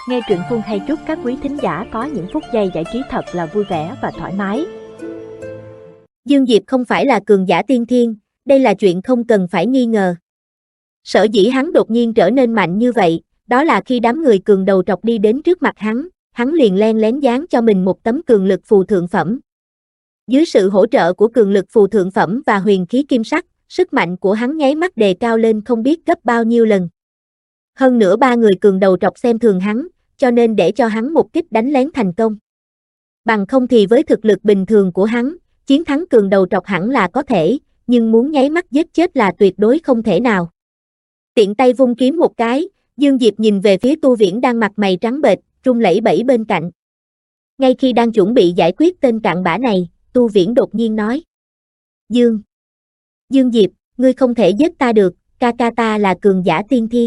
Nghe truyện Phương hay chúc các quý thính giả có những phút giây giải trí thật là vui vẻ và thoải mái. Dương Diệp không phải là cường giả tiên thiên, đây là chuyện không cần phải nghi ngờ. Sở dĩ hắn đột nhiên trở nên mạnh như vậy, đó là khi đám người cường đầu trọc đi đến trước mặt hắn liền len lén dán cho mình một tấm cường lực phù thượng phẩm. Dưới sự hỗ trợ của cường lực phù thượng phẩm và huyền khí kim sắc, sức mạnh của hắn nháy mắt đề cao lên không biết gấp bao nhiêu lần. Hơn nữa ba người cường đầu trọc xem thường hắn, cho nên để cho hắn một kích đánh lén thành công. Bằng không thì với thực lực bình thường của hắn, chiến thắng cường đầu trọc hẳn là có thể, nhưng muốn nháy mắt giết chết là tuyệt đối không thể nào. Tiện tay vung kiếm một cái, Dương Diệp nhìn về phía Tu Viễn đang mặt mày trắng bệch, run lẩy bẩy bên cạnh. Ngay khi đang chuẩn bị giải quyết tên cặn bã này, Tu Viễn đột nhiên nói: Dương Diệp, ngươi không thể giết ta được, ca ta là cường giả tiên thiên.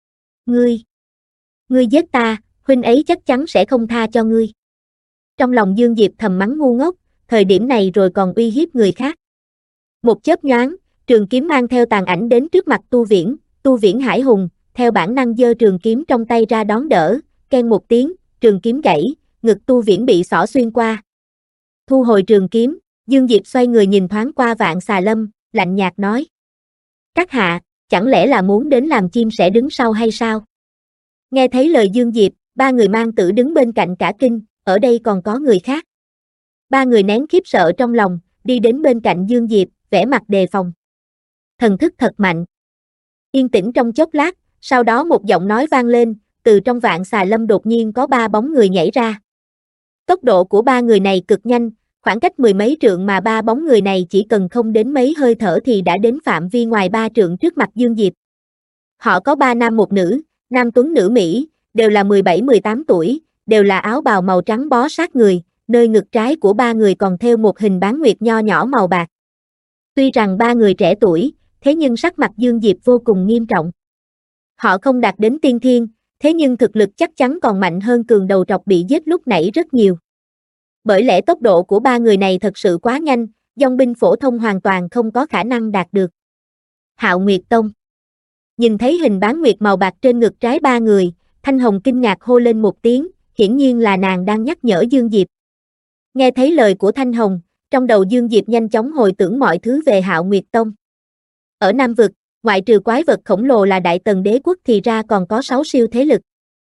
Ngươi giết ta, huynh ấy chắc chắn sẽ không tha cho ngươi. Trong lòng Dương Diệp thầm mắng ngu ngốc, thời điểm này rồi còn uy hiếp người khác. Một chớp nhoáng, trường kiếm mang theo tàn ảnh đến trước mặt Tu Viễn hải hùng, theo bản năng giơ trường kiếm trong tay ra đón đỡ, keng một tiếng, trường kiếm gãy, ngực Tu Viễn bị xỏ xuyên qua. Thu hồi trường kiếm, Dương Diệp xoay người nhìn thoáng qua Vạn Xà Lâm, lạnh nhạt nói: các hạ, chẳng lẽ là muốn đến làm chim sẻ đứng sau hay sao? Nghe thấy lời Dương Diệp, ba người mang tử đứng bên cạnh cả kinh, ở đây còn có người khác. Ba người nén khiếp sợ trong lòng, đi đến bên cạnh Dương Diệp, vẻ mặt đề phòng. Thần thức thật mạnh. Yên tĩnh trong chốc lát, sau đó một giọng nói vang lên, từ trong Vạn Xà Lâm đột nhiên có ba bóng người nhảy ra. Tốc độ của ba người này cực nhanh, khoảng cách mười mấy trượng mà ba bóng người này chỉ cần không đến mấy hơi thở thì đã đến phạm vi ngoài ba trượng trước mặt Dương Diệp. Họ có ba nam một nữ, nam tuấn nữ Mỹ, đều là 17-18 tuổi, đều là áo bào màu trắng bó sát người, nơi ngực trái của ba người còn thêu một hình bán nguyệt nho nhỏ màu bạc. Tuy rằng ba người trẻ tuổi, thế nhưng sắc mặt Dương Diệp vô cùng nghiêm trọng. Họ không đạt đến tiên thiên, thế nhưng thực lực chắc chắn còn mạnh hơn cường đầu trọc bị giết lúc nãy rất nhiều. Bởi lẽ tốc độ của ba người này thật sự quá nhanh, dòng binh phổ thông hoàn toàn không có khả năng đạt được. Hạo Nguyệt Tông. Nhìn thấy hình bán nguyệt màu bạc trên ngực trái ba người, Thanh Hồng kinh ngạc hô lên một tiếng, hiển nhiên là nàng đang nhắc nhở Dương Diệp. Nghe thấy lời của Thanh Hồng, trong đầu Dương Diệp nhanh chóng hồi tưởng mọi thứ về Hạo Nguyệt Tông. Ở Nam Vực, ngoại trừ quái vật khổng lồ là Đại Tần Đế Quốc thì ra còn có 6 siêu thế lực.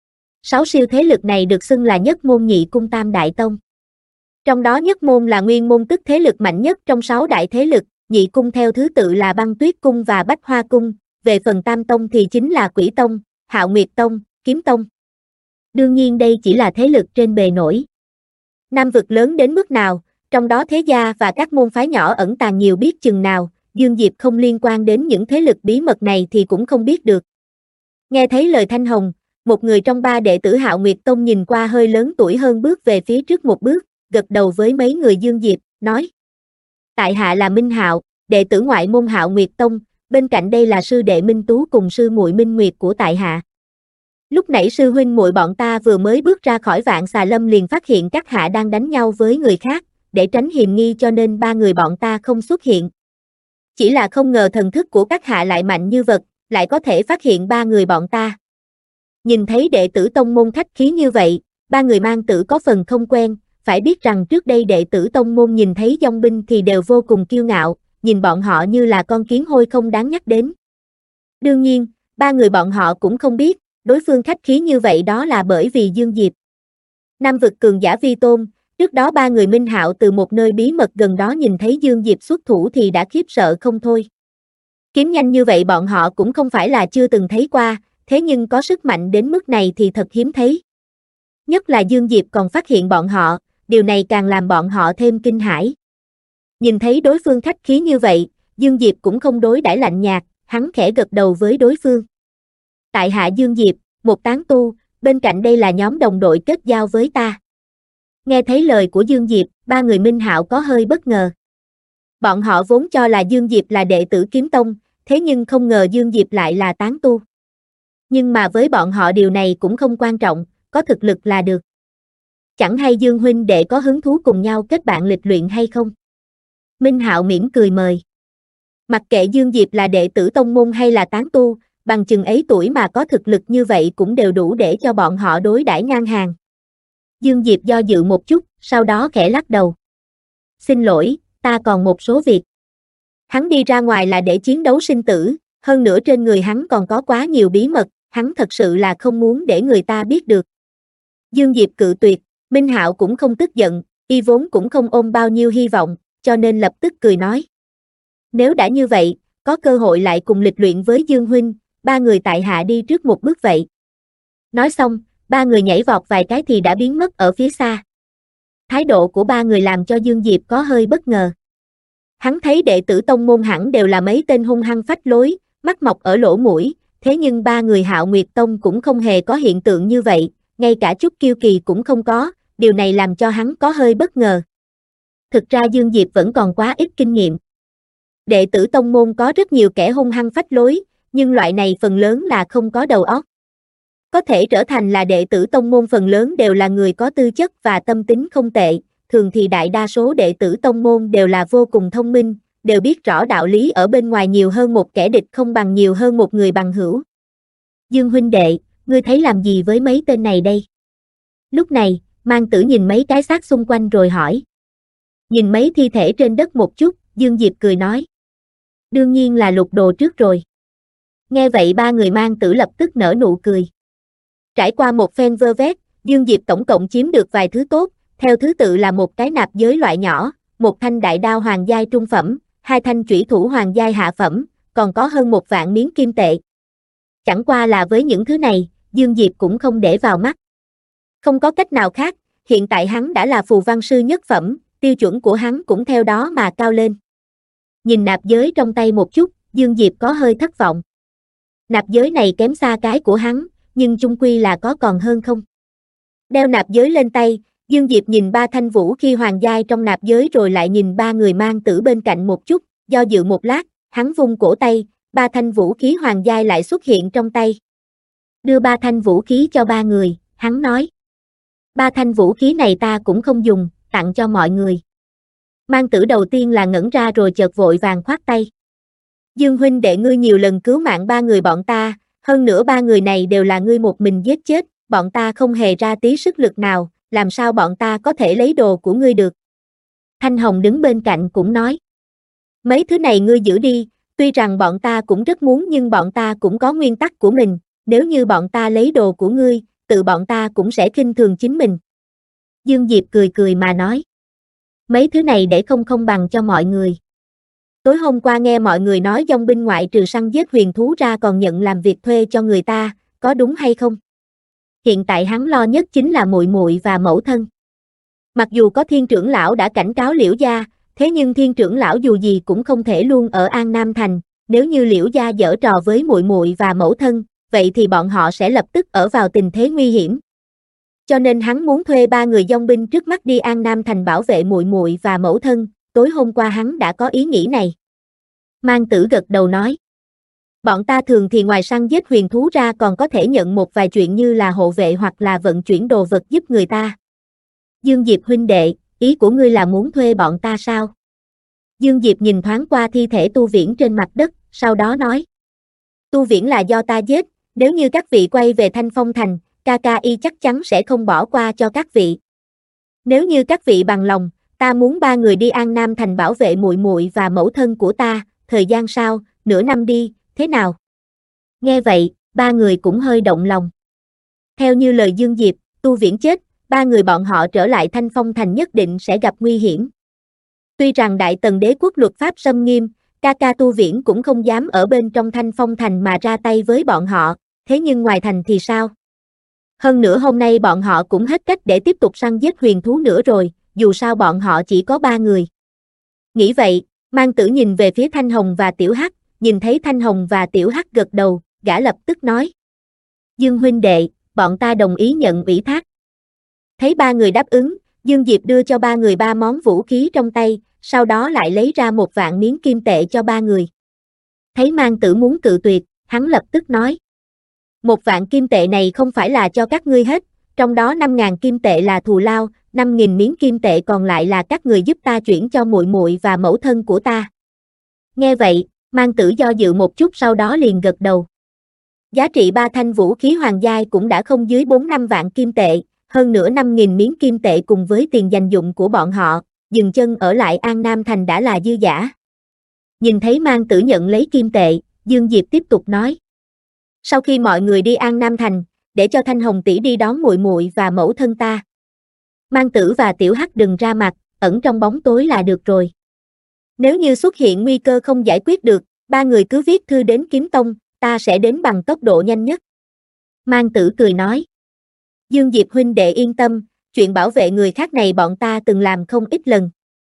6 siêu thế lực này được xưng là Nhất Môn Nhị Cung Tam Đại Tông. Trong đó Nhất Môn là nguyên môn tức thế lực mạnh nhất trong 6 đại thế lực, Nhị Cung theo thứ tự là Băng Tuyết Cung và Bách Hoa Cung, về phần Tam Tông thì chính là Quỷ Tông, Hạo Nguyệt Tông, Kiếm Tông. Đương nhiên đây chỉ là thế lực trên bề nổi. Nam Vực lớn đến mức nào, trong đó thế gia và các môn phái nhỏ ẩn tàng nhiều biết chừng nào, Dương Diệp không liên quan đến những thế lực bí mật này thì cũng không biết được. Nghe thấy lời Thanh Hồng, một người trong ba đệ tử Hạo Nguyệt Tông nhìn qua hơi lớn tuổi hơn bước về phía trước một bước, gật đầu với mấy người Dương Diệp, nói: tại hạ là Minh Hạo, đệ tử ngoại môn Hạo Nguyệt Tông, bên cạnh đây là sư đệ Minh Tú cùng sư muội Minh Nguyệt của tại hạ. Lúc nãy sư huynh muội bọn ta vừa mới bước ra khỏi Vạn Xà Lâm liền phát hiện các hạ đang đánh nhau với người khác, để tránh hiềm nghi cho nên ba người bọn ta không xuất hiện. Chỉ là không ngờ thần thức của các hạ lại mạnh như vật, lại có thể phát hiện ba người bọn ta. Nhìn thấy đệ tử tông môn khách khí như vậy, ba người mang tử có phần không quen, phải biết rằng trước đây đệ tử tông môn nhìn thấy dòng binh thì đều vô cùng kiêu ngạo, nhìn bọn họ như là con kiến hôi không đáng nhắc đến. Đương nhiên, ba người bọn họ cũng không biết, đối phương khách khí như vậy đó là bởi vì Dương Diệp. Nam Vực cường giả vi tôn, trước đó ba người Minh Hạo từ một nơi bí mật gần đó nhìn thấy Dương Diệp xuất thủ thì đã khiếp sợ không thôi. Kiếm nhanh như vậy bọn họ cũng không phải là chưa từng thấy qua, thế nhưng có sức mạnh đến mức này thì thật hiếm thấy. Nhất là Dương Diệp còn phát hiện bọn họ, điều này càng làm bọn họ thêm kinh hãi. Nhìn thấy đối phương khách khí như vậy, Dương Diệp cũng không đối đãi lạnh nhạt, hắn khẽ gật đầu với đối phương. Tại hạ Dương Diệp, một tán tu, bên cạnh đây là nhóm đồng đội kết giao với ta. Nghe thấy lời của Dương Diệp, ba người Minh Hạo có hơi bất ngờ. Bọn họ vốn cho là Dương Diệp là đệ tử Kiếm Tông, thế nhưng không ngờ Dương Diệp lại là tán tu. Nhưng mà với bọn họ điều này cũng không quan trọng, có thực lực là được. Chẳng hay Dương huynh đệ có hứng thú cùng nhau kết bạn lịch luyện hay không? Minh Hạo mỉm cười mời. Mặc kệ Dương Diệp là đệ tử tông môn hay là tán tu, bằng chừng ấy tuổi mà có thực lực như vậy cũng đều đủ để cho bọn họ đối đãi ngang hàng. Dương Diệp do dự một chút, sau đó khẽ lắc đầu. Xin lỗi, ta còn một số việc. Hắn đi ra ngoài là để chiến đấu sinh tử, hơn nữa trên người hắn còn có quá nhiều bí mật, hắn thật sự là không muốn để người ta biết được. Dương Diệp cự tuyệt, Minh Hạo cũng không tức giận, y vốn cũng không ôm bao nhiêu hy vọng, cho nên lập tức cười nói. Nếu đã như vậy, có cơ hội lại cùng lịch luyện với Dương Huynh, ba người tại hạ đi trước một bước vậy. Nói xong, ba người nhảy vọt vài cái thì đã biến mất ở phía xa. Thái độ của ba người làm cho Dương Diệp có hơi bất ngờ. Hắn thấy đệ tử tông môn hẳn đều là mấy tên hung hăng phách lối, mắt mọc ở lỗ mũi, thế nhưng ba người Hạo Nguyệt Tông cũng không hề có hiện tượng như vậy, ngay cả chút kiêu kỳ cũng không có, điều này làm cho hắn có hơi bất ngờ. Thực ra Dương Diệp vẫn còn quá ít kinh nghiệm. Đệ tử tông môn có rất nhiều kẻ hung hăng phách lối, nhưng loại này phần lớn là không có đầu óc. Có thể trở thành là đệ tử tông môn phần lớn đều là người có tư chất và tâm tính không tệ, thường thì đại đa số đệ tử tông môn đều là vô cùng thông minh, đều biết rõ đạo lý ở bên ngoài nhiều hơn một kẻ địch không bằng nhiều hơn một người bằng hữu. Dương huynh đệ, ngươi thấy làm gì với mấy tên này đây? Lúc này, Mang Tử nhìn mấy cái xác xung quanh rồi hỏi. Nhìn mấy thi thể trên đất một chút, Dương Diệp cười nói. Đương nhiên là lục đồ trước rồi. Nghe vậy ba người Mang Tử lập tức nở nụ cười. Trải qua một phen vơ vét, Dương Diệp tổng cộng chiếm được vài thứ tốt, theo thứ tự là một cái nạp giới loại nhỏ, một thanh đại đao hoàng giai trung phẩm, hai thanh chủy thủ hoàng giai hạ phẩm, còn có hơn 1 vạn miếng kim tệ. Chẳng qua là với những thứ này, Dương Diệp cũng không để vào mắt. Không có cách nào khác, hiện tại hắn đã là phù văn sư nhất phẩm, tiêu chuẩn của hắn cũng theo đó mà cao lên. Nhìn nạp giới trong tay một chút, Dương Diệp có hơi thất vọng. Nạp giới này kém xa cái của hắn, nhưng chung quy là có còn hơn không. Đeo nạp giới lên tay, Dương Diệp nhìn ba thanh vũ khí hoàng giai trong nạp giới rồi lại nhìn ba người Mang Tử bên cạnh một chút, do dự một lát, hắn vung cổ tay, ba thanh vũ khí hoàng giai lại xuất hiện trong tay. Đưa ba thanh vũ khí cho ba người, hắn nói. Ba thanh vũ khí này ta cũng không dùng, tặng cho mọi người. Mang Tử đầu tiên là ngẩn ra rồi chợt vội vàng khoát tay. Dương huynh đệ ngươi nhiều lần cứu mạng ba người bọn ta, hơn nữa ba người này đều là ngươi một mình giết chết, bọn ta không hề ra tí sức lực nào, làm sao bọn ta có thể lấy đồ của ngươi được. Thanh Hồng đứng bên cạnh cũng nói. Mấy thứ này ngươi giữ đi, tuy rằng bọn ta cũng rất muốn nhưng bọn ta cũng có nguyên tắc của mình, nếu như bọn ta lấy đồ của ngươi, tự bọn ta cũng sẽ khinh thường chính mình. Dương Diệp cười cười mà nói. Mấy thứ này để không bằng cho mọi người. Tối hôm qua nghe mọi người nói dòng binh ngoại trừ săn giết huyền thú ra còn nhận làm việc thuê cho người ta, có đúng hay không? Hiện tại hắn lo nhất chính là muội muội và mẫu thân. Mặc dù có Thiên trưởng lão đã cảnh cáo Liễu gia, thế nhưng Thiên trưởng lão dù gì cũng không thể luôn ở An Nam thành, nếu như Liễu gia giở trò với muội muội và mẫu thân, vậy thì bọn họ sẽ lập tức ở vào tình thế nguy hiểm. Cho nên hắn muốn thuê ba người dòng binh trước mắt đi An Nam thành bảo vệ muội muội và mẫu thân, tối hôm qua hắn đã có ý nghĩ này. Mang Tử gật đầu nói. Bọn ta thường thì ngoài săn giết huyền thú ra còn có thể nhận một vài chuyện như là hộ vệ hoặc là vận chuyển đồ vật giúp người ta. Dương Diệp huynh đệ, ý của ngươi là muốn thuê bọn ta sao? Dương Diệp nhìn thoáng qua thi thể Tu Viễn trên mặt đất, sau đó nói. Tu Viễn là do ta giết, nếu như các vị quay về Thanh Phong Thành, KKI chắc chắn sẽ không bỏ qua cho các vị. Nếu như các vị bằng lòng, ta muốn ba người đi An Nam thành bảo vệ muội muội và mẫu thân của ta, thời gian sau, nửa năm đi, thế nào? Nghe vậy, ba người cũng hơi động lòng. Theo như lời Dương Diệp, Tu Viễn chết, ba người bọn họ trở lại Thanh Phong thành nhất định sẽ gặp nguy hiểm. Tuy rằng Đại Tần đế quốc luật pháp xâm nghiêm, ca Tu Viễn cũng không dám ở bên trong Thanh Phong thành mà ra tay với bọn họ, thế nhưng ngoài thành thì sao? Hơn nữa hôm nay bọn họ cũng hết cách để tiếp tục săn giết huyền thú nữa rồi, dù sao bọn họ chỉ có ba người. Nghĩ vậy, Mang Tử nhìn về phía Thanh Hồng và Tiểu Hắc, nhìn thấy Thanh Hồng và Tiểu Hắc gật đầu, gã lập tức nói. Dương huynh đệ, bọn ta đồng ý nhận ủy thác. Thấy ba người đáp ứng, Dương Diệp đưa cho ba người ba món vũ khí trong tay, sau đó lại lấy ra 1 vạn miếng kim tệ cho ba người. Thấy Mang Tử muốn cự tuyệt, hắn lập tức nói. 1 vạn kim tệ này không phải là cho các ngươi hết, trong đó 5.000 kim tệ là thù lao, 5.000 miếng kim tệ còn lại là các người giúp ta chuyển cho muội muội và mẫu thân của ta. Nghe vậy, Mang Tử do dự một chút sau đó liền gật đầu. Giá trị 3 thanh vũ khí hoàng giai cũng đã không dưới 4-5 vạn kim tệ, hơn nữa 5.000 miếng kim tệ cùng với tiền dành dụng của bọn họ, dừng chân ở lại An Nam Thành đã là dư dả. Nhìn thấy Mang Tử nhận lấy kim tệ, Dương Diệp tiếp tục nói. Sau khi mọi người đi An Nam Thành, để cho Thanh Hồng tỷ đi đón muội muội và mẫu thân ta. Mang Tử và Tiểu Hắc đừng ra mặt, ẩn trong bóng tối là được rồi. Nếu như xuất hiện nguy cơ không giải quyết được, ba người cứ viết thư đến Kiếm Tông, ta sẽ đến bằng tốc độ nhanh nhất. Mang Tử cười nói. Dương Diệp huynh đệ yên tâm, chuyện bảo vệ người khác này bọn ta từng làm không ít lần.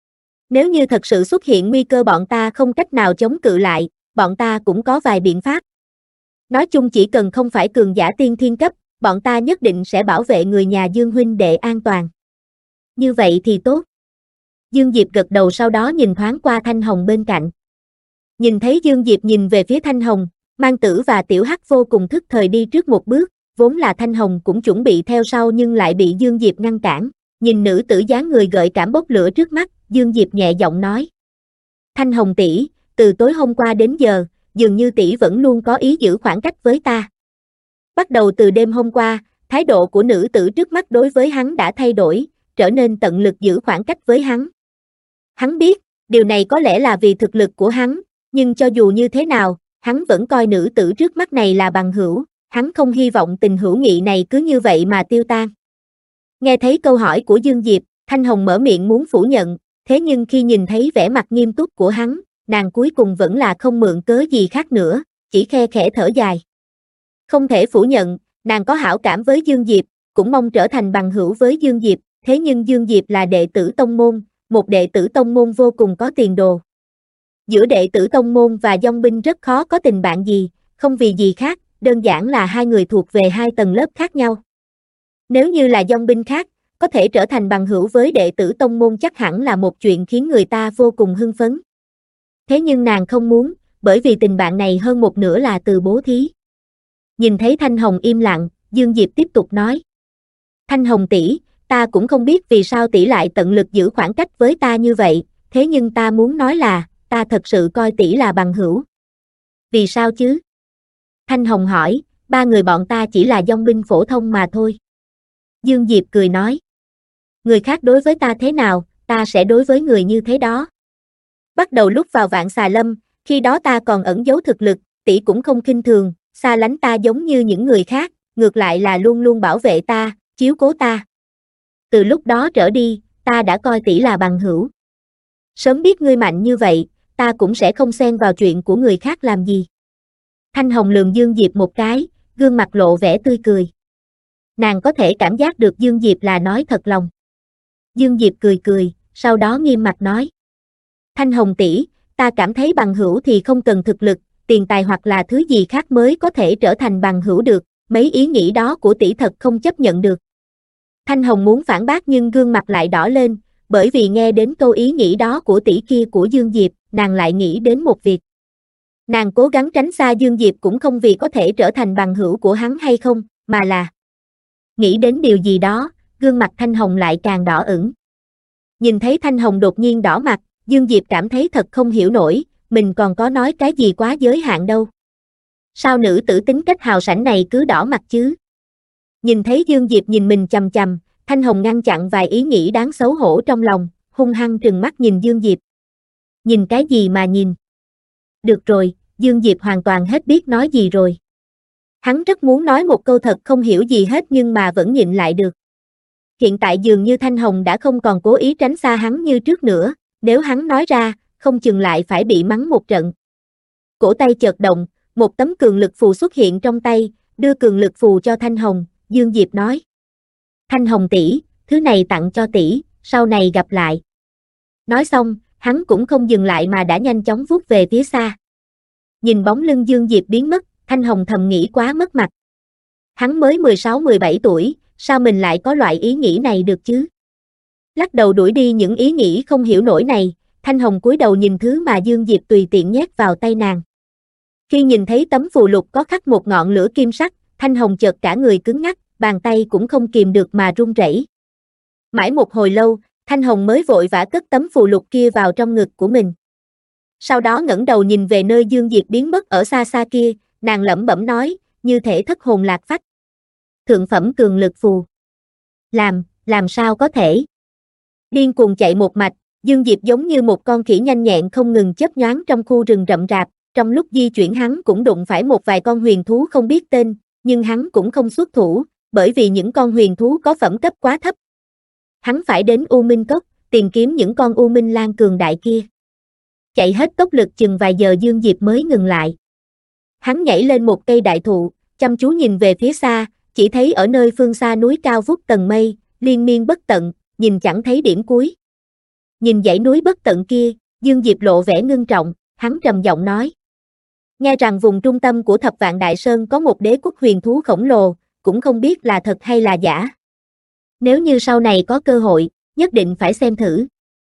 Nếu như thật sự xuất hiện nguy cơ bọn ta không cách nào chống cự lại, bọn ta cũng có vài biện pháp. Nói chung chỉ cần không phải cường giả tiên thiên cấp, bọn ta nhất định sẽ bảo vệ người nhà Dương huynh đệ an toàn. Như vậy thì tốt. Dương Diệp gật đầu sau đó nhìn thoáng qua Thanh Hồng bên cạnh. Nhìn thấy Dương Diệp nhìn về phía Thanh Hồng, Mang Tử và Tiểu Hắc vô cùng thức thời đi trước một bước, vốn là Thanh Hồng cũng chuẩn bị theo sau nhưng lại bị Dương Diệp ngăn cản. Nhìn nữ tử dáng người gợi cảm bốc lửa trước mắt, Dương Diệp nhẹ giọng nói. Thanh Hồng tỷ, từ tối hôm qua đến giờ, dường như tỷ vẫn luôn có ý giữ khoảng cách với ta. Bắt đầu từ đêm hôm qua, thái độ của nữ tử trước mắt đối với hắn đã thay đổi, trở nên tận lực giữ khoảng cách với hắn. Hắn biết, điều này có lẽ là vì thực lực của hắn, nhưng cho dù như thế nào, hắn vẫn coi nữ tử trước mắt này là bằng hữu, hắn không hy vọng tình hữu nghị này cứ như vậy mà tiêu tan. Nghe thấy câu hỏi của Dương Diệp, Thanh Hồng mở miệng muốn phủ nhận, thế nhưng khi nhìn thấy vẻ mặt nghiêm túc của hắn, nàng cuối cùng vẫn là không mượn cớ gì khác nữa, chỉ khe khẽ thở dài. Không thể phủ nhận, nàng có hảo cảm với Dương Diệp, cũng mong trở thành bằng hữu với Dương Diệp, thế nhưng Dương Diệp là đệ tử tông môn, một đệ tử tông môn vô cùng có tiền đồ. Giữa đệ tử tông môn và dòng binh rất khó có tình bạn gì, không vì gì khác, đơn giản là hai người thuộc về hai tầng lớp khác nhau. Nếu như là dòng binh khác, có thể trở thành bằng hữu với đệ tử tông môn chắc hẳn là một chuyện khiến người ta vô cùng hưng phấn. Thế nhưng nàng không muốn, bởi vì tình bạn này hơn một nửa là từ bố thí. Nhìn thấy Thanh Hồng im lặng, Dương Diệp tiếp tục nói. Thanh Hồng tỷ, ta cũng không biết vì sao tỷ lại tận lực giữ khoảng cách với ta như vậy, thế nhưng ta muốn nói là, ta thật sự coi tỷ là bằng hữu. Vì sao chứ? Thanh Hồng hỏi, ba người bọn ta chỉ là dòng binh phổ thông mà thôi. Dương Diệp cười nói. Người khác đối với ta thế nào, ta sẽ đối với người như thế đó. Bắt đầu lúc vào Vạn Xà Lâm, khi đó ta còn ẩn giấu thực lực, tỷ cũng không khinh thường, xa lánh ta giống như những người khác, ngược lại là luôn luôn bảo vệ ta, chiếu cố ta. Từ lúc đó trở đi, ta đã coi tỷ là bằng hữu. Sớm biết ngươi mạnh như vậy, ta cũng sẽ không xen vào chuyện của người khác làm gì. Thanh Hồng lườm Dương Diệp một cái, gương mặt lộ vẻ tươi cười. Nàng có thể cảm giác được Dương Diệp là nói thật lòng. Dương Diệp cười cười, sau đó nghiêm mặt nói. Thanh Hồng tỷ, ta cảm thấy bằng hữu thì không cần thực lực, tiền tài hoặc là thứ gì khác mới có thể trở thành bằng hữu được, mấy ý nghĩ đó của tỷ thật không chấp nhận được. Thanh Hồng muốn phản bác nhưng gương mặt lại đỏ lên, bởi vì nghe đến câu ý nghĩ đó của tỷ kia của Dương Diệp, nàng lại nghĩ đến một việc. Nàng cố gắng tránh xa Dương Diệp cũng không vì có thể trở thành bằng hữu của hắn hay không, mà là nghĩ đến điều gì đó, gương mặt Thanh Hồng lại càng đỏ ửng. Nhìn thấy Thanh Hồng đột nhiên đỏ mặt, Dương Diệp cảm thấy thật không hiểu nổi, mình còn có nói cái gì quá giới hạn đâu. Sao nữ tử tính cách hào sảnh này cứ đỏ mặt chứ? Nhìn thấy Dương Diệp nhìn mình chằm chằm, Thanh Hồng ngăn chặn vài ý nghĩ đáng xấu hổ trong lòng, hung hăng trừng mắt nhìn Dương Diệp. Nhìn cái gì mà nhìn? Được rồi, Dương Diệp hoàn toàn hết biết nói gì rồi. Hắn rất muốn nói một câu thật không hiểu gì hết nhưng mà vẫn nhịn lại được. Hiện tại dường như Thanh Hồng đã không còn cố ý tránh xa hắn như trước nữa, nếu hắn nói ra, không chừng lại phải bị mắng một trận. Cổ tay chợt động, một tấm cường lực phù xuất hiện trong tay, đưa cường lực phù cho Thanh Hồng, Dương Diệp nói. Thanh Hồng tỷ, thứ này tặng cho tỷ, sau này gặp lại. Nói xong, hắn cũng không dừng lại mà đã nhanh chóng vuốt về phía xa. Nhìn bóng lưng Dương Diệp biến mất, Thanh Hồng thầm nghĩ quá mất mặt. Hắn mới 16-17 tuổi, sao mình lại có loại ý nghĩ này được chứ? Lắc đầu đuổi đi những ý nghĩ không hiểu nổi này, Thanh Hồng cúi đầu nhìn thứ mà Dương Diệp tùy tiện nhét vào tay nàng. Khi nhìn thấy tấm phù lục có khắc một ngọn lửa kim sắc, Thanh Hồng chợt cả người cứng ngắc, bàn tay cũng không kìm được mà run rẩy. Mãi một hồi lâu, Thanh Hồng mới vội vã cất tấm phù lục kia vào trong ngực của mình. Sau đó ngẩng đầu nhìn về nơi Dương Diệp biến mất ở xa xa kia, nàng lẩm bẩm nói, như thể thất hồn lạc phách. Thượng phẩm cường lực phù. Làm sao có thể? Điên cuồng chạy một mạch, Dương Diệp giống như một con khỉ nhanh nhẹn không ngừng chớp nhoáng trong khu rừng rậm rạp, trong lúc di chuyển hắn cũng đụng phải một vài con huyền thú không biết tên, nhưng hắn cũng không xuất thủ, bởi vì những con huyền thú có phẩm cấp quá thấp. Hắn phải đến U Minh Cốc, tìm kiếm những con U Minh Lang cường đại kia. Chạy hết tốc lực chừng vài giờ Dương Diệp mới ngừng lại. Hắn nhảy lên một cây đại thụ, chăm chú nhìn về phía xa, chỉ thấy ở nơi phương xa núi cao vút tầng mây, liên miên bất tận, nhìn chẳng thấy điểm cuối. Nhìn dãy núi bất tận kia, Dương Diệp lộ vẻ ngưng trọng, hắn trầm giọng nói. Nghe rằng vùng trung tâm của Thập Vạn Đại Sơn có một đế quốc huyền thú khổng lồ, cũng không biết là thật hay là giả. Nếu như sau này có cơ hội, nhất định phải xem thử.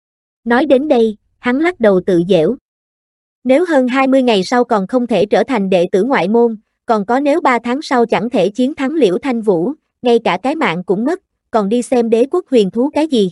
Nói đến đây, hắn lắc đầu tự giễu. Nếu hơn 20 ngày sau còn không thể trở thành đệ tử ngoại môn, còn có nếu 3 tháng sau chẳng thể chiến thắng Liễu Thanh Vũ, ngay cả cái mạng cũng mất, còn đi xem đế quốc huyền thú cái gì.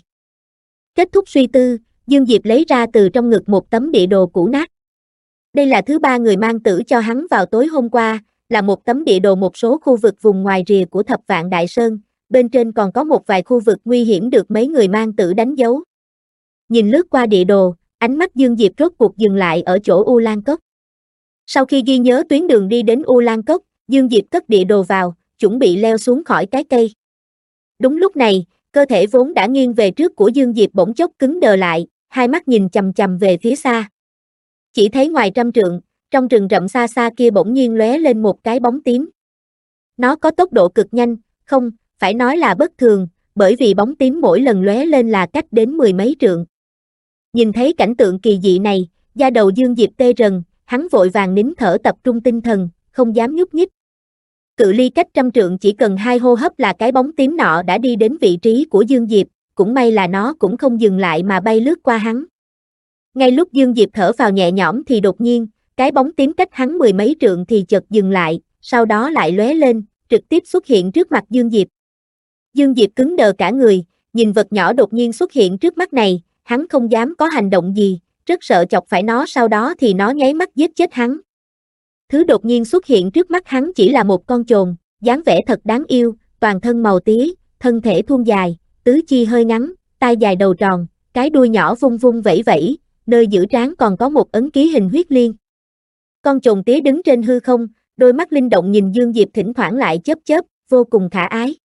Kết thúc suy tư, Dương Diệp lấy ra từ trong ngực một tấm địa đồ cũ nát. Đây là thứ 3 người mang tử cho hắn vào tối hôm qua, là một tấm địa đồ một số khu vực vùng ngoài rìa của Thập Vạn Đại Sơn, bên trên còn có một vài khu vực nguy hiểm được mấy người mang tử đánh dấu. Nhìn lướt qua địa đồ, ánh mắt Dương Diệp rốt cuộc dừng lại ở chỗ U Lan Cốc. Sau khi ghi nhớ tuyến đường đi đến U Lan Cốc, Dương Diệp cất địa đồ vào, chuẩn bị leo xuống khỏi cái cây. Đúng lúc này, cơ thể vốn đã nghiêng về trước của Dương Diệp bỗng chốc cứng đờ lại, hai mắt nhìn chằm chằm về phía xa. Chỉ thấy ngoài trăm trượng, trong rừng rậm xa xa kia bỗng nhiên lóe lên một cái bóng tím. Nó có tốc độ cực nhanh, không, phải nói là bất thường, bởi vì bóng tím mỗi lần lóe lên là cách đến 10 mấy trượng. Nhìn thấy cảnh tượng kỳ dị này, da đầu Dương Diệp tê rần, hắn vội vàng nín thở tập trung tinh thần, không dám nhúc nhích. Cự ly cách trăm trượng chỉ cần 2 hô hấp là cái bóng tím nọ đã đi đến vị trí của Dương Diệp, cũng may là nó cũng không dừng lại mà bay lướt qua hắn. Ngay lúc Dương Diệp thở phào nhẹ nhõm thì đột nhiên, cái bóng tím cách hắn 10 mấy trượng thì chợt dừng lại, sau đó lại lóe lên, trực tiếp xuất hiện trước mặt Dương Diệp. Dương Diệp cứng đờ cả người, nhìn vật nhỏ đột nhiên xuất hiện trước mắt này, hắn không dám có hành động gì, rất sợ chọc phải nó sau đó thì nó nháy mắt giết chết hắn. Thứ đột nhiên xuất hiện trước mắt hắn chỉ là một con chồn, dáng vẻ thật đáng yêu, toàn thân màu tía, thân thể thuôn dài, tứ chi hơi ngắn, tai dài đầu tròn, cái đuôi nhỏ vung vung vẫy vẫy, nơi giữa trán còn có một ấn ký hình huyết liên. Con chồn tía đứng trên hư không, đôi mắt linh động nhìn Dương Diệp thỉnh thoảng lại chớp chớp, vô cùng khả ái.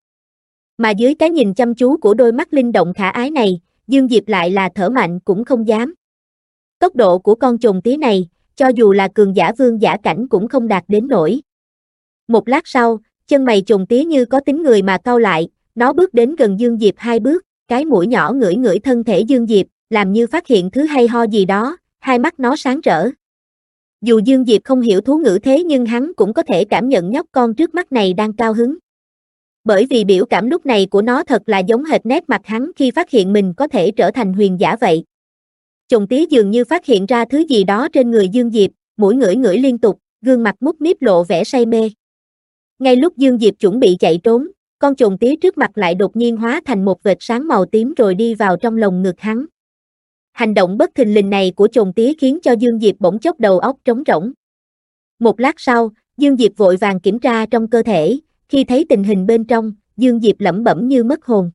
Mà dưới cái nhìn chăm chú của đôi mắt linh động khả ái này, Dương Diệp lại là thở mạnh cũng không dám. Tốc độ của con chồn tía này, cho dù là cường giả vương giả cảnh cũng không đạt đến nổi. Một lát sau, chân mày chồn tía như có tính người mà cau lại, nó bước đến gần Dương Diệp 2 bước, cái mũi nhỏ ngửi ngửi thân thể Dương Diệp, làm như phát hiện thứ hay ho gì đó, hai mắt nó sáng rỡ. Dù Dương Diệp không hiểu thú ngữ thế nhưng hắn cũng có thể cảm nhận nhóc con trước mắt này đang cao hứng. Bởi vì biểu cảm lúc này của nó thật là giống hệt nét mặt hắn khi phát hiện mình có thể trở thành huyền giả vậy. Chồn tía dường như phát hiện ra thứ gì đó trên người Dương Diệp, mũi ngửi ngửi liên tục, gương mặt mút míp lộ vẻ say mê. Ngay lúc Dương Diệp chuẩn bị chạy trốn, con chồn tía trước mặt lại đột nhiên hóa thành một vệt sáng màu tím rồi đi vào trong lồng ngực hắn. Hành động bất thình lình này của chồn tía khiến cho Dương Diệp bỗng chốc đầu óc trống rỗng. Một lát sau, Dương Diệp vội vàng kiểm tra trong cơ thể, khi thấy tình hình bên trong, Dương Diệp lẩm bẩm như mất hồn.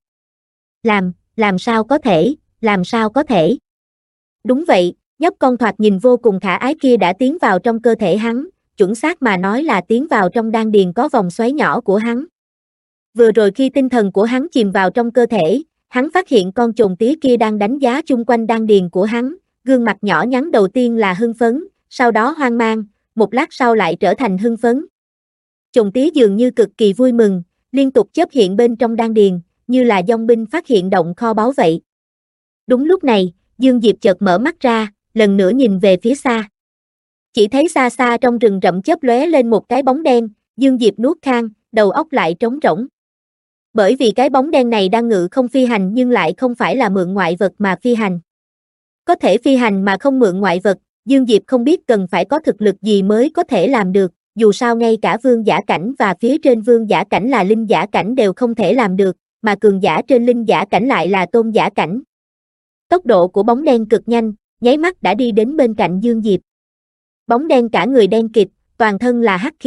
Làm sao có thể? Đúng vậy, nhóc con thoạt nhìn vô cùng khả ái kia đã tiến vào trong cơ thể hắn, chuẩn xác mà nói là tiến vào trong đan điền có vòng xoáy nhỏ của hắn. Vừa rồi khi tinh thần của hắn chìm vào trong cơ thể, hắn phát hiện con chồn tía kia đang đánh giá chung quanh đan điền của hắn, gương mặt nhỏ nhắn đầu tiên là hưng phấn, sau đó hoang mang, một lát sau lại trở thành hưng phấn. Chồn tía dường như cực kỳ vui mừng, liên tục chớp hiện bên trong đan điền, như là dòng binh phát hiện động kho báu vậy. Đúng lúc này, Dương Diệp chợt mở mắt ra, lần nữa nhìn về phía xa. Chỉ thấy xa xa trong rừng rậm chớp lóe lên một cái bóng đen, Dương Diệp nuốt khan, đầu óc lại trống rỗng. Bởi vì cái bóng đen này đang ngự không phi hành nhưng lại không phải là mượn ngoại vật mà phi hành. Có thể phi hành mà không mượn ngoại vật, Dương Diệp không biết cần phải có thực lực gì mới có thể làm được, dù sao ngay cả vương giả cảnh và phía trên vương giả cảnh là linh giả cảnh đều không thể làm được, mà cường giả trên linh giả cảnh lại là tôn giả cảnh. Tốc độ của bóng đen cực nhanh, nháy mắt đã đi đến bên cạnh Dương Diệp. Bóng đen cả người đen kịt, toàn thân là hắc khí,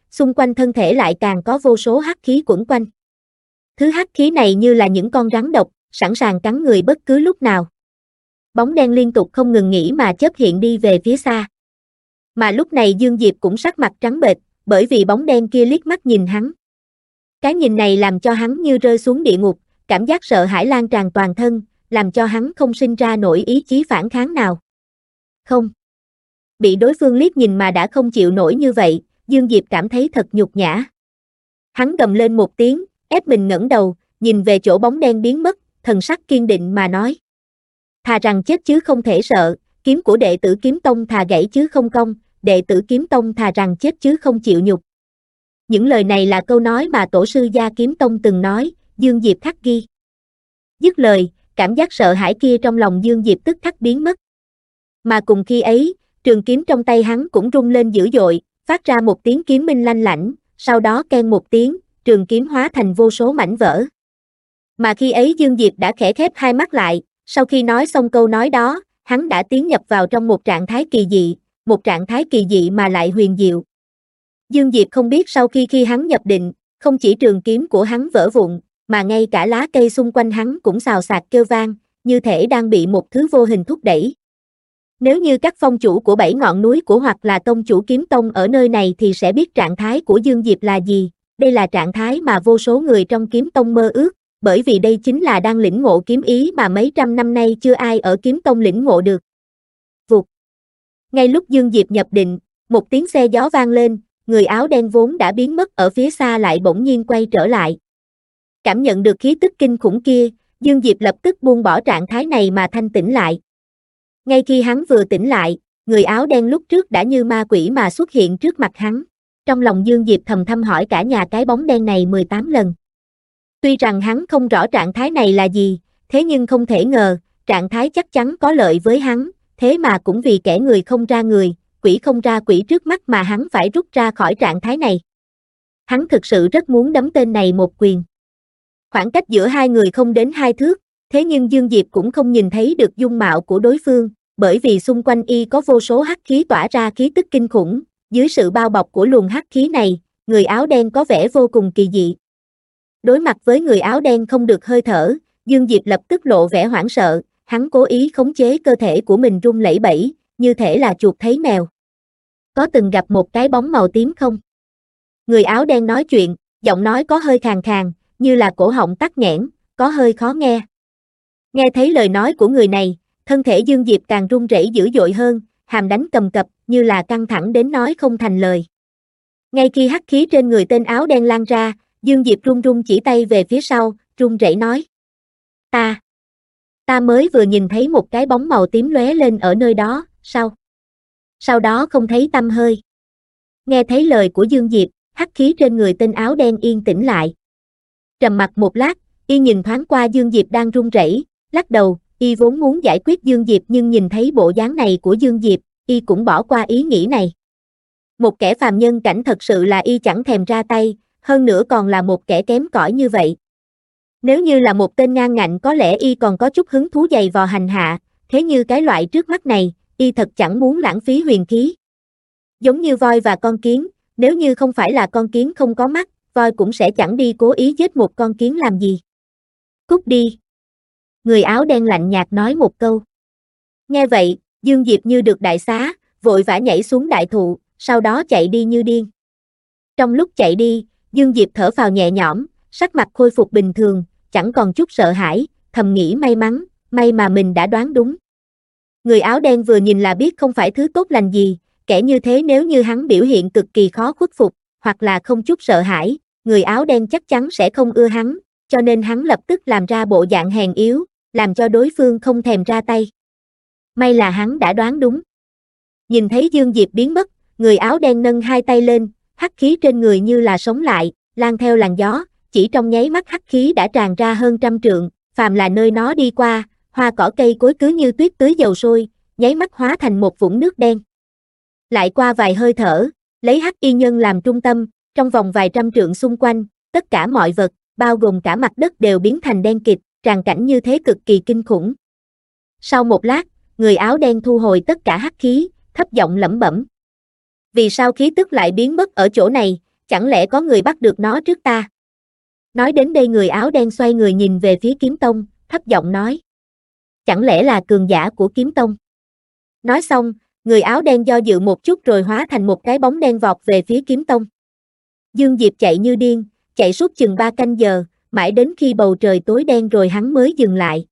xung quanh thân thể lại càng có vô số hắc khí quẩn quanh. Thứ hắc khí này như là những con rắn độc, sẵn sàng cắn người bất cứ lúc nào. Bóng đen liên tục không ngừng nghỉ mà chớp hiện đi về phía xa. Mà lúc này Dương Diệp cũng sắc mặt trắng bệch, bởi vì bóng đen kia liếc mắt nhìn hắn. Cái nhìn này làm cho hắn như rơi xuống địa ngục, cảm giác sợ hãi lan tràn toàn thân, làm cho hắn không sinh ra nổi ý chí phản kháng nào. Không. Bị đối phương liếc nhìn mà đã không chịu nổi như vậy, Dương Diệp cảm thấy thật nhục nhã. Hắn gầm lên một tiếng, ép mình ngẩng đầu, nhìn về chỗ bóng đen biến mất, thần sắc kiên định mà nói. Thà rằng chết chứ không thể sợ, kiếm của đệ tử Kiếm Tông thà gãy chứ không cong, đệ tử Kiếm Tông thà rằng chết chứ không chịu nhục. Những lời này là câu nói mà tổ sư gia Kiếm Tông từng nói, Dương Diệp khắc ghi. Dứt lời, cảm giác sợ hãi kia trong lòng Dương Diệp tức khắc biến mất. Mà cùng khi ấy, trường kiếm trong tay hắn cũng rung lên dữ dội, phát ra một tiếng kiếm minh lanh lảnh, sau đó keng một tiếng, trường kiếm hóa thành vô số mảnh vỡ. Mà khi ấy Dương Diệp đã khẽ khép hai mắt lại, sau khi nói xong câu nói đó, hắn đã tiến nhập vào trong một trạng thái kỳ dị mà lại huyền diệu. Dương Diệp không biết sau khi hắn nhập định, không chỉ trường kiếm của hắn vỡ vụn, mà ngay cả lá cây xung quanh hắn cũng xào xạc kêu vang, như thể đang bị một thứ vô hình thúc đẩy. Nếu như các phong chủ của 7 ngọn núi của hoặc là tông chủ Kiếm Tông ở nơi này thì sẽ biết trạng thái của Dương Diệp là gì, đây là trạng thái mà vô số người trong Kiếm Tông mơ ước, bởi vì đây chính là đang lĩnh ngộ kiếm ý mà mấy trăm năm nay chưa ai ở Kiếm Tông lĩnh ngộ được. Vụt. Ngay lúc Dương Diệp nhập định, một tiếng xe gió vang lên, người áo đen vốn đã biến mất ở phía xa lại bỗng nhiên quay trở lại. Cảm nhận được khí tức kinh khủng kia, Dương Diệp lập tức buông bỏ trạng thái này mà thanh tĩnh lại. Ngay khi hắn vừa tỉnh lại, người áo đen lúc trước đã như ma quỷ mà xuất hiện trước mặt hắn. Trong lòng Dương Diệp thầm thăm hỏi cả nhà cái bóng đen này 18 lần. Tuy rằng hắn không rõ trạng thái này là gì, thế nhưng không thể ngờ, trạng thái chắc chắn có lợi với hắn, thế mà cũng vì kẻ người không ra người, quỷ không ra quỷ trước mắt mà hắn phải rút ra khỏi trạng thái này. Hắn thực sự rất muốn đấm tên này một quyền. Khoảng cách giữa hai người không đến 2 thước, thế nhưng Dương Diệp cũng không nhìn thấy được dung mạo của đối phương, bởi vì xung quanh y có vô số hắc khí tỏa ra khí tức kinh khủng, dưới sự bao bọc của luồng hắc khí này, người áo đen có vẻ vô cùng kỳ dị. Đối mặt với người áo đen không được hơi thở, Dương Diệp lập tức lộ vẻ hoảng sợ, hắn cố ý khống chế cơ thể của mình run lẩy bẩy, như thể là chuột thấy mèo. Có từng gặp một cái bóng màu tím không? Người áo đen nói chuyện, giọng nói có hơi khàn khàn, như là cổ họng tắc nghẽn, có hơi khó nghe. Nghe thấy lời nói của người này, thân thể Dương Diệp càng run rẩy dữ dội hơn, hàm đánh cầm cập, như là căng thẳng đến nói không thành lời. Ngay khi hắc khí trên người tên áo đen lan ra, Dương Diệp run run chỉ tay về phía sau, run rẩy nói. Ta mới vừa nhìn thấy một cái bóng màu tím lóe lên ở nơi đó, sao? Sau đó không thấy tăm hơi. Nghe thấy lời của Dương Diệp, hắc khí trên người tên áo đen yên tĩnh lại. Trầm mặc một lát, y nhìn thoáng qua Dương Diệp đang run rẩy, lắc đầu, y vốn muốn giải quyết Dương Diệp nhưng nhìn thấy bộ dáng này của Dương Diệp, y cũng bỏ qua ý nghĩ này. Một kẻ phàm nhân cảnh thật sự là y chẳng thèm ra tay, hơn nữa còn là một kẻ kém cỏi như vậy. Nếu như là một tên ngang ngạnh có lẽ y còn có chút hứng thú giày vò hành hạ, thế như cái loại trước mắt này, y thật chẳng muốn lãng phí huyền khí. Giống như voi và con kiến, nếu như không phải là con kiến không có mắt, voi cũng sẽ chẳng đi cố ý giết một con kiến làm gì. Cút đi. Người áo đen lạnh nhạt nói một câu. Nghe vậy, Dương Diệp như được đại xá, vội vã nhảy xuống đại thụ, sau đó chạy đi như điên. Trong lúc chạy đi, Dương Diệp thở phào nhẹ nhõm, sắc mặt khôi phục bình thường, chẳng còn chút sợ hãi, thầm nghĩ may mắn, may mà mình đã đoán đúng. Người áo đen vừa nhìn là biết không phải thứ tốt lành gì, kẻ như thế nếu như hắn biểu hiện cực kỳ khó khuất phục, hoặc là không chút sợ hãi, người áo đen chắc chắn sẽ không ưa hắn, cho nên hắn lập tức làm ra bộ dạng hèn yếu, làm cho đối phương không thèm ra tay. May là hắn đã đoán đúng. Nhìn thấy Dương Diệp biến mất, người áo đen nâng hai tay lên, hắc khí trên người như là sống lại, lan theo làn gió, chỉ trong nháy mắt hắc khí đã tràn ra hơn 100 trượng, phàm là nơi nó đi qua, hoa cỏ cây cối cứ như tuyết tưới dầu sôi, nháy mắt hóa thành một vũng nước đen. Lại qua vài hơi thở, lấy hắc y nhân làm trung tâm, trong vòng vài trăm trượng xung quanh, tất cả mọi vật, bao gồm cả mặt đất đều biến thành đen kịt, tràn cảnh như thế cực kỳ kinh khủng. Sau một lát, người áo đen thu hồi tất cả hắc khí, thấp giọng lẩm bẩm. Vì sao khí tức lại biến mất ở chỗ này, chẳng lẽ có người bắt được nó trước ta? Nói đến đây người áo đen xoay người nhìn về phía kiếm tông, thấp giọng nói. Chẳng lẽ là cường giả của kiếm tông? Nói xong, người áo đen do dự một chút rồi hóa thành một cái bóng đen vọt về phía kiếm tông. Dương Diệp chạy như điên, chạy suốt chừng 3 canh giờ, mãi đến khi bầu trời tối đen rồi hắn mới dừng lại.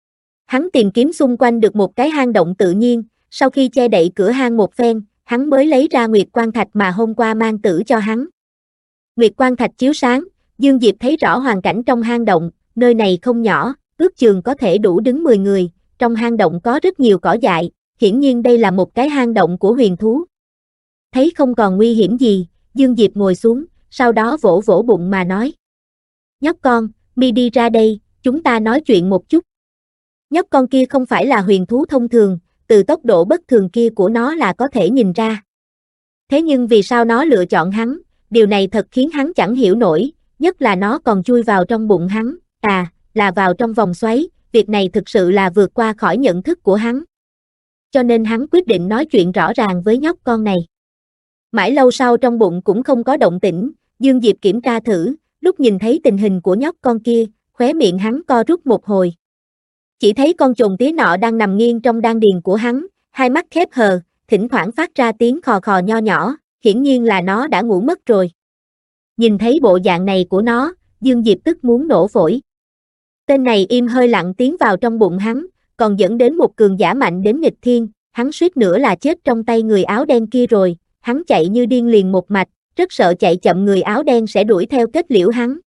Hắn tìm kiếm xung quanh được một cái hang động tự nhiên, sau khi che đậy cửa hang một phen, hắn mới lấy ra Nguyệt Quan Thạch mà hôm qua mang tử cho hắn. Nguyệt Quan Thạch chiếu sáng, Dương Diệp thấy rõ hoàn cảnh trong hang động, nơi này không nhỏ, ước chừng có thể đủ đứng 10 người, trong hang động có rất nhiều cỏ dại, hiển nhiên đây là một cái hang động của huyền thú. Thấy không còn nguy hiểm gì, Dương Diệp ngồi xuống, sau đó vỗ vỗ bụng mà nói. Nhóc con, mi đi ra đây, chúng ta nói chuyện một chút. Nhóc con kia không phải là huyền thú thông thường, từ tốc độ bất thường kia của nó là có thể nhìn ra. Thế nhưng vì sao nó lựa chọn hắn, điều này thật khiến hắn chẳng hiểu nổi, nhất là nó còn chui vào trong bụng hắn, là vào trong vòng xoáy, việc này thực sự là vượt qua khỏi nhận thức của hắn. Cho nên hắn quyết định nói chuyện rõ ràng với nhóc con này. Mãi lâu sau trong bụng cũng không có động tĩnh, Dương Diệp kiểm tra thử, lúc nhìn thấy tình hình của nhóc con kia, khóe miệng hắn co rút một hồi. Chỉ thấy con trồn tía nọ đang nằm nghiêng trong đan điền của hắn, hai mắt khép hờ, thỉnh thoảng phát ra tiếng khò khò nho nhỏ, hiển nhiên là nó đã ngủ mất rồi. Nhìn thấy bộ dạng này của nó, Dương Diệp tức muốn nổ phổi. Tên này im hơi lặng tiến vào trong bụng hắn, còn dẫn đến một cường giả mạnh đến nghịch thiên, hắn suýt nữa là chết trong tay người áo đen kia rồi, hắn chạy như điên liền một mạch, rất sợ chạy chậm người áo đen sẽ đuổi theo kết liễu hắn.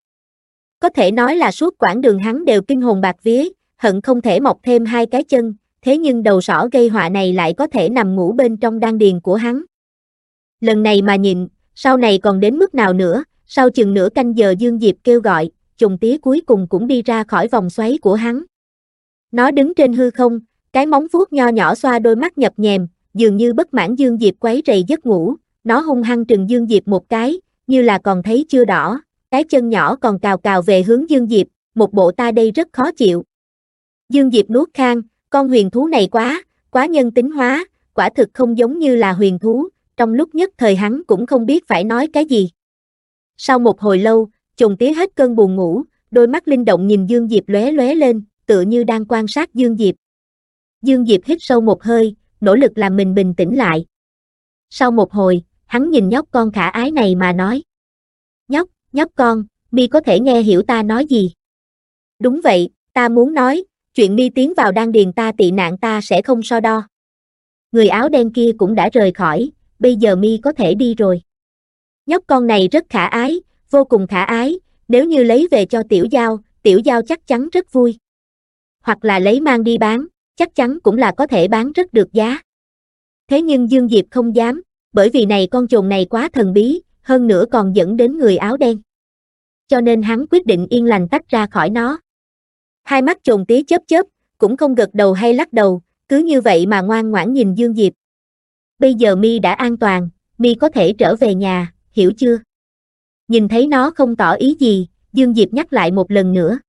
Có thể nói là suốt quãng đường hắn đều kinh hồn bạt vía, hận không thể mọc thêm 2 cái chân, thế nhưng đầu sỏ gây họa này lại có thể nằm ngủ bên trong đan điền của hắn. Lần này mà nhịn, sau này còn đến mức nào nữa, sau chừng nửa canh giờ Dương Diệp kêu gọi, trùng tía cuối cùng cũng đi ra khỏi vòng xoáy của hắn. Nó đứng trên hư không, cái móng vuốt nho nhỏ xoa đôi mắt nhập nhèm, dường như bất mãn Dương Diệp quấy rầy giấc ngủ, nó hung hăng trừng Dương Diệp một cái, như là còn thấy chưa đỏ, cái chân nhỏ còn cào cào về hướng Dương Diệp, một bộ ta đây rất khó chịu. Dương Diệp nuốt khan, con huyền thú này quá nhân tính hóa, quả thực không giống như là huyền thú, trong lúc nhất thời hắn cũng không biết phải nói cái gì. Sau một hồi lâu, trùng tía hết cơn buồn ngủ, đôi mắt linh động nhìn Dương Diệp lóe lóe lên, tựa như đang quan sát Dương Diệp. Dương Diệp hít sâu một hơi, nỗ lực làm mình bình tĩnh lại. Sau một hồi, hắn nhìn nhóc con khả ái này mà nói. Nhóc con, mi có thể nghe hiểu ta nói gì? Đúng vậy, ta muốn nói, chuyện mi tiến vào đan điền ta tị nạn ta sẽ không so đo. Người áo đen kia cũng đã rời khỏi, bây giờ mi có thể đi rồi. Nhóc con này rất khả ái, vô cùng khả ái, nếu như lấy về cho Tiểu Giao chắc chắn rất vui. Hoặc là lấy mang đi bán, chắc chắn cũng là có thể bán rất được giá. Thế nhưng Dương Diệp không dám, bởi vì này con trồn này quá thần bí, hơn nữa còn dẫn đến người áo đen. Cho nên hắn quyết định yên lành tách ra khỏi nó. Hai mắt trồn tía chớp, cũng không gật đầu hay lắc đầu, cứ như vậy mà ngoan ngoãn nhìn Dương Diệp. Bây giờ mi đã an toàn, mi có thể trở về nhà, hiểu chưa? Nhìn thấy nó không tỏ ý gì, Dương Diệp nhắc lại một lần nữa.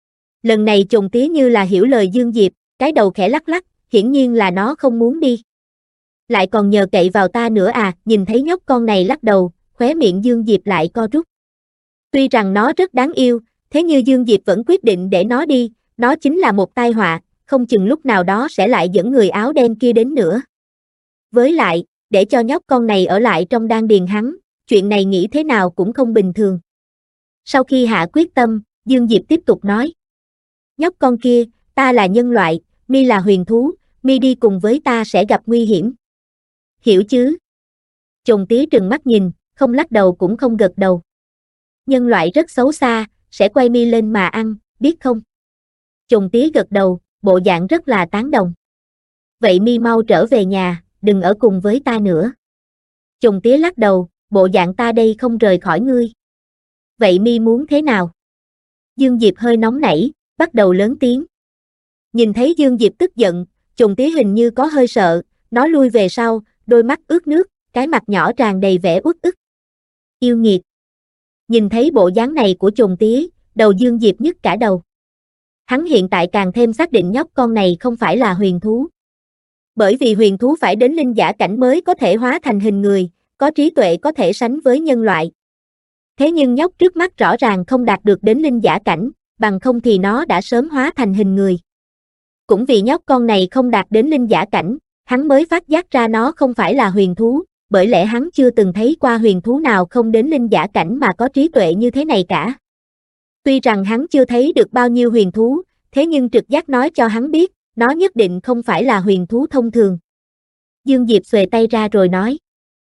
Lần này trồn tía như là hiểu lời Dương Diệp, cái đầu khẽ lắc lắc, hiển nhiên là nó không muốn đi. Lại còn nhờ cậy vào ta nữa à, nhìn thấy nhóc con này lắc đầu, khóe miệng Dương Diệp lại co rút. Tuy rằng nó rất đáng yêu, thế nhưng Dương Diệp vẫn quyết định để nó đi, nó chính là một tai họa, không chừng lúc nào đó sẽ lại dẫn người áo đen kia đến nữa. Với lại, để cho nhóc con này ở lại trong đan điền hắn, chuyện này nghĩ thế nào cũng không bình thường. Sau khi hạ quyết tâm, Dương Diệp tiếp tục nói. Nhóc con kia, ta là nhân loại, mi là huyền thú, mi đi cùng với ta sẽ gặp nguy hiểm. Hiểu chứ? Trồn tía trừng mắt nhìn, không lắc đầu cũng không gật đầu. Nhân loại rất xấu xa, sẽ quay mi lên mà ăn, biết không? Trồn tía gật đầu, bộ dạng rất là tán đồng. Vậy mi mau trở về nhà, đừng ở cùng với ta nữa. Trồn tía lắc đầu, bộ dạng ta đây không rời khỏi ngươi. Vậy mi muốn thế nào? Dương Diệp hơi nóng nảy, bắt đầu lớn tiếng. Nhìn thấy Dương Diệp tức giận, trồn tía hình như có hơi sợ, nó lui về sau, đôi mắt ướt nước, cái mặt nhỏ tràn đầy vẻ uất ức. Yêu nghiệt. Nhìn thấy bộ dáng này của trồn tía, đầu Dương Diệp nhức cả đầu. Hắn hiện tại càng thêm xác định nhóc con này không phải là huyền thú. Bởi vì huyền thú phải đến linh giả cảnh mới có thể hóa thành hình người, có trí tuệ có thể sánh với nhân loại. Thế nhưng nhóc trước mắt rõ ràng không đạt được đến linh giả cảnh, bằng không thì nó đã sớm hóa thành hình người. Cũng vì nhóc con này không đạt đến linh giả cảnh, hắn mới phát giác ra nó không phải là huyền thú, bởi lẽ hắn chưa từng thấy qua huyền thú nào không đến linh giả cảnh mà có trí tuệ như thế này cả. Tuy rằng hắn chưa thấy được bao nhiêu huyền thú, thế nhưng trực giác nói cho hắn biết, nó nhất định không phải là huyền thú thông thường. Dương Diệp xuề tay ra rồi nói.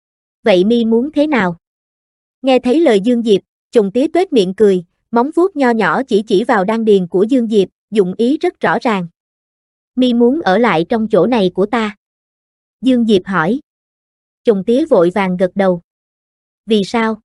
Vậy mi muốn thế nào? Nghe thấy lời Dương Diệp, Trùng Tía tuét miệng cười, móng vuốt nho nhỏ chỉ vào đan điền của Dương Diệp, dụng ý rất rõ ràng. Mi muốn ở lại trong chỗ này của ta. Dương Diệp hỏi. Trùng Tía vội vàng gật đầu. Vì sao?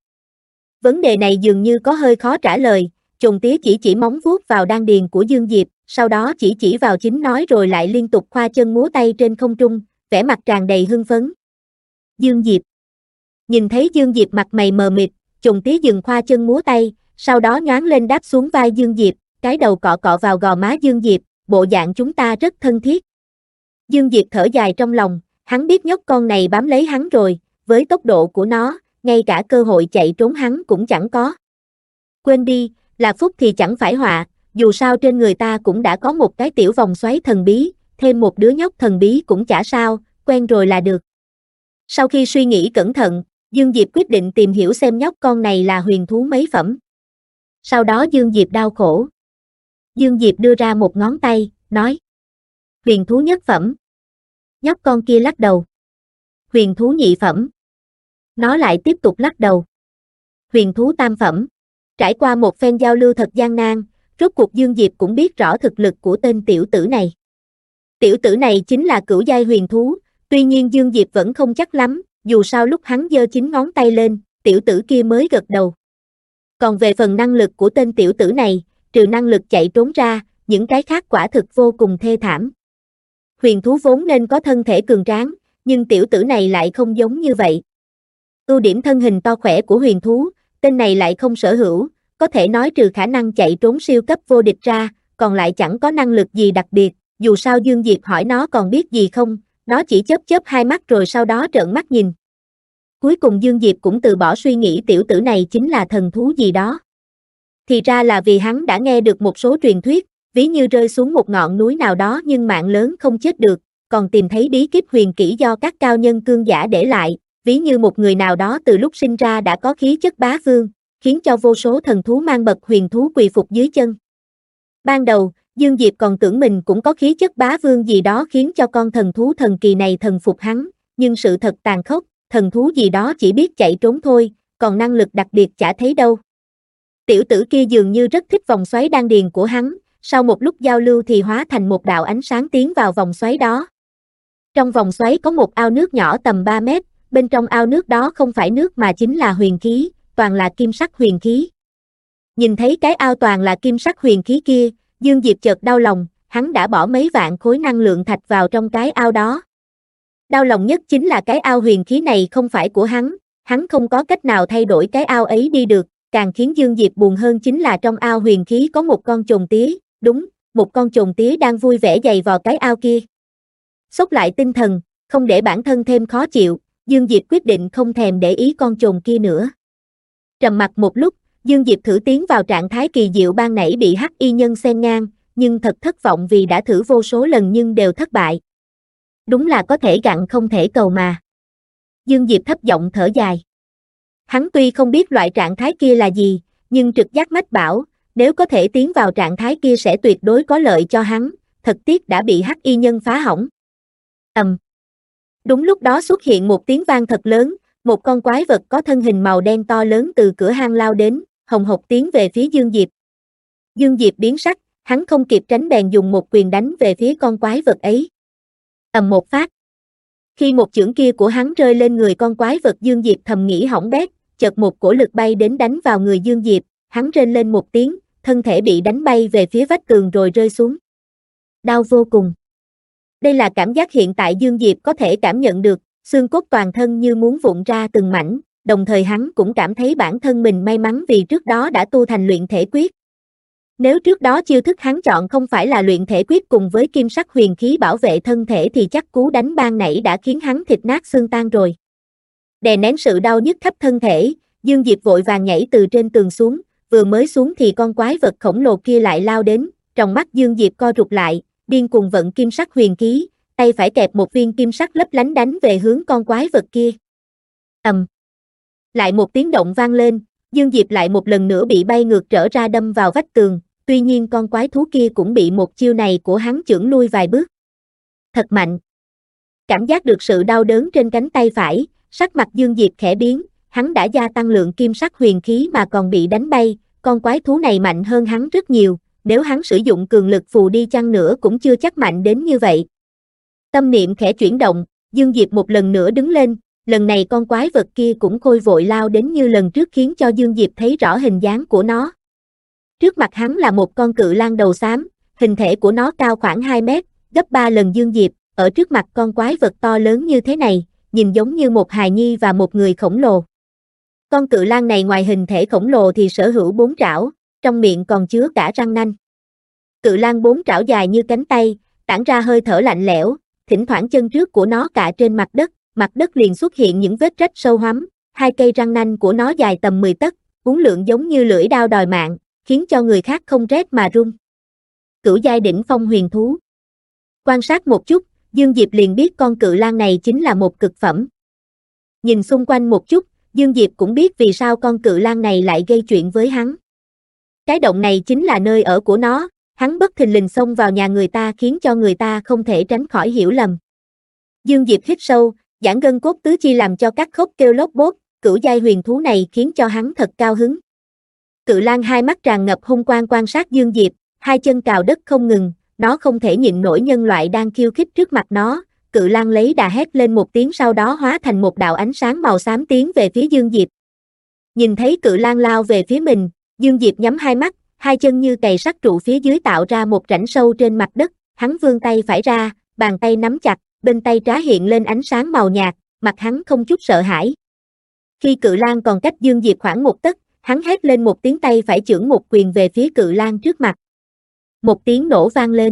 Vấn đề này dường như có hơi khó trả lời, Trùng Tía chỉ móng vuốt vào đan điền của Dương Diệp, sau đó chỉ vào chính nói rồi lại liên tục khoa chân múa tay trên không trung, vẻ mặt tràn đầy hưng phấn. Dương Diệp. Nhìn thấy Dương Diệp mặt mày mờ mịt, Trùng Tía dừng khoa chân múa tay, sau đó nhoáng lên đáp xuống vai Dương Diệp, cái đầu cọ vào gò má Dương Diệp, bộ dạng chúng ta rất thân thiết. Dương Diệp thở dài trong lòng, hắn biết nhóc con này bám lấy hắn rồi, với tốc độ của nó, ngay cả cơ hội chạy trốn hắn cũng chẳng có. Quên đi, là phúc thì chẳng phải họa, dù sao trên người ta cũng đã có một cái tiểu vòng xoáy thần bí, thêm một đứa nhóc thần bí cũng chả sao, quen rồi là được. Sau khi suy nghĩ cẩn thận, Dương Diệp quyết định tìm hiểu xem nhóc con này là huyền thú mấy phẩm. Sau đó Dương Diệp đau khổ. Dương Diệp đưa ra một ngón tay, nói. Huyền thú nhất phẩm. Nhóc con kia lắc đầu. Huyền thú nhị phẩm. Nó lại tiếp tục lắc đầu. Huyền thú tam phẩm. Trải qua một phen giao lưu thật gian nan, rốt cuộc Dương Diệp cũng biết rõ thực lực của tên tiểu tử này. Tiểu tử này chính là cửu giai huyền thú, tuy nhiên Dương Diệp vẫn không chắc lắm, dù sao lúc hắn giơ 9 ngón tay lên, tiểu tử kia mới gật đầu. Còn về phần năng lực của tên tiểu tử này, trừ năng lực chạy trốn ra, những cái khác quả thực vô cùng thê thảm. Huyền thú vốn nên có thân thể cường tráng, nhưng tiểu tử này lại không giống như vậy. Ưu điểm thân hình to khỏe của huyền thú, tên này lại không sở hữu, có thể nói trừ khả năng chạy trốn siêu cấp vô địch ra, còn lại chẳng có năng lực gì đặc biệt, dù sao Dương Diệp hỏi nó còn biết gì không, nó chỉ chớp hai mắt rồi sau đó trợn mắt nhìn. Cuối cùng Dương Diệp cũng từ bỏ suy nghĩ tiểu tử này chính là thần thú gì đó. Thì ra là vì hắn đã nghe được một số truyền thuyết, ví như rơi xuống một ngọn núi nào đó nhưng mạng lớn không chết được, còn tìm thấy bí kíp huyền kỹ do các cao nhân cương giả để lại, ví như một người nào đó từ lúc sinh ra đã có khí chất bá vương, khiến cho vô số thần thú mang bậc huyền thú quỳ phục dưới chân. Ban đầu, Dương Diệp còn tưởng mình cũng có khí chất bá vương gì đó khiến cho con thần thú thần kỳ này thần phục hắn, nhưng sự thật tàn khốc, thần thú gì đó chỉ biết chạy trốn thôi, còn năng lực đặc biệt chả thấy đâu. Tiểu tử kia dường như rất thích vòng xoáy đan điền của hắn, sau một lúc giao lưu thì hóa thành một đạo ánh sáng tiến vào vòng xoáy đó. Trong vòng xoáy có một ao nước nhỏ tầm 3 mét, bên trong ao nước đó không phải nước mà chính là huyền khí, toàn là kim sắc huyền khí. Nhìn thấy cái ao toàn là kim sắc huyền khí kia, Dương Diệp chợt đau lòng, hắn đã bỏ mấy vạn khối năng lượng thạch vào trong cái ao đó. Đau lòng nhất chính là cái ao huyền khí này không phải của hắn không có cách nào thay đổi cái ao ấy đi được, càng khiến Dương Diệp buồn hơn chính là trong ao huyền khí có một con chồn tía, đúng, một con chồn tía đang vui vẻ giày vò cái ao kia. Xốc lại tinh thần, không để bản thân thêm khó chịu, Dương Diệp quyết định không thèm để ý con chồn kia nữa. Trầm mặc một lúc, Dương Diệp thử tiến vào trạng thái kỳ diệu ban nãy bị hắc y nhân xen ngang, nhưng thật thất vọng vì đã thử vô số lần nhưng đều thất bại. Đúng là có thể gặn không thể cầu mà. Dương Diệp thấp giọng thở dài. Hắn tuy không biết loại trạng thái kia là gì, nhưng trực giác mách bảo, nếu có thể tiến vào trạng thái kia sẽ tuyệt đối có lợi cho hắn, thật tiếc đã bị hắc y nhân phá hỏng. Đúng lúc đó xuất hiện một tiếng vang thật lớn, một con quái vật có thân hình màu đen to lớn từ cửa hang lao đến, hồng hộc tiến về phía Dương Diệp. Dương Diệp biến sắc, hắn không kịp tránh bèn dùng một quyền đánh về phía con quái vật ấy. Một phát. Khi một chưởng kia của hắn rơi lên người con quái vật Dương Diệp thầm nghĩ hỏng bét, chợt một cổ lực bay đến đánh vào người Dương Diệp, hắn rên lên một tiếng, thân thể bị đánh bay về phía vách tường rồi rơi xuống. Đau vô cùng. Đây là cảm giác hiện tại Dương Diệp có thể cảm nhận được, xương cốt toàn thân như muốn vụn ra từng mảnh, đồng thời hắn cũng cảm thấy bản thân mình may mắn vì trước đó đã tu thành luyện thể quyết. Nếu trước đó chiêu thức hắn chọn không phải là luyện thể quyết cùng với kim sắc huyền khí bảo vệ thân thể thì chắc cú đánh ban nãy đã khiến hắn thịt nát xương tan rồi. Đè nén sự đau nhức khắp thân thể, Dương Diệp vội vàng nhảy từ trên tường xuống, vừa mới xuống thì con quái vật khổng lồ kia lại lao đến, trong mắt Dương Diệp co rụt lại, điên cuồng vận kim sắc huyền khí, tay phải kẹp một viên kim sắc lấp lánh đánh về hướng con quái vật kia. Lại một tiếng động vang lên, Dương Diệp lại một lần nữa bị bay ngược trở ra đâm vào vách tường, tuy nhiên con quái thú kia cũng bị một chiêu này của hắn chưởng lui vài bước. Thật mạnh. Cảm giác được sự đau đớn trên cánh tay phải, sắc mặt Dương Diệp khẽ biến, hắn đã gia tăng lượng kim sắc huyền khí mà còn bị đánh bay, con quái thú này mạnh hơn hắn rất nhiều, nếu hắn sử dụng cường lực phù đi chăng nữa cũng chưa chắc mạnh đến như vậy. Tâm niệm khẽ chuyển động, Dương Diệp một lần nữa đứng lên, lần này con quái vật kia cũng khôi vội lao đến như lần trước khiến cho Dương Diệp thấy rõ hình dáng của nó. Trước mặt hắn là một con cự lang đầu xám, hình thể của nó cao khoảng 2 mét, gấp 3 lần Dương Diệp, ở trước mặt con quái vật to lớn như thế này, nhìn giống như một hài nhi và một người khổng lồ. Con cự lang này ngoài hình thể khổng lồ thì sở hữu 4 trảo, trong miệng còn chứa cả răng nanh. Cự lang 4 trảo dài như cánh tay, tản ra hơi thở lạnh lẽo, thỉnh thoảng chân trước của nó cạ trên mặt đất liền xuất hiện những vết rách sâu hoắm, 2 cây răng nanh của nó dài tầm 10 tấc, uốn lượn giống như lưỡi đao đòi mạng, khiến cho người khác không rét mà run. Cửu giai đỉnh phong huyền thú. Quan sát một chút, Dương Diệp liền biết con cự lang này chính là một cực phẩm. Nhìn xung quanh một chút, Dương Diệp cũng biết vì sao con cự lang này lại gây chuyện với hắn. Cái động này chính là nơi ở của nó, hắn bất thình lình xông vào nhà người ta khiến cho người ta không thể tránh khỏi hiểu lầm. Dương Diệp hít sâu, giãn gân cốt tứ chi làm cho các khớp kêu lốp bốp, cửu giai huyền thú này khiến cho hắn thật cao hứng. Cự lang hai mắt tràn ngập hung quang quan sát Dương Diệp, hai chân cào đất không ngừng, nó không thể nhịn nổi nhân loại đang khiêu khích trước mặt nó, cự lang lấy đà hét lên một tiếng sau đó hóa thành một đạo ánh sáng màu xám tiến về phía Dương Diệp. Nhìn thấy cự lang lao về phía mình, Dương Diệp nhắm hai mắt, hai chân như cày sắt trụ phía dưới tạo ra một rãnh sâu trên mặt đất, hắn vươn tay phải ra, bàn tay nắm chặt, bên tay trái hiện lên ánh sáng màu nhạt, mặt hắn không chút sợ hãi. Khi cự lang còn cách Dương Diệp khoảng 1 tấc, hắn hét lên một tiếng tay phải chưởng một quyền về phía cự lang trước mặt. Một tiếng nổ vang lên.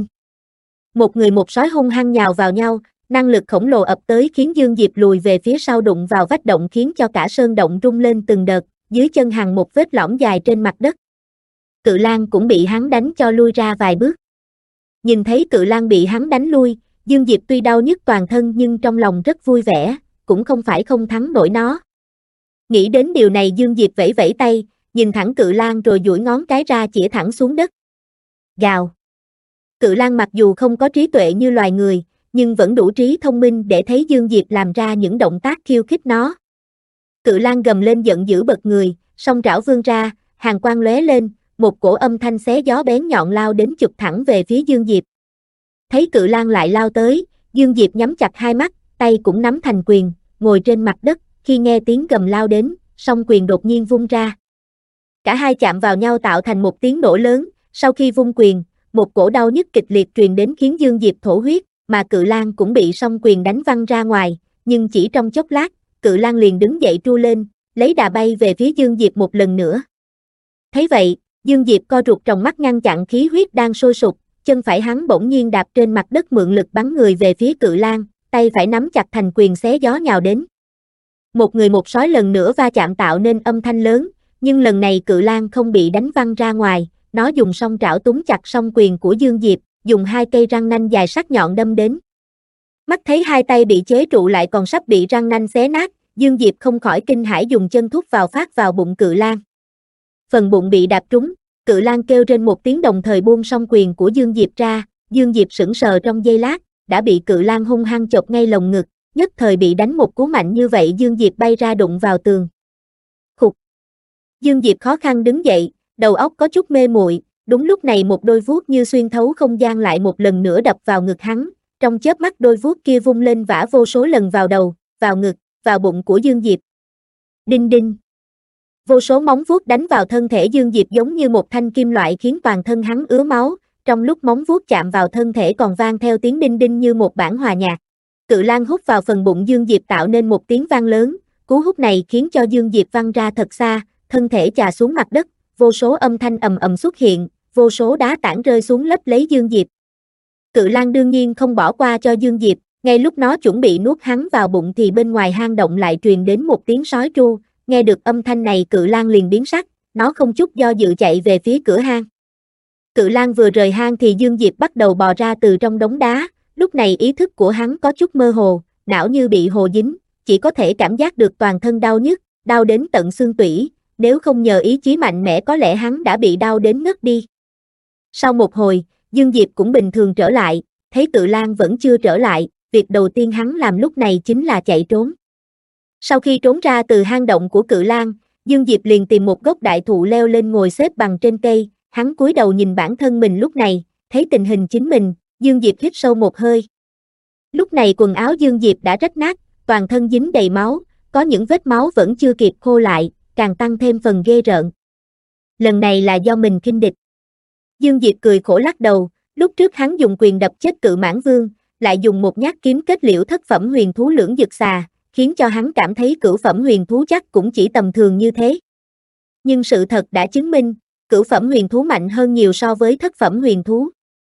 Một người một sói hung hăng nhào vào nhau, năng lực khổng lồ ập tới khiến Dương Diệp lùi về phía sau đụng vào vách động khiến cho cả sơn động rung lên từng đợt, dưới chân hằn một vết lõm dài trên mặt đất. Cự lang cũng bị hắn đánh cho lui ra vài bước. Nhìn thấy cự lang bị hắn đánh lui, Dương Diệp tuy đau nhức toàn thân nhưng trong lòng rất vui vẻ, cũng không phải không thắng nổi nó. Nghĩ đến điều này Dương Diệp vẫy vẫy tay, nhìn thẳng cự lang rồi duỗi ngón cái ra chĩa thẳng xuống đất. Gào. Cự lang mặc dù không có trí tuệ như loài người, nhưng vẫn đủ trí thông minh để thấy Dương Diệp làm ra những động tác khiêu khích nó. Cự lang gầm lên giận dữ bật người, song trảo vươn ra, hàn quang lóe lên, một cổ âm thanh xé gió bén nhọn lao đến chụp thẳng về phía Dương Diệp. Thấy cự lang lại lao tới, Dương Diệp nhắm chặt hai mắt, tay cũng nắm thành quyền, ngồi trên mặt đất, khi nghe tiếng gầm lao đến, song quyền đột nhiên vung ra. Cả hai chạm vào nhau tạo thành một tiếng nổ lớn, sau khi vung quyền, một cổ đau nhức kịch liệt truyền đến khiến Dương Diệp thổ huyết, mà cự lang cũng bị song quyền đánh văng ra ngoài, nhưng chỉ trong chốc lát, cự lang liền đứng dậy tru lên, lấy đà bay về phía Dương Diệp một lần nữa. Thấy vậy, Dương Diệp co rụt trong mắt ngăn chặn khí huyết đang sôi sục, chân phải hắn bỗng nhiên đạp trên mặt đất mượn lực bắn người về phía cự lang, tay phải nắm chặt thành quyền xé gió nhào đến. Một người một sói lần nữa va chạm tạo nên âm thanh lớn, nhưng lần này cự lang không bị đánh văng ra ngoài, nó dùng song trảo túm chặt song quyền của Dương Diệp, dùng 2 cây răng nanh dài sắc nhọn đâm đến. Mắt thấy hai tay bị chế trụ lại còn sắp bị răng nanh xé nát, Dương Diệp không khỏi kinh hãi dùng chân thúc vào phát vào bụng cự lang. Phần bụng bị đạp trúng, cự lang kêu trên một tiếng đồng thời buông song quyền của Dương Diệp ra, Dương Diệp sững sờ trong giây lát, đã bị cự lang hung hăng chộp ngay lồng ngực, nhất thời bị đánh một cú mạnh như vậy Dương Diệp bay ra đụng vào tường. Khục. Dương Diệp khó khăn đứng dậy, đầu óc có chút mê muội, đúng lúc này một đôi vuốt như xuyên thấu không gian lại một lần nữa đập vào ngực hắn, trong chớp mắt đôi vuốt kia vung lên vả vô số lần vào đầu, vào ngực, vào bụng của Dương Diệp. Đinh đinh. Vô số móng vuốt đánh vào thân thể Dương Diệp giống như một thanh kim loại khiến toàn thân hắn ứa máu, trong lúc móng vuốt chạm vào thân thể còn vang theo tiếng đinh đinh như một bản hòa nhạc. Cự lang hút vào phần bụng Dương Diệp tạo nên một tiếng vang lớn, cú hút này khiến cho Dương Diệp văng ra thật xa, thân thể chà xuống mặt đất, vô số âm thanh ầm ầm xuất hiện, vô số đá tảng rơi xuống lấp lấy Dương Diệp. Cự lang đương nhiên không bỏ qua cho Dương Diệp, ngay lúc nó chuẩn bị nuốt hắn vào bụng thì bên ngoài hang động lại truyền đến một tiếng sói tru, nghe được âm thanh này Cự Lang liền biến sắc, nó không chút do dự chạy về phía cửa hang. Cự Lang vừa rời hang thì Dương Diệp bắt đầu bò ra từ trong đống đá, lúc này ý thức của hắn có chút mơ hồ, não như bị hồ dính, chỉ có thể cảm giác được toàn thân đau nhức, đau đến tận xương tủy, nếu không nhờ ý chí mạnh mẽ có lẽ hắn đã bị đau đến ngất đi. Sau một hồi, Dương Diệp cũng bình thường trở lại, thấy Cự Lang vẫn chưa trở lại, việc đầu tiên hắn làm lúc này chính là chạy trốn. Sau khi trốn ra từ hang động của Cự Lang, Dương Diệp liền tìm một gốc đại thụ leo lên ngồi xếp bằng trên cây, hắn cúi đầu nhìn bản thân mình lúc này, thấy tình hình chính mình, Dương Diệp hít sâu một hơi. Lúc này quần áo Dương Diệp đã rách nát, toàn thân dính đầy máu, có những vết máu vẫn chưa kịp khô lại, càng tăng thêm phần ghê rợn. Lần này là do mình khinh địch. Dương Diệp cười khổ lắc đầu, lúc trước hắn dùng quyền đập chết Cự Mãng Vương, lại dùng một nhát kiếm kết liễu thất phẩm huyền thú lưỡng dực xà, khiến cho hắn cảm thấy cửu phẩm huyền thú chắc cũng chỉ tầm thường như thế. Nhưng sự thật đã chứng minh, cửu phẩm huyền thú mạnh hơn nhiều so với thất phẩm huyền thú.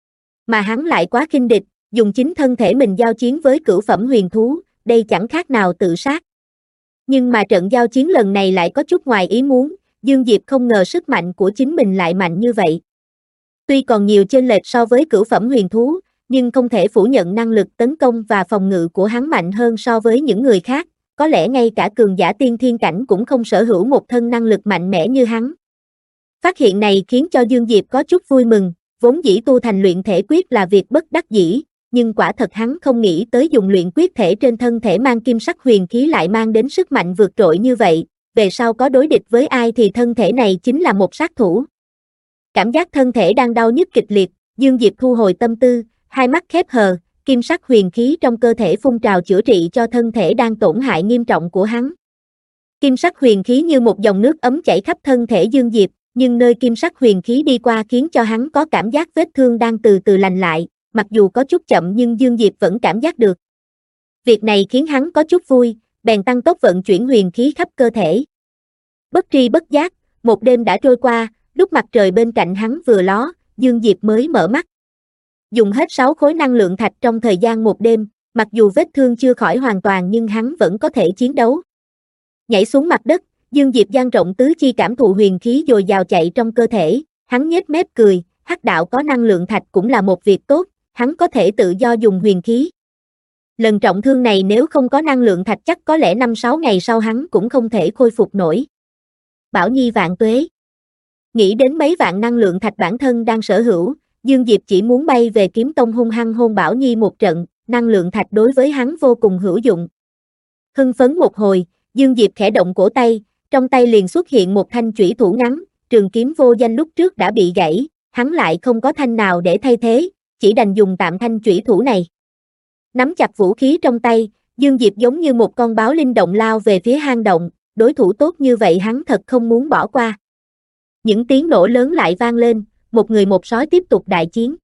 Mà hắn lại quá khinh địch, dùng chính thân thể mình giao chiến với cửu phẩm huyền thú, đây chẳng khác nào tự sát. Nhưng mà trận giao chiến lần này lại có chút ngoài ý muốn, Dương Diệp không ngờ sức mạnh của chính mình lại mạnh như vậy. Tuy còn nhiều chênh lệch so với cửu phẩm huyền thú, nhưng không thể phủ nhận năng lực tấn công và phòng ngự của hắn mạnh hơn so với những người khác, có lẽ ngay cả cường giả tiên thiên cảnh cũng không sở hữu một thân năng lực mạnh mẽ như hắn. Phát hiện này khiến cho Dương Diệp có chút vui mừng, vốn dĩ tu thành luyện thể quyết là việc bất đắc dĩ, nhưng quả thật hắn không nghĩ tới dùng luyện quyết thể trên thân thể mang kim sắc huyền khí lại mang đến sức mạnh vượt trội như vậy, về sau có đối địch với ai thì thân thể này chính là một sát thủ. Cảm giác thân thể đang đau nhức kịch liệt, Dương Diệp thu hồi tâm tư, hai mắt khép hờ, kim sắc huyền khí trong cơ thể phun trào chữa trị cho thân thể đang tổn hại nghiêm trọng của hắn. Kim sắc huyền khí như một dòng nước ấm chảy khắp thân thể Dương Diệp, nhưng nơi kim sắc huyền khí đi qua khiến cho hắn có cảm giác vết thương đang từ từ lành lại, mặc dù có chút chậm nhưng Dương Diệp vẫn cảm giác được. Việc này khiến hắn có chút vui, bèn tăng tốc vận chuyển huyền khí khắp cơ thể. Bất tri bất giác, một đêm đã trôi qua, lúc mặt trời bên cạnh hắn vừa ló, Dương Diệp mới mở mắt. Dùng hết 6 khối năng lượng thạch trong thời gian một đêm, mặc dù vết thương chưa khỏi hoàn toàn nhưng hắn vẫn có thể chiến đấu. Nhảy xuống mặt đất, Dương Diệp dang rộng tứ chi cảm thụ huyền khí dồi dào chạy trong cơ thể, hắn nhếch mép cười, hắc đạo có năng lượng thạch cũng là một việc tốt, hắn có thể tự do dùng huyền khí. Lần trọng thương này nếu không có năng lượng thạch chắc có lẽ 5-6 ngày sau hắn cũng không thể khôi phục nổi. Bảo Nhi vạn tuế. Nghĩ đến mấy vạn năng lượng thạch bản thân đang sở hữu, Dương Diệp chỉ muốn bay về Kiếm Tông hung hăng hôn Bảo Nhi một trận, năng lượng thạch đối với hắn vô cùng hữu dụng. Hưng phấn một hồi, Dương Diệp khẽ động cổ tay, trong tay liền xuất hiện một thanh chủy thủ ngắn, trường kiếm vô danh lúc trước đã bị gãy, hắn lại không có thanh nào để thay thế, chỉ đành dùng tạm thanh chủy thủ này. Nắm chặt vũ khí trong tay, Dương Diệp giống như một con báo linh động lao về phía hang động, đối thủ tốt như vậy hắn thật không muốn bỏ qua. Những tiếng nổ lớn lại vang lên, một người một sói tiếp tục đại chiến.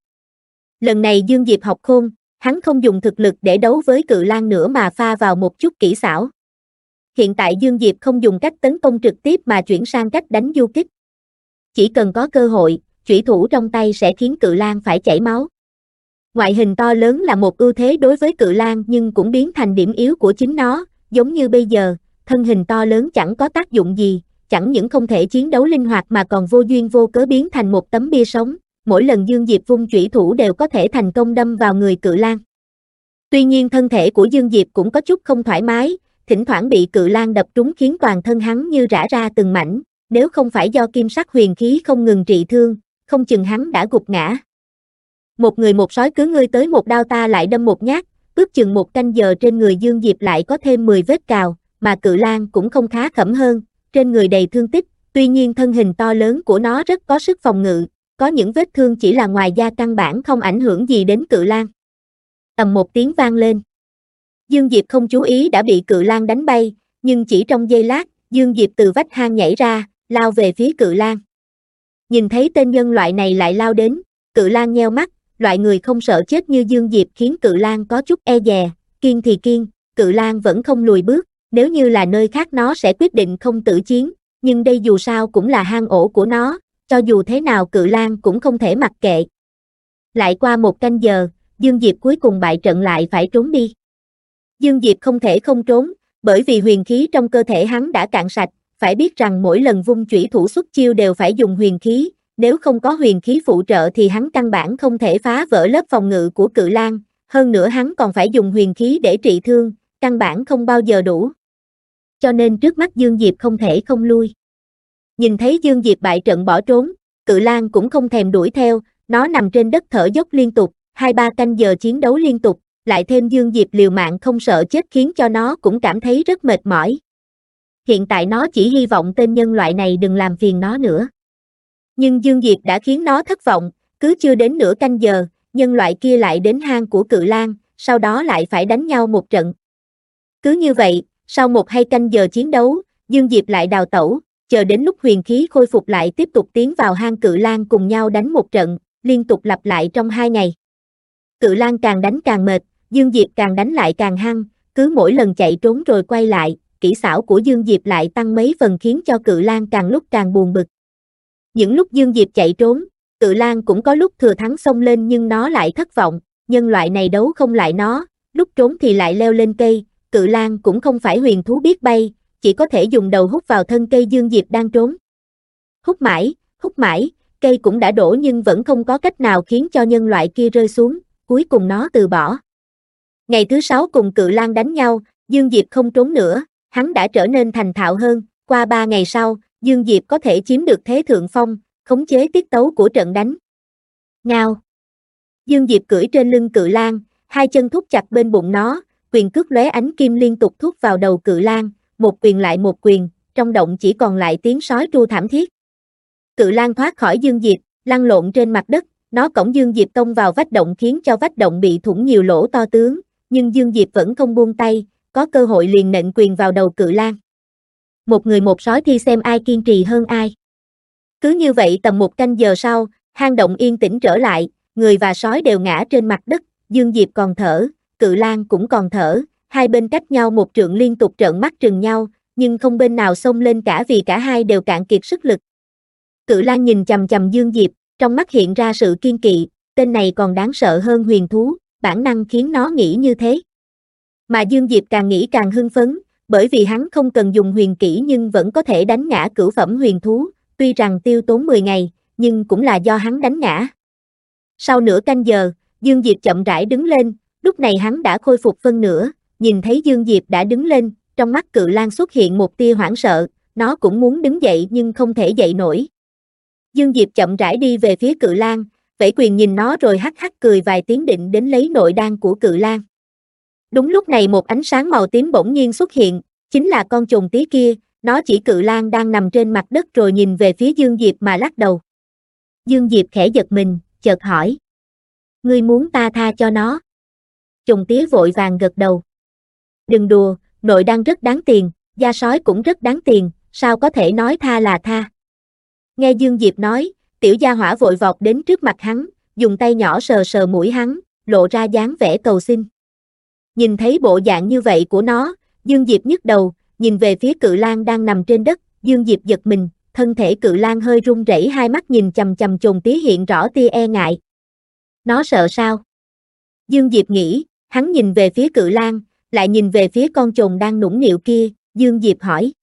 Lần này Dương Diệp học khôn, hắn không dùng thực lực để đấu với Cự Lang nữa mà pha vào một chút kỹ xảo. Hiện tại Dương Diệp không dùng cách tấn công trực tiếp mà chuyển sang cách đánh du kích. Chỉ cần có cơ hội, chủy thủ trong tay sẽ khiến Cự Lang phải chảy máu. Ngoại hình to lớn là một ưu thế đối với Cự Lang nhưng cũng biến thành điểm yếu của chính nó, giống như bây giờ, thân hình to lớn chẳng có tác dụng gì, chẳng những không thể chiến đấu linh hoạt mà còn vô duyên vô cớ biến thành một tấm bia sống, mỗi lần Dương Diệp vung chủy thủ đều có thể thành công đâm vào người Cự Lang. Tuy nhiên thân thể của Dương Diệp cũng có chút không thoải mái, thỉnh thoảng bị Cự Lang đập trúng khiến toàn thân hắn như rã ra từng mảnh, nếu không phải do kim sắc huyền khí không ngừng trị thương, không chừng hắn đã gục ngã. Một người một sói cứ ngươi tới một đao ta lại đâm một nhát, ước chừng một canh giờ trên người Dương Diệp lại có thêm 10 vết cào, mà Cự Lang cũng không khá khẩm hơn, trên người đầy thương tích, tuy nhiên thân hình to lớn của nó rất có sức phòng ngự, có những vết thương chỉ là ngoài da căn bản không ảnh hưởng gì đến Cự Lang. Ầm một tiếng vang lên. Dương Diệp không chú ý đã bị Cự Lang đánh bay, nhưng chỉ trong giây lát, Dương Diệp từ vách hang nhảy ra, lao về phía Cự Lang. Nhìn thấy tên nhân loại này lại lao đến, Cự Lang nheo mắt, loại người không sợ chết như Dương Diệp khiến Cự Lang có chút e dè, kiên thì kiên, Cự Lang vẫn không lùi bước, nếu như là nơi khác nó sẽ quyết định không tử chiến, nhưng đây dù sao cũng là hang ổ của nó, cho dù thế nào Cự Lang cũng không thể mặc kệ. Lại qua một canh giờ, Dương Diệp cuối cùng bại trận lại phải trốn đi. Dương Diệp không thể không trốn, bởi vì huyền khí trong cơ thể hắn đã cạn sạch, phải biết rằng mỗi lần vung chủy thủ xuất chiêu đều phải dùng huyền khí, nếu không có huyền khí phụ trợ thì hắn căn bản không thể phá vỡ lớp phòng ngự của Cự Lang, hơn nữa hắn còn phải dùng huyền khí để trị thương, căn bản không bao giờ đủ. Cho nên trước mắt Dương Diệp không thể không lui. Nhìn thấy Dương Diệp bại trận bỏ trốn, Cự Lang cũng không thèm đuổi theo, nó nằm trên đất thở dốc liên tục, 2-3 canh giờ chiến đấu liên tục, lại thêm Dương Diệp liều mạng không sợ chết khiến cho nó cũng cảm thấy rất mệt mỏi. Hiện tại nó chỉ hy vọng tên nhân loại này đừng làm phiền nó nữa. Nhưng Dương Diệp đã khiến nó thất vọng, cứ chưa đến nửa canh giờ, nhân loại kia lại đến hang của Cự Lang, sau đó lại phải đánh nhau một trận. Cứ như vậy, sau 1-2 canh giờ chiến đấu, Dương Diệp lại đào tẩu, chờ đến lúc huyền khí khôi phục lại tiếp tục tiến vào hang Cự Lang cùng nhau đánh một trận, liên tục lặp lại trong 2 ngày. Cự Lang càng đánh càng mệt, Dương Diệp càng đánh lại càng hăng, cứ mỗi lần chạy trốn rồi quay lại, kỹ xảo của Dương Diệp lại tăng mấy phần khiến cho Cự Lang càng lúc càng buồn bực. Những lúc Dương Diệp chạy trốn, Cự Lang cũng có lúc thừa thắng xông lên nhưng nó lại thất vọng, nhân loại này đấu không lại nó, lúc trốn thì lại leo lên cây, Cự Lang cũng không phải huyền thú biết bay, chỉ có thể dùng đầu hút vào thân cây Dương Diệp đang trốn. Hút mãi, cây cũng đã đổ nhưng vẫn không có cách nào khiến cho nhân loại kia rơi xuống, cuối cùng nó từ bỏ. Ngày thứ 6 cùng Cự Lang đánh nhau, Dương Diệp không trốn nữa, hắn đã trở nên thành thạo hơn, qua 3 ngày sau, Dương Diệp có thể chiếm được thế thượng phong, khống chế tiết tấu của trận đánh. Ngao. Dương Diệp cưỡi trên lưng Cự Lang, 2 chân thúc chặt bên bụng nó, quyền cước lóe ánh kim liên tục thúc vào đầu Cự Lang, một quyền lại một quyền, trong động chỉ còn lại tiếng sói tru thảm thiết. Cự Lang thoát khỏi Dương Diệp, lăn lộn trên mặt đất, nó cõng Dương Diệp tông vào vách động khiến cho vách động bị thủng nhiều lỗ to tướng, nhưng Dương Diệp vẫn không buông tay, có cơ hội liền nện quyền vào đầu Cự Lang. Một người một sói thi xem ai kiên trì hơn ai. Cứ như vậy tầm 1 canh giờ sau, hang động yên tĩnh trở lại, người và sói đều ngã trên mặt đất, Dương Diệp còn thở, Cự Lang cũng còn thở, hai bên cách nhau 1 trượng liên tục trợn mắt trừng nhau, nhưng không bên nào xông lên cả vì cả hai đều cạn kiệt sức lực. Cự Lang nhìn chằm chằm Dương Diệp, trong mắt hiện ra sự kiên kỵ, tên này còn đáng sợ hơn huyền thú, bản năng khiến nó nghĩ như thế. Mà Dương Diệp càng nghĩ càng hưng phấn, bởi vì hắn không cần dùng huyền kỹ nhưng vẫn có thể đánh ngã cửu phẩm huyền thú, tuy rằng tiêu tốn 10 ngày, nhưng cũng là do hắn đánh ngã. Sau nửa canh giờ, Dương Diệp chậm rãi đứng lên, lúc này hắn đã khôi phục phân nửa, nhìn thấy Dương Diệp đã đứng lên, trong mắt Cự Lang xuất hiện một tia hoảng sợ, nó cũng muốn đứng dậy nhưng không thể dậy nổi. Dương Diệp chậm rãi đi về phía Cự Lang, vẫy quyền nhìn nó rồi hắc hắc cười vài tiếng định đến lấy nội đan của Cự Lang. Đúng lúc này một ánh sáng màu tím bỗng nhiên xuất hiện, chính là con trùng tí kia, nó chỉ Cự Lang đang nằm trên mặt đất rồi nhìn về phía Dương Diệp mà lắc đầu. Dương Diệp khẽ giật mình, chợt hỏi. Ngươi muốn ta tha cho nó? Trùng tía vội vàng gật đầu. Đừng đùa, nội đan rất đáng tiền, da sói cũng rất đáng tiền, sao có thể nói tha là tha? Nghe Dương Diệp nói, tiểu gia hỏa vội vọt đến trước mặt hắn, dùng tay nhỏ sờ sờ mũi hắn, lộ ra dáng vẻ cầu xin. Nhìn thấy bộ dạng như vậy của nó, Dương Diệp nhức đầu, nhìn về phía Cự Lang đang nằm trên đất, Dương Diệp giật mình, thân thể Cự Lang hơi run rẩy, hai mắt nhìn chằm chằm trùng tía hiện rõ tia e ngại. Nó sợ sao? Dương Diệp nghĩ, hắn nhìn về phía Cự Lang, lại nhìn về phía con trùng đang nũng nịu kia, Dương Diệp hỏi.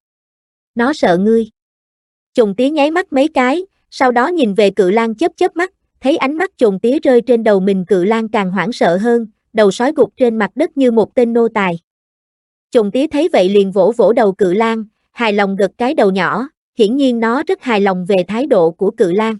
Nó sợ ngươi. Trùng tía nháy mắt mấy cái, sau đó nhìn về Cự Lang chớp chớp mắt, thấy ánh mắt trùng tía rơi trên đầu mình Cự Lang càng hoảng sợ hơn, đầu sói gục trên mặt đất như một tên nô tài. Trùng tía thấy vậy liền vỗ vỗ đầu Cự Lang, hài lòng gật cái đầu nhỏ, hiển nhiên nó rất hài lòng về thái độ của Cự Lang.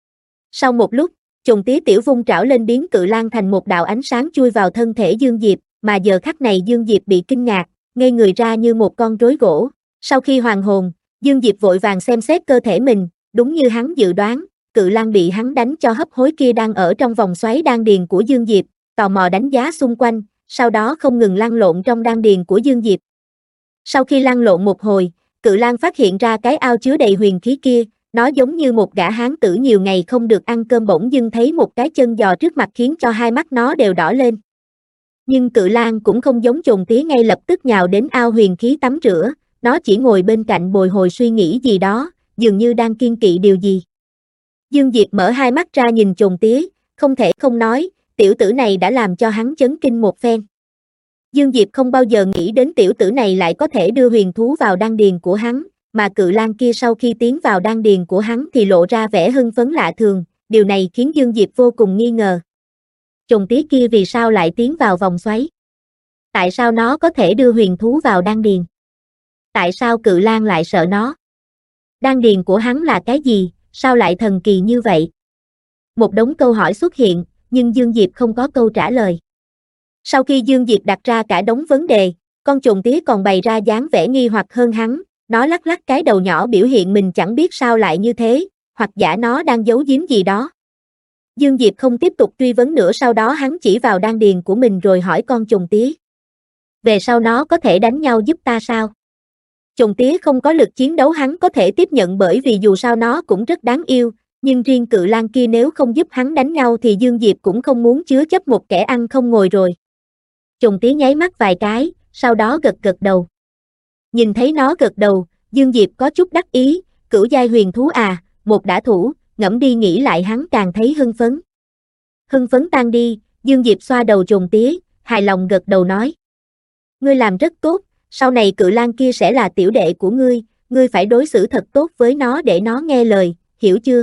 Sau một lúc, trùng tía tiểu vung trảo lên biến Cự Lang thành một đạo ánh sáng chui vào thân thể Dương Diệp, mà giờ khắc này Dương Diệp bị kinh ngạc, ngây người ra như một con rối gỗ. Sau khi hoàn hồn, Dương Diệp vội vàng xem xét cơ thể mình, đúng như hắn dự đoán, Cự Lang bị hắn đánh cho hấp hối kia đang ở trong vòng xoáy đan điền của Dương Diệp, tò mò đánh giá xung quanh, sau đó không ngừng lăn lộn trong đan điền của Dương Diệp. Sau khi lăn lộn một hồi, Cự Lang phát hiện ra cái ao chứa đầy huyền khí kia, nó giống như một gã hán tử nhiều ngày không được ăn cơm bỗng dưng thấy một cái chân giò trước mặt khiến cho hai mắt nó đều đỏ lên. Nhưng Cự Lang cũng không giống trùng tía ngay lập tức nhào đến ao huyền khí tắm rửa, nó chỉ ngồi bên cạnh bồi hồi suy nghĩ gì đó, dường như đang kiêng kỵ điều gì. Dương Diệp mở hai mắt ra nhìn trùng tía, không thể không nói, tiểu tử này đã làm cho hắn chấn kinh một phen. Dương Diệp không bao giờ nghĩ đến tiểu tử này lại có thể đưa huyền thú vào đan điền của hắn, mà cự lang kia sau khi tiến vào đan điền của hắn thì lộ ra vẻ hưng phấn lạ thường, điều này khiến Dương Diệp vô cùng nghi ngờ. Trùng tía kia vì sao lại tiến vào vòng xoáy? Tại sao nó có thể đưa huyền thú vào đan điền? Tại sao cự lang lại sợ nó? Đan điền của hắn là cái gì, sao lại thần kỳ như vậy? Một đống câu hỏi xuất hiện, nhưng Dương Diệp không có câu trả lời. Sau khi Dương Diệp đặt ra cả đống vấn đề, con trùng tía còn bày ra dáng vẻ nghi hoặc hơn hắn, nó lắc lắc cái đầu nhỏ biểu hiện mình chẳng biết sao lại như thế, hoặc giả nó đang giấu giếm gì đó. Dương Diệp không tiếp tục truy vấn nữa, sau đó hắn chỉ vào đan điền của mình rồi hỏi con trùng tía. Về sau nó có thể đánh nhau giúp ta sao? Trùng tía không có lực chiến đấu hắn có thể tiếp nhận, bởi vì dù sao nó cũng rất đáng yêu, nhưng riêng cự lang kia nếu không giúp hắn đánh nhau thì Dương Diệp cũng không muốn chứa chấp một kẻ ăn không ngồi rồi. Trùng tía nháy mắt vài cái, sau đó gật gật đầu. Nhìn thấy nó gật đầu, Dương Diệp có chút đắc ý, cửu giai huyền thú à, một đã thủ, ngẫm đi nghĩ lại hắn càng thấy hưng phấn. Hưng phấn tan đi, Dương Diệp xoa đầu trùng tía, hài lòng gật đầu nói. Ngươi làm rất tốt, sau này cự lang kia sẽ là tiểu đệ của ngươi phải đối xử thật tốt với nó để nó nghe lời, hiểu chưa?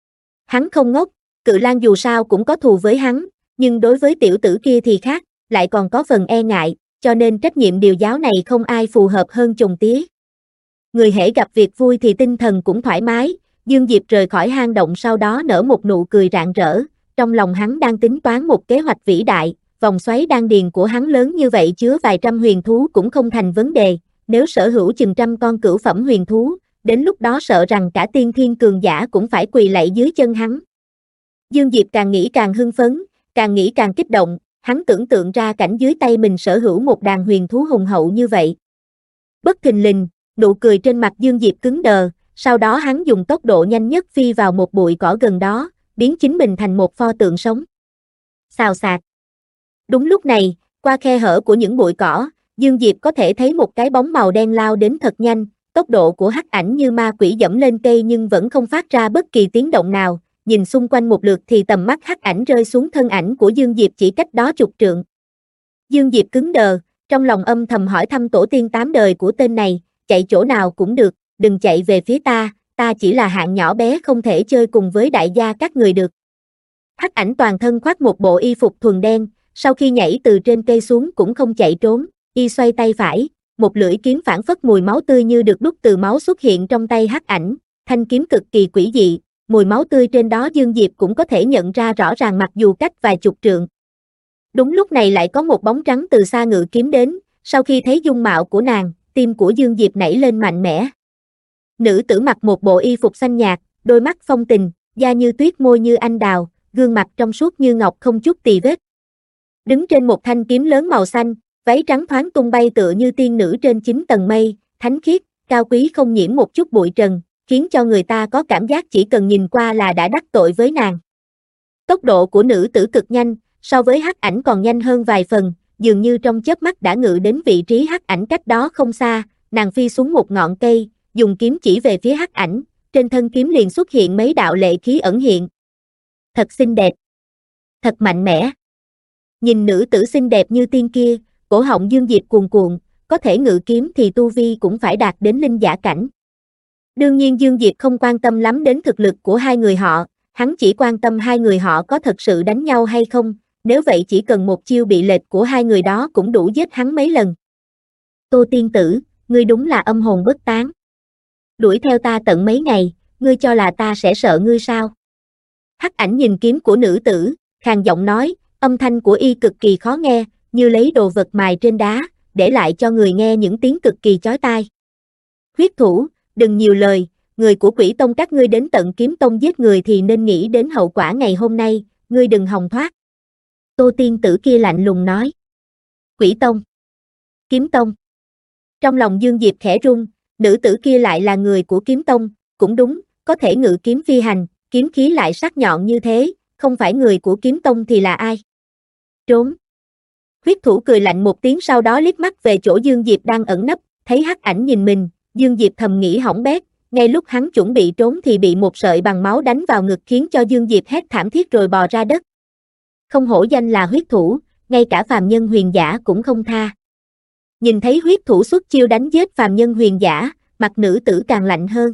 Hắn không ngốc, cự lang dù sao cũng có thù với hắn, nhưng đối với tiểu tử kia thì khác, lại còn có phần e ngại, cho nên trách nhiệm điều giáo này không ai phù hợp hơn trùng tía. Người hễ gặp việc vui thì tinh thần cũng thoải mái, Dương Diệp rời khỏi hang động sau đó nở một nụ cười rạng rỡ, trong lòng hắn đang tính toán một kế hoạch vĩ đại, vòng xoáy đan điền của hắn lớn như vậy chứa vài trăm huyền thú cũng không thành vấn đề, nếu sở hữu chừng trăm con cửu phẩm huyền thú, đến lúc đó sợ rằng cả tiên thiên cường giả cũng phải quỳ lạy dưới chân hắn. Dương Diệp càng nghĩ càng hưng phấn, càng nghĩ càng kích động, hắn tưởng tượng ra cảnh dưới tay mình sở hữu một đàn huyền thú hùng hậu như vậy. Bất thình lình, nụ cười trên mặt Dương Diệp cứng đờ, sau đó hắn dùng tốc độ nhanh nhất phi vào một bụi cỏ gần đó, biến chính mình thành một pho tượng sống. Xào xạc. Đúng lúc này, qua khe hở của những bụi cỏ, Dương Diệp có thể thấy một cái bóng màu đen lao đến thật nhanh, tốc độ của hắc ảnh như ma quỷ dẫm lên cây nhưng vẫn không phát ra bất kỳ tiếng động nào, nhìn xung quanh một lượt thì tầm mắt hắc ảnh rơi xuống thân ảnh của Dương Diệp chỉ cách đó chục trượng. Dương Diệp cứng đờ, trong lòng âm thầm hỏi thăm tổ tiên 8 đời của tên này, chạy chỗ nào cũng được, đừng chạy về phía ta chỉ là hạng nhỏ bé không thể chơi cùng với đại gia các người được. Hắc ảnh toàn thân khoác một bộ y phục thuần đen, sau khi nhảy từ trên cây xuống cũng không chạy trốn, y xoay tay phải, một lưỡi kiếm phảng phất mùi máu tươi như được đúc từ máu xuất hiện trong tay hắc ảnh, thanh kiếm cực kỳ quỷ dị, mùi máu tươi trên đó Dương Diệp cũng có thể nhận ra rõ ràng mặc dù cách vài chục trượng. Đúng lúc này lại có một bóng trắng từ xa ngự kiếm đến, sau khi thấy dung mạo của nàng, tim của Dương Diệp nảy lên mạnh mẽ. Nữ tử mặc một bộ y phục xanh nhạt, đôi mắt phong tình, da như tuyết môi như anh đào, gương mặt trong suốt như ngọc không chút tì vết. Đứng trên một thanh kiếm lớn màu xanh, váy trắng thoáng tung bay tựa như tiên nữ trên 9 tầng mây, thánh khiết, cao quý không nhiễm một chút bụi trần, khiến cho người ta có cảm giác chỉ cần nhìn qua là đã đắc tội với nàng. Tốc độ của nữ tử cực nhanh, so với hắc ảnh còn nhanh hơn vài phần, dường như trong chớp mắt đã ngự đến vị trí hắc ảnh cách đó không xa, nàng phi xuống một ngọn cây, dùng kiếm chỉ về phía hắc ảnh, trên thân kiếm liền xuất hiện mấy đạo lệ khí ẩn hiện. Thật xinh đẹp, thật mạnh mẽ. Nhìn nữ tử xinh đẹp như tiên kia, cổ họng Dương Diệp cuồn cuộn, có thể ngự kiếm thì tu vi cũng phải đạt đến linh giả cảnh. Đương nhiên Dương Diệp không quan tâm lắm đến thực lực của hai người họ, hắn chỉ quan tâm hai người họ có thật sự đánh nhau hay không, nếu vậy chỉ cần một chiêu bị lệch của hai người đó cũng đủ giết hắn mấy lần. Tô tiên tử, ngươi đúng là âm hồn bất tán. Đuổi theo ta tận mấy ngày, ngươi cho là ta sẽ sợ ngươi sao? Hắc ảnh nhìn kiếm của nữ tử, khàn giọng nói, âm thanh của y cực kỳ khó nghe, như lấy đồ vật mài trên đá, để lại cho người nghe những tiếng cực kỳ chói tai. Huyết thủ, đừng nhiều lời, người của Quỷ Tông các ngươi đến tận Kiếm Tông giết người thì nên nghĩ đến hậu quả ngày hôm nay, ngươi đừng hòng thoát. Tô tiên tử kia lạnh lùng nói. Quỷ Tông, Kiếm Tông. Trong lòng Dương Diệp khẽ run, nữ tử kia lại là người của Kiếm Tông, cũng đúng, có thể ngự kiếm phi hành, kiếm khí lại sắc nhọn như thế, không phải người của Kiếm Tông thì là ai? Trốn. Huyết thủ cười lạnh một tiếng sau đó liếc mắt về chỗ Dương Diệp đang ẩn nấp, thấy hắc ảnh nhìn mình, Dương Diệp thầm nghĩ hỏng bét, ngay lúc hắn chuẩn bị trốn thì bị một sợi bằng máu đánh vào ngực khiến cho Dương Diệp hét thảm thiết rồi bò ra đất. Không hổ danh là huyết thủ, ngay cả phàm nhân huyền giả cũng không tha. Nhìn thấy huyết thủ xuất chiêu đánh giết phàm nhân huyền giả, mặt nữ tử càng lạnh hơn.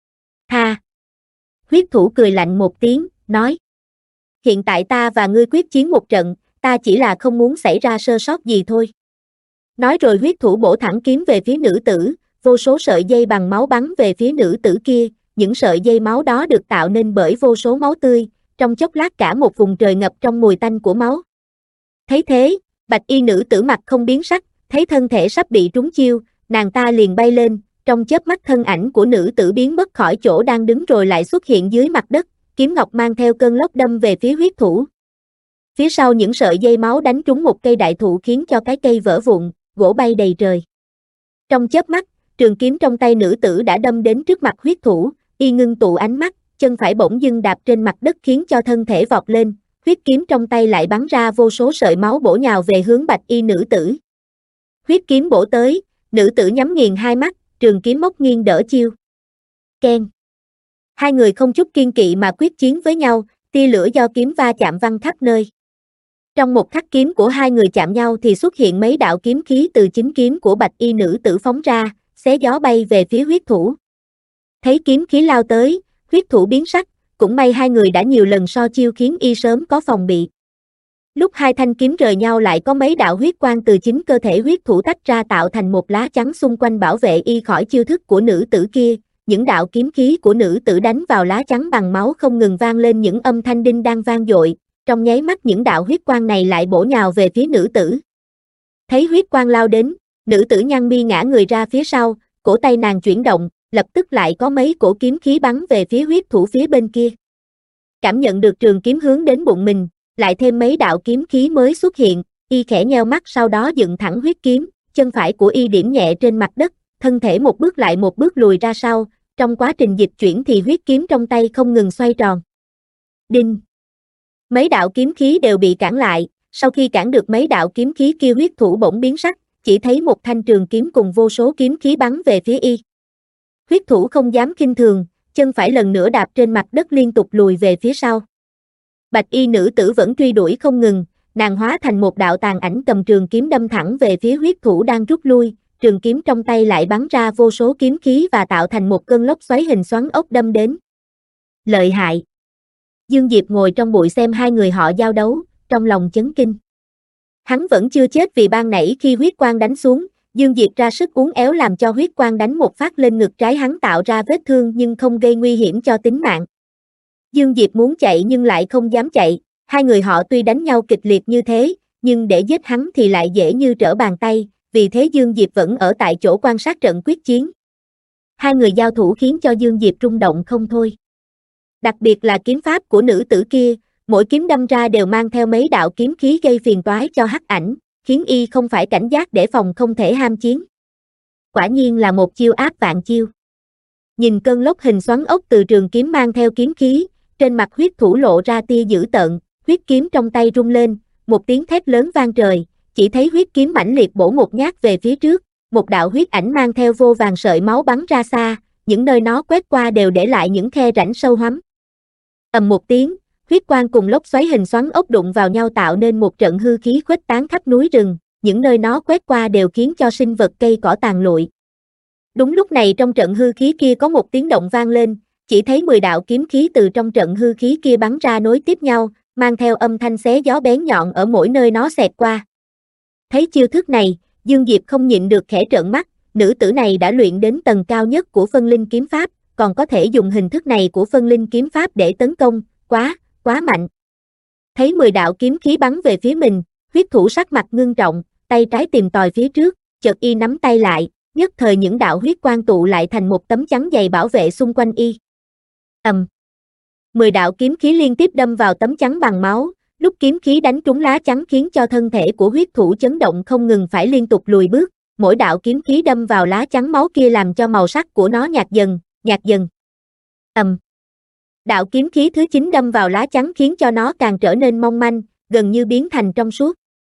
Tha! Huyết thủ cười lạnh một tiếng, nói. Hiện tại ta và ngươi quyết chiến một trận, ta chỉ là không muốn xảy ra sơ sót gì thôi. Nói rồi huyết thủ bổ thẳng kiếm về phía nữ tử, vô số sợi dây bằng máu bắn về phía nữ tử kia, những sợi dây máu đó được tạo nên bởi vô số máu tươi, trong chốc lát cả một vùng trời ngập trong mùi tanh của máu. Thấy thế, bạch y nữ tử mặt không biến sắc, thấy thân thể sắp bị trúng chiêu, nàng ta liền bay lên, trong chớp mắt thân ảnh của nữ tử biến mất khỏi chỗ đang đứng rồi lại xuất hiện dưới mặt đất, kiếm ngọc mang theo cơn lốc đâm về phía huyết thủ. Phía sau những sợi dây máu đánh trúng một cây đại thụ khiến cho cái cây vỡ vụn, gỗ bay đầy trời. Trong chớp mắt, trường kiếm trong tay nữ tử đã đâm đến trước mặt huyết thủ, y ngưng tụ ánh mắt, chân phải bỗng dưng đạp trên mặt đất khiến cho thân thể vọt lên, huyết kiếm trong tay lại bắn ra vô số sợi máu bổ nhào về hướng bạch y nữ tử. Huyết kiếm bổ tới, nữ tử nhắm nghiền hai mắt, trường kiếm móc nghiêng đỡ chiêu. Keng! Hai người không chút kiên kỵ mà quyết chiến với nhau, tia lửa do kiếm va chạm văng khắp nơi. Trong một khắc kiếm của hai người chạm nhau thì xuất hiện mấy đạo kiếm khí từ chính kiếm của bạch y nữ tử phóng ra, xé gió bay về phía huyết thủ. Thấy kiếm khí lao tới, huyết thủ biến sắc, cũng may hai người đã nhiều lần so chiêu khiến y sớm có phòng bị. Lúc hai thanh kiếm rời nhau lại có mấy đạo huyết quang từ chính cơ thể huyết thủ tách ra tạo thành một lá chắn xung quanh bảo vệ y khỏi chiêu thức của nữ tử kia. Những đạo kiếm khí của nữ tử đánh vào lá chắn bằng máu không ngừng vang lên những âm thanh đinh đang vang dội, trong nháy mắt những đạo huyết quang này lại bổ nhào về phía nữ tử. Thấy huyết quang lao đến, nữ tử nhăn mi ngã người ra phía sau, cổ tay nàng chuyển động, lập tức lại có mấy cổ kiếm khí bắn về phía huyết thủ phía bên kia. Cảm nhận được trường kiếm hướng đến bụng mình, lại thêm mấy đạo kiếm khí mới xuất hiện, y khẽ nheo mắt sau đó dựng thẳng huyết kiếm, chân phải của y điểm nhẹ trên mặt đất, thân thể một bước lại một bước lùi ra sau, trong quá trình dịch chuyển thì huyết kiếm trong tay không ngừng xoay tròn. Đinh! Mấy đạo kiếm khí đều bị cản lại, sau khi cản được mấy đạo kiếm khí kia huyết thủ bỗng biến sắc, chỉ thấy một thanh trường kiếm cùng vô số kiếm khí bắn về phía y. Huyết thủ không dám khinh thường, chân phải lần nữa đạp trên mặt đất liên tục lùi về phía sau. Bạch y nữ tử vẫn truy đuổi không ngừng, nàng hóa thành một đạo tàn ảnh cầm trường kiếm đâm thẳng về phía huyết thủ đang rút lui, trường kiếm trong tay lại bắn ra vô số kiếm khí và tạo thành một cơn lốc xoáy hình xoắn ốc đâm đến. Lợi hại! Dương Diệp ngồi trong bụi xem hai người họ giao đấu, trong lòng chấn kinh. Hắn vẫn chưa chết vì ban nãy khi huyết quang đánh xuống, Dương Diệp ra sức uốn éo làm cho huyết quang đánh một phát lên ngực trái hắn tạo ra vết thương nhưng không gây nguy hiểm cho tính mạng. Dương Diệp muốn chạy nhưng lại không dám chạy, hai người họ tuy đánh nhau kịch liệt như thế, nhưng để giết hắn thì lại dễ như trở bàn tay, vì thế Dương Diệp vẫn ở tại chỗ quan sát trận quyết chiến. Hai người giao thủ khiến cho Dương Diệp rung động không thôi. Đặc biệt là kiếm pháp của nữ tử kia, mỗi kiếm đâm ra đều mang theo mấy đạo kiếm khí gây phiền toái cho Hắc Ảnh, khiến y không phải cảnh giác để phòng không thể ham chiến. Quả nhiên là một chiêu áp vạn chiêu. Nhìn cơn lốc hình xoắn ốc từ trường kiếm mang theo kiếm khí, trên mặt huyết thủ lộ ra tia dữ tợn, huyết kiếm trong tay rung lên, một tiếng thét lớn vang trời, chỉ thấy huyết kiếm mãnh liệt bổ một nhát về phía trước, một đạo huyết ảnh mang theo vô vàn sợi máu bắn ra xa, những nơi nó quét qua đều để lại những khe rãnh sâu hoắm. Ầm một tiếng, huyết quang cùng lốc xoáy hình xoắn ốc đụng vào nhau tạo nên một trận hư khí khuếch tán khắp núi rừng, những nơi nó quét qua đều khiến cho sinh vật cây cỏ tàn lụi. Đúng lúc này trong trận hư khí kia có một tiếng động vang lên, chỉ thấy 10 đạo kiếm khí từ trong trận hư khí kia bắn ra nối tiếp nhau, mang theo âm thanh xé gió bén nhọn ở mỗi nơi nó xẹt qua. Thấy chiêu thức này, Dương Diệp không nhịn được khẽ trợn mắt, nữ tử này đã luyện đến tầng cao nhất của phân linh kiếm pháp, còn có thể dùng hình thức này của phân linh kiếm pháp để tấn công, quá mạnh. Thấy 10 đạo kiếm khí bắn về phía mình, huyết thủ sắc mặt ngưng trọng, tay trái tìm tòi phía trước, chợt y nắm tay lại, nhất thời những đạo huyết quang tụ lại thành một tấm chắn dày bảo vệ xung quanh y. 10 đạo kiếm khí liên tiếp đâm vào tấm chắn bằng máu, lúc kiếm khí đánh trúng lá chắn khiến cho thân thể của huyết thủ chấn động không ngừng phải liên tục lùi bước, mỗi đạo kiếm khí đâm vào lá chắn máu kia làm cho màu sắc của nó nhạt dần. Đạo kiếm khí thứ 9 đâm vào lá chắn khiến cho nó càng trở nên mong manh, gần như biến thành trong suốt.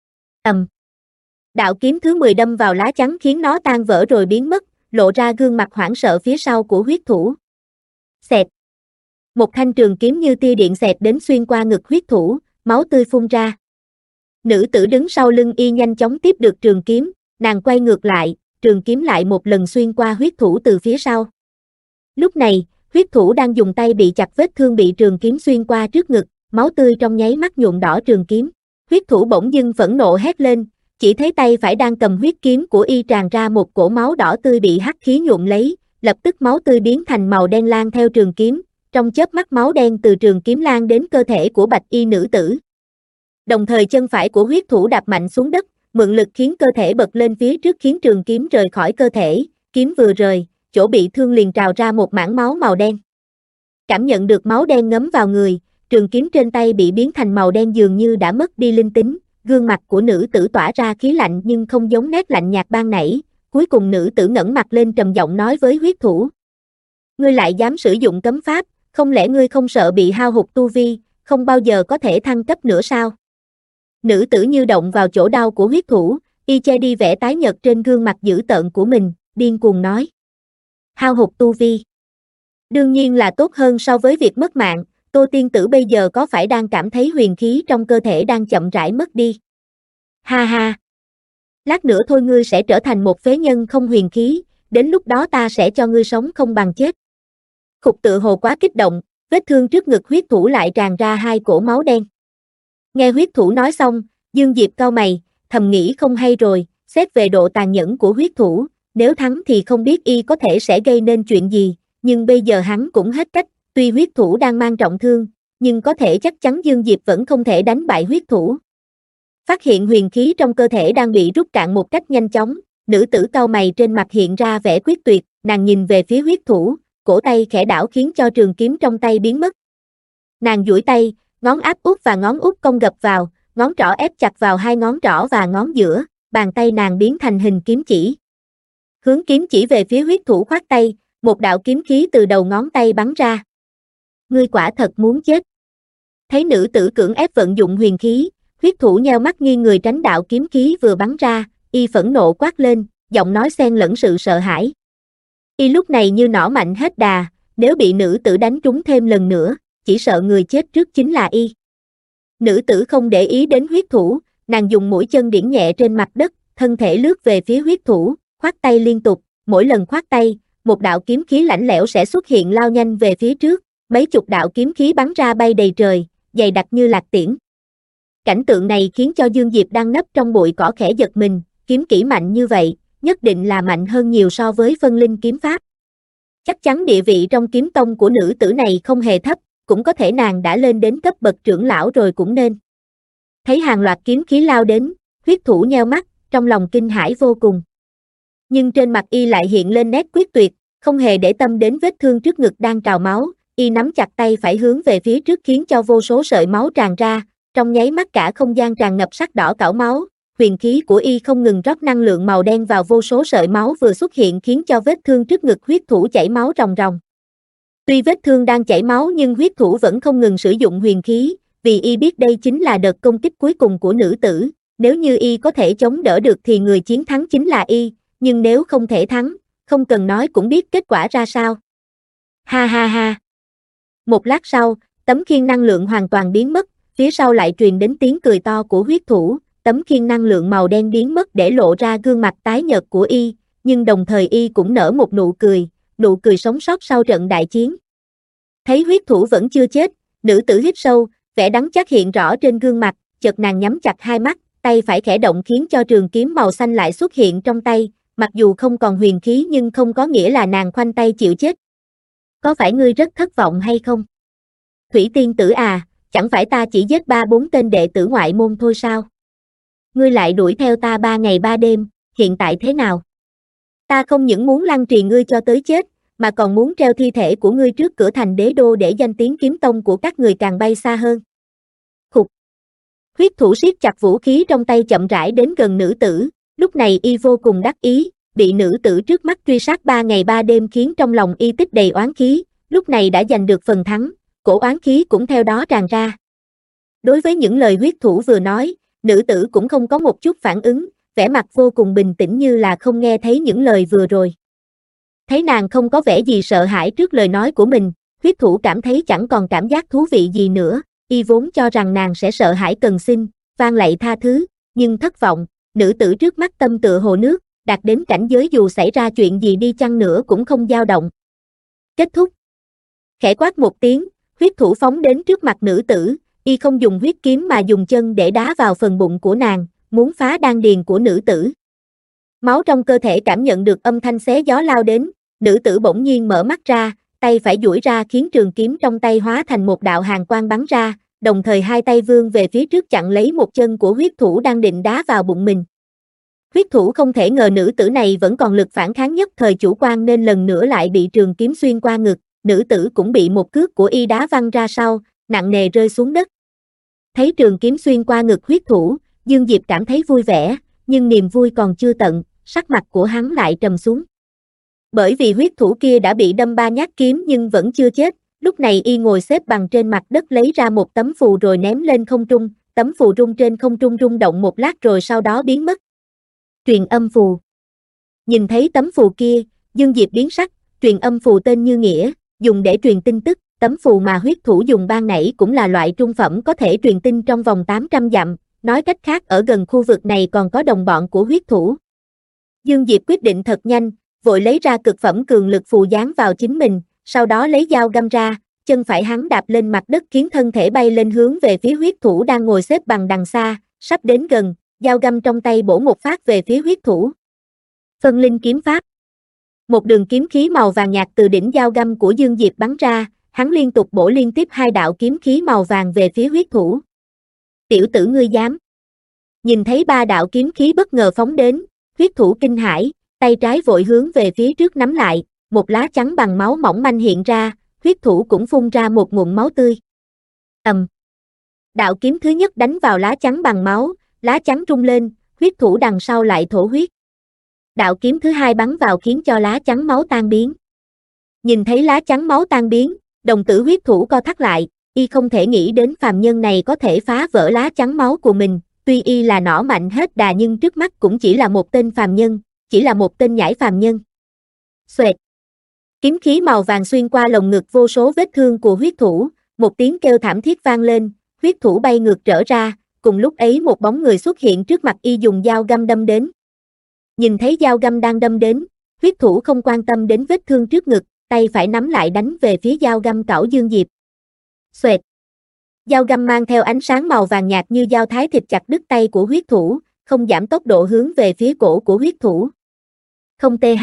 Đạo kiếm thứ 10 đâm vào lá chắn khiến nó tan vỡ rồi biến mất, lộ ra gương mặt hoảng sợ phía sau của huyết thủ. Xẹt. Một thanh trường kiếm như tia điện xẹt đến xuyên qua ngực huyết thủ, máu tươi phun ra. Nữ tử đứng sau lưng y nhanh chóng tiếp được trường kiếm, nàng quay ngược lại, trường kiếm lại một lần xuyên qua huyết thủ từ phía sau. Lúc này, huyết thủ đang dùng tay bị chặt vết thương bị trường kiếm xuyên qua trước ngực, máu tươi trong nháy mắt nhuộm đỏ trường kiếm. Huyết thủ bỗng dưng phẫn nộ hét lên, chỉ thấy tay phải đang cầm huyết kiếm của y tràn ra một cỗ máu đỏ tươi bị hắc khí nhuộm lấy, lập tức máu tươi biến thành màu đen lan theo trường kiếm, trong chớp mắt máu đen từ trường kiếm lan đến cơ thể của bạch y nữ tử. Đồng thời chân phải của huyết thủ đạp mạnh xuống đất, mượn lực khiến cơ thể bật lên phía trước khiến trường kiếm rời khỏi cơ thể, kiếm vừa rời, chỗ bị thương liền trào ra một mảng máu màu đen. Cảm nhận được máu đen ngấm vào người, trường kiếm trên tay bị biến thành màu đen dường như đã mất đi linh tính, gương mặt của nữ tử tỏa ra khí lạnh nhưng không giống nét lạnh nhạt ban nãy, cuối cùng nữ tử ngẩng mặt lên trầm giọng nói với huyết thủ. Ngươi lại dám sử dụng cấm pháp, không lẽ ngươi không sợ bị hao hụt tu vi, không bao giờ có thể thăng cấp nữa sao? Nữ tử như động vào chỗ đau của huyết thủ, y che đi vẻ tái nhợt trên gương mặt dữ tợn của mình, điên cuồng nói. Hao hụt tu vi. Đương nhiên là tốt hơn so với việc mất mạng, Tô tiên tử bây giờ có phải đang cảm thấy huyền khí trong cơ thể đang chậm rãi mất đi? Ha ha! Lát nữa thôi ngươi sẽ trở thành một phế nhân không huyền khí, đến lúc đó ta sẽ cho ngươi sống không bằng chết. Khục tự hồ quá kích động, vết thương trước ngực huyết thủ lại tràn ra hai cỗ máu đen. Nghe huyết thủ nói xong, Dương Diệp cau mày, thầm nghĩ không hay rồi, xét về độ tàn nhẫn của huyết thủ, nếu thắng thì không biết y có thể sẽ gây nên chuyện gì, nhưng bây giờ hắn cũng hết cách, tuy huyết thủ đang mang trọng thương, nhưng có thể chắc chắn Dương Diệp vẫn không thể đánh bại huyết thủ. Phát hiện huyền khí trong cơ thể đang bị rút cạn một cách nhanh chóng, nữ tử cau mày trên mặt hiện ra vẻ quyết tuyệt, nàng nhìn về phía huyết thủ, cổ tay khẽ đảo khiến cho trường kiếm trong tay biến mất. Nàng duỗi tay, ngón áp út và ngón út cong gập vào, ngón trỏ ép chặt vào hai ngón trỏ và ngón giữa, bàn tay nàng biến thành hình kiếm chỉ. Hướng kiếm chỉ về phía huyết thủ khoát tay, một đạo kiếm khí từ đầu ngón tay bắn ra. Ngươi quả thật muốn chết. Thấy nữ tử cưỡng ép vận dụng huyền khí, huyết thủ nheo mắt nghiêng người tránh đạo kiếm khí vừa bắn ra, y phẫn nộ quát lên, giọng nói xen lẫn sự sợ hãi. Y lúc này như nỏ mạnh hết đà, nếu bị nữ tử đánh trúng thêm lần nữa, chỉ sợ người chết trước chính là y. Nữ tử không để ý đến huyết thủ, nàng dùng mũi chân điểm nhẹ trên mặt đất, thân thể lướt về phía huyết thủ, khoát tay liên tục, mỗi lần khoát tay, một đạo kiếm khí lạnh lẽo sẽ xuất hiện lao nhanh về phía trước, mấy chục đạo kiếm khí bắn ra bay đầy trời, dày đặc như lạc tiễn. Cảnh tượng này khiến cho Dương Diệp đang nấp trong bụi cỏ khẽ giật mình, kiếm kỹ mạnh như vậy, nhất định là mạnh hơn nhiều so với phân linh kiếm pháp. Chắc chắn địa vị trong kiếm tông của nữ tử này không hề thấp, cũng có thể nàng đã lên đến cấp bậc trưởng lão rồi cũng nên. Thấy hàng loạt kiếm khí lao đến, huyết thủ nheo mắt, trong lòng kinh hãi vô cùng. Nhưng trên mặt y lại hiện lên nét quyết tuyệt, không hề để tâm đến vết thương trước ngực đang trào máu, y nắm chặt tay phải hướng về phía trước khiến cho vô số sợi máu tràn ra, trong nháy mắt cả không gian tràn ngập sắc đỏ cảo máu, huyền khí của y không ngừng rót năng lượng màu đen vào vô số sợi máu vừa xuất hiện khiến cho vết thương trước ngực huyết thủ chảy máu ròng ròng. Tuy vết thương đang chảy máu nhưng huyết thủ vẫn không ngừng sử dụng huyền khí, vì y biết đây chính là đợt công kích cuối cùng của nữ tử, nếu như y có thể chống đỡ được thì người chiến thắng chính là y, nhưng nếu không thể thắng, không cần nói cũng biết kết quả ra sao. Ha ha ha. Một lát sau, tấm khiên năng lượng hoàn toàn biến mất, phía sau lại truyền đến tiếng cười to của huyết thủ, tấm khiên năng lượng màu đen biến mất để lộ ra gương mặt tái nhợt của y, nhưng đồng thời y cũng nở một nụ cười sống sót sau trận đại chiến. Thấy huyết thủ vẫn chưa chết, nữ tử hít sâu, vẻ đắng chát hiện rõ trên gương mặt, chợt nàng nhắm chặt hai mắt, tay phải khẽ động khiến cho trường kiếm màu xanh lại xuất hiện trong tay, mặc dù không còn huyền khí nhưng không có nghĩa là nàng khoanh tay chịu chết. Có phải ngươi rất thất vọng hay không? Thủy tiên tử à, chẳng phải ta chỉ giết 3-4 tên đệ tử ngoại môn thôi sao? Ngươi lại đuổi theo ta 3 ngày 3 đêm, hiện tại thế nào? Ta không những muốn lăng trì ngươi cho tới chết, mà còn muốn treo thi thể của ngươi trước cửa thành đế đô để danh tiếng kiếm tông của các người càng bay xa hơn. Khục. Huyết thủ siết chặt vũ khí trong tay chậm rãi đến gần nữ tử, lúc này y vô cùng đắc ý, bị nữ tử trước mắt truy sát 3 ngày 3 đêm khiến trong lòng y tích đầy oán khí, lúc này đã giành được phần thắng, cổ oán khí cũng theo đó tràn ra. Đối với những lời huyết thủ vừa nói, nữ tử cũng không có một chút phản ứng, vẻ mặt vô cùng bình tĩnh như là không nghe thấy những lời vừa rồi. Thấy nàng không có vẻ gì sợ hãi trước lời nói của mình, huyết thủ cảm thấy chẳng còn cảm giác thú vị gì nữa, y vốn cho rằng nàng sẽ sợ hãi cần xin, van lạy tha thứ, nhưng thất vọng, nữ tử trước mắt tâm tựa hồ nước, đạt đến cảnh giới dù xảy ra chuyện gì đi chăng nữa cũng không dao động. Kết thúc. Khẽ quát một tiếng, huyết thủ phóng đến trước mặt nữ tử, y không dùng huyết kiếm mà dùng chân để đá vào phần bụng của nàng, muốn phá đan điền của nữ tử. Máu trong cơ thể cảm nhận được âm thanh xé gió lao đến, nữ tử bỗng nhiên mở mắt ra, tay phải duỗi ra khiến trường kiếm trong tay hóa thành một đạo hàn quang bắn ra, đồng thời hai tay vươn về phía trước chặn lấy một chân của huyết thủ đang định đá vào bụng mình. Huyết thủ không thể ngờ nữ tử này vẫn còn lực phản kháng, nhất thời chủ quan nên lần nữa lại bị trường kiếm xuyên qua ngực, nữ tử cũng bị một cước của y đá văng ra sau, nặng nề rơi xuống đất. Thấy trường kiếm xuyên qua ngực huyết thủ, Dương Diệp cảm thấy vui vẻ, nhưng niềm vui còn chưa tận, sắc mặt của hắn lại trầm xuống. Bởi vì huyết thủ kia đã bị đâm 3 nhát kiếm nhưng vẫn chưa chết, lúc này y ngồi xếp bằng trên mặt đất lấy ra một tấm phù rồi ném lên không trung, tấm phù rung trên không trung rung động một lát rồi sau đó biến mất. Truyền âm phù. Nhìn thấy tấm phù kia, Dương Diệp biến sắc, truyền âm phù tên như nghĩa, dùng để truyền tin tức, tấm phù mà huyết thủ dùng ban nãy cũng là loại trung phẩm có thể truyền tin trong vòng 800 dặm, nói cách khác ở gần khu vực này còn có đồng bọn của huyết thủ. Dương Diệp quyết định thật nhanh, vội lấy ra cực phẩm cường lực phù dán vào chính mình, sau đó lấy dao găm ra, chân phải hắn đạp lên mặt đất khiến thân thể bay lên hướng về phía huyết thủ đang ngồi xếp bằng đằng xa, sắp đến gần, dao găm trong tay bổ một phát về phía huyết thủ. Phân linh kiếm pháp. Một đường kiếm khí màu vàng nhạt từ đỉnh dao găm của Dương Diệp bắn ra, hắn liên tục bổ liên tiếp 2 đạo kiếm khí màu vàng về phía huyết thủ. Tiểu tử ngươi dám. Nhìn thấy 3 đạo kiếm khí bất ngờ phóng đến, huyết thủ kinh hãi, tay trái vội hướng về phía trước nắm lại, một lá chắn bằng máu mỏng manh hiện ra, huyết thủ cũng phun ra một ngụm máu tươi. Đạo kiếm thứ nhất đánh vào lá chắn bằng máu, lá chắn rung lên, huyết thủ đằng sau lại thổ huyết. Đạo kiếm thứ hai bắn vào khiến cho lá chắn máu tan biến. Nhìn thấy lá chắn máu tan biến, đồng tử huyết thủ co thắt lại, y không thể nghĩ đến phàm nhân này có thể phá vỡ lá chắn máu của mình, tuy y là nỏ mạnh hết đà nhưng trước mắt cũng chỉ là một tên phàm nhân, chỉ là một tên nhãi phàm nhân. Xoẹt. Kiếm khí màu vàng xuyên qua lồng ngực vô số vết thương của huyết thủ, một tiếng kêu thảm thiết vang lên, huyết thủ bay ngược trở ra, cùng lúc ấy một bóng người xuất hiện trước mặt y dùng dao găm đâm đến. Nhìn thấy dao găm đang đâm đến, huyết thủ không quan tâm đến vết thương trước ngực, tay phải nắm lại đánh về phía dao găm cảo Dương Diệp. Xoẹt. Dao găm mang theo ánh sáng màu vàng nhạt như dao thái thịt chặt đứt tay của huyết thủ, không giảm tốc độ hướng về phía cổ của huyết thủ. Không th.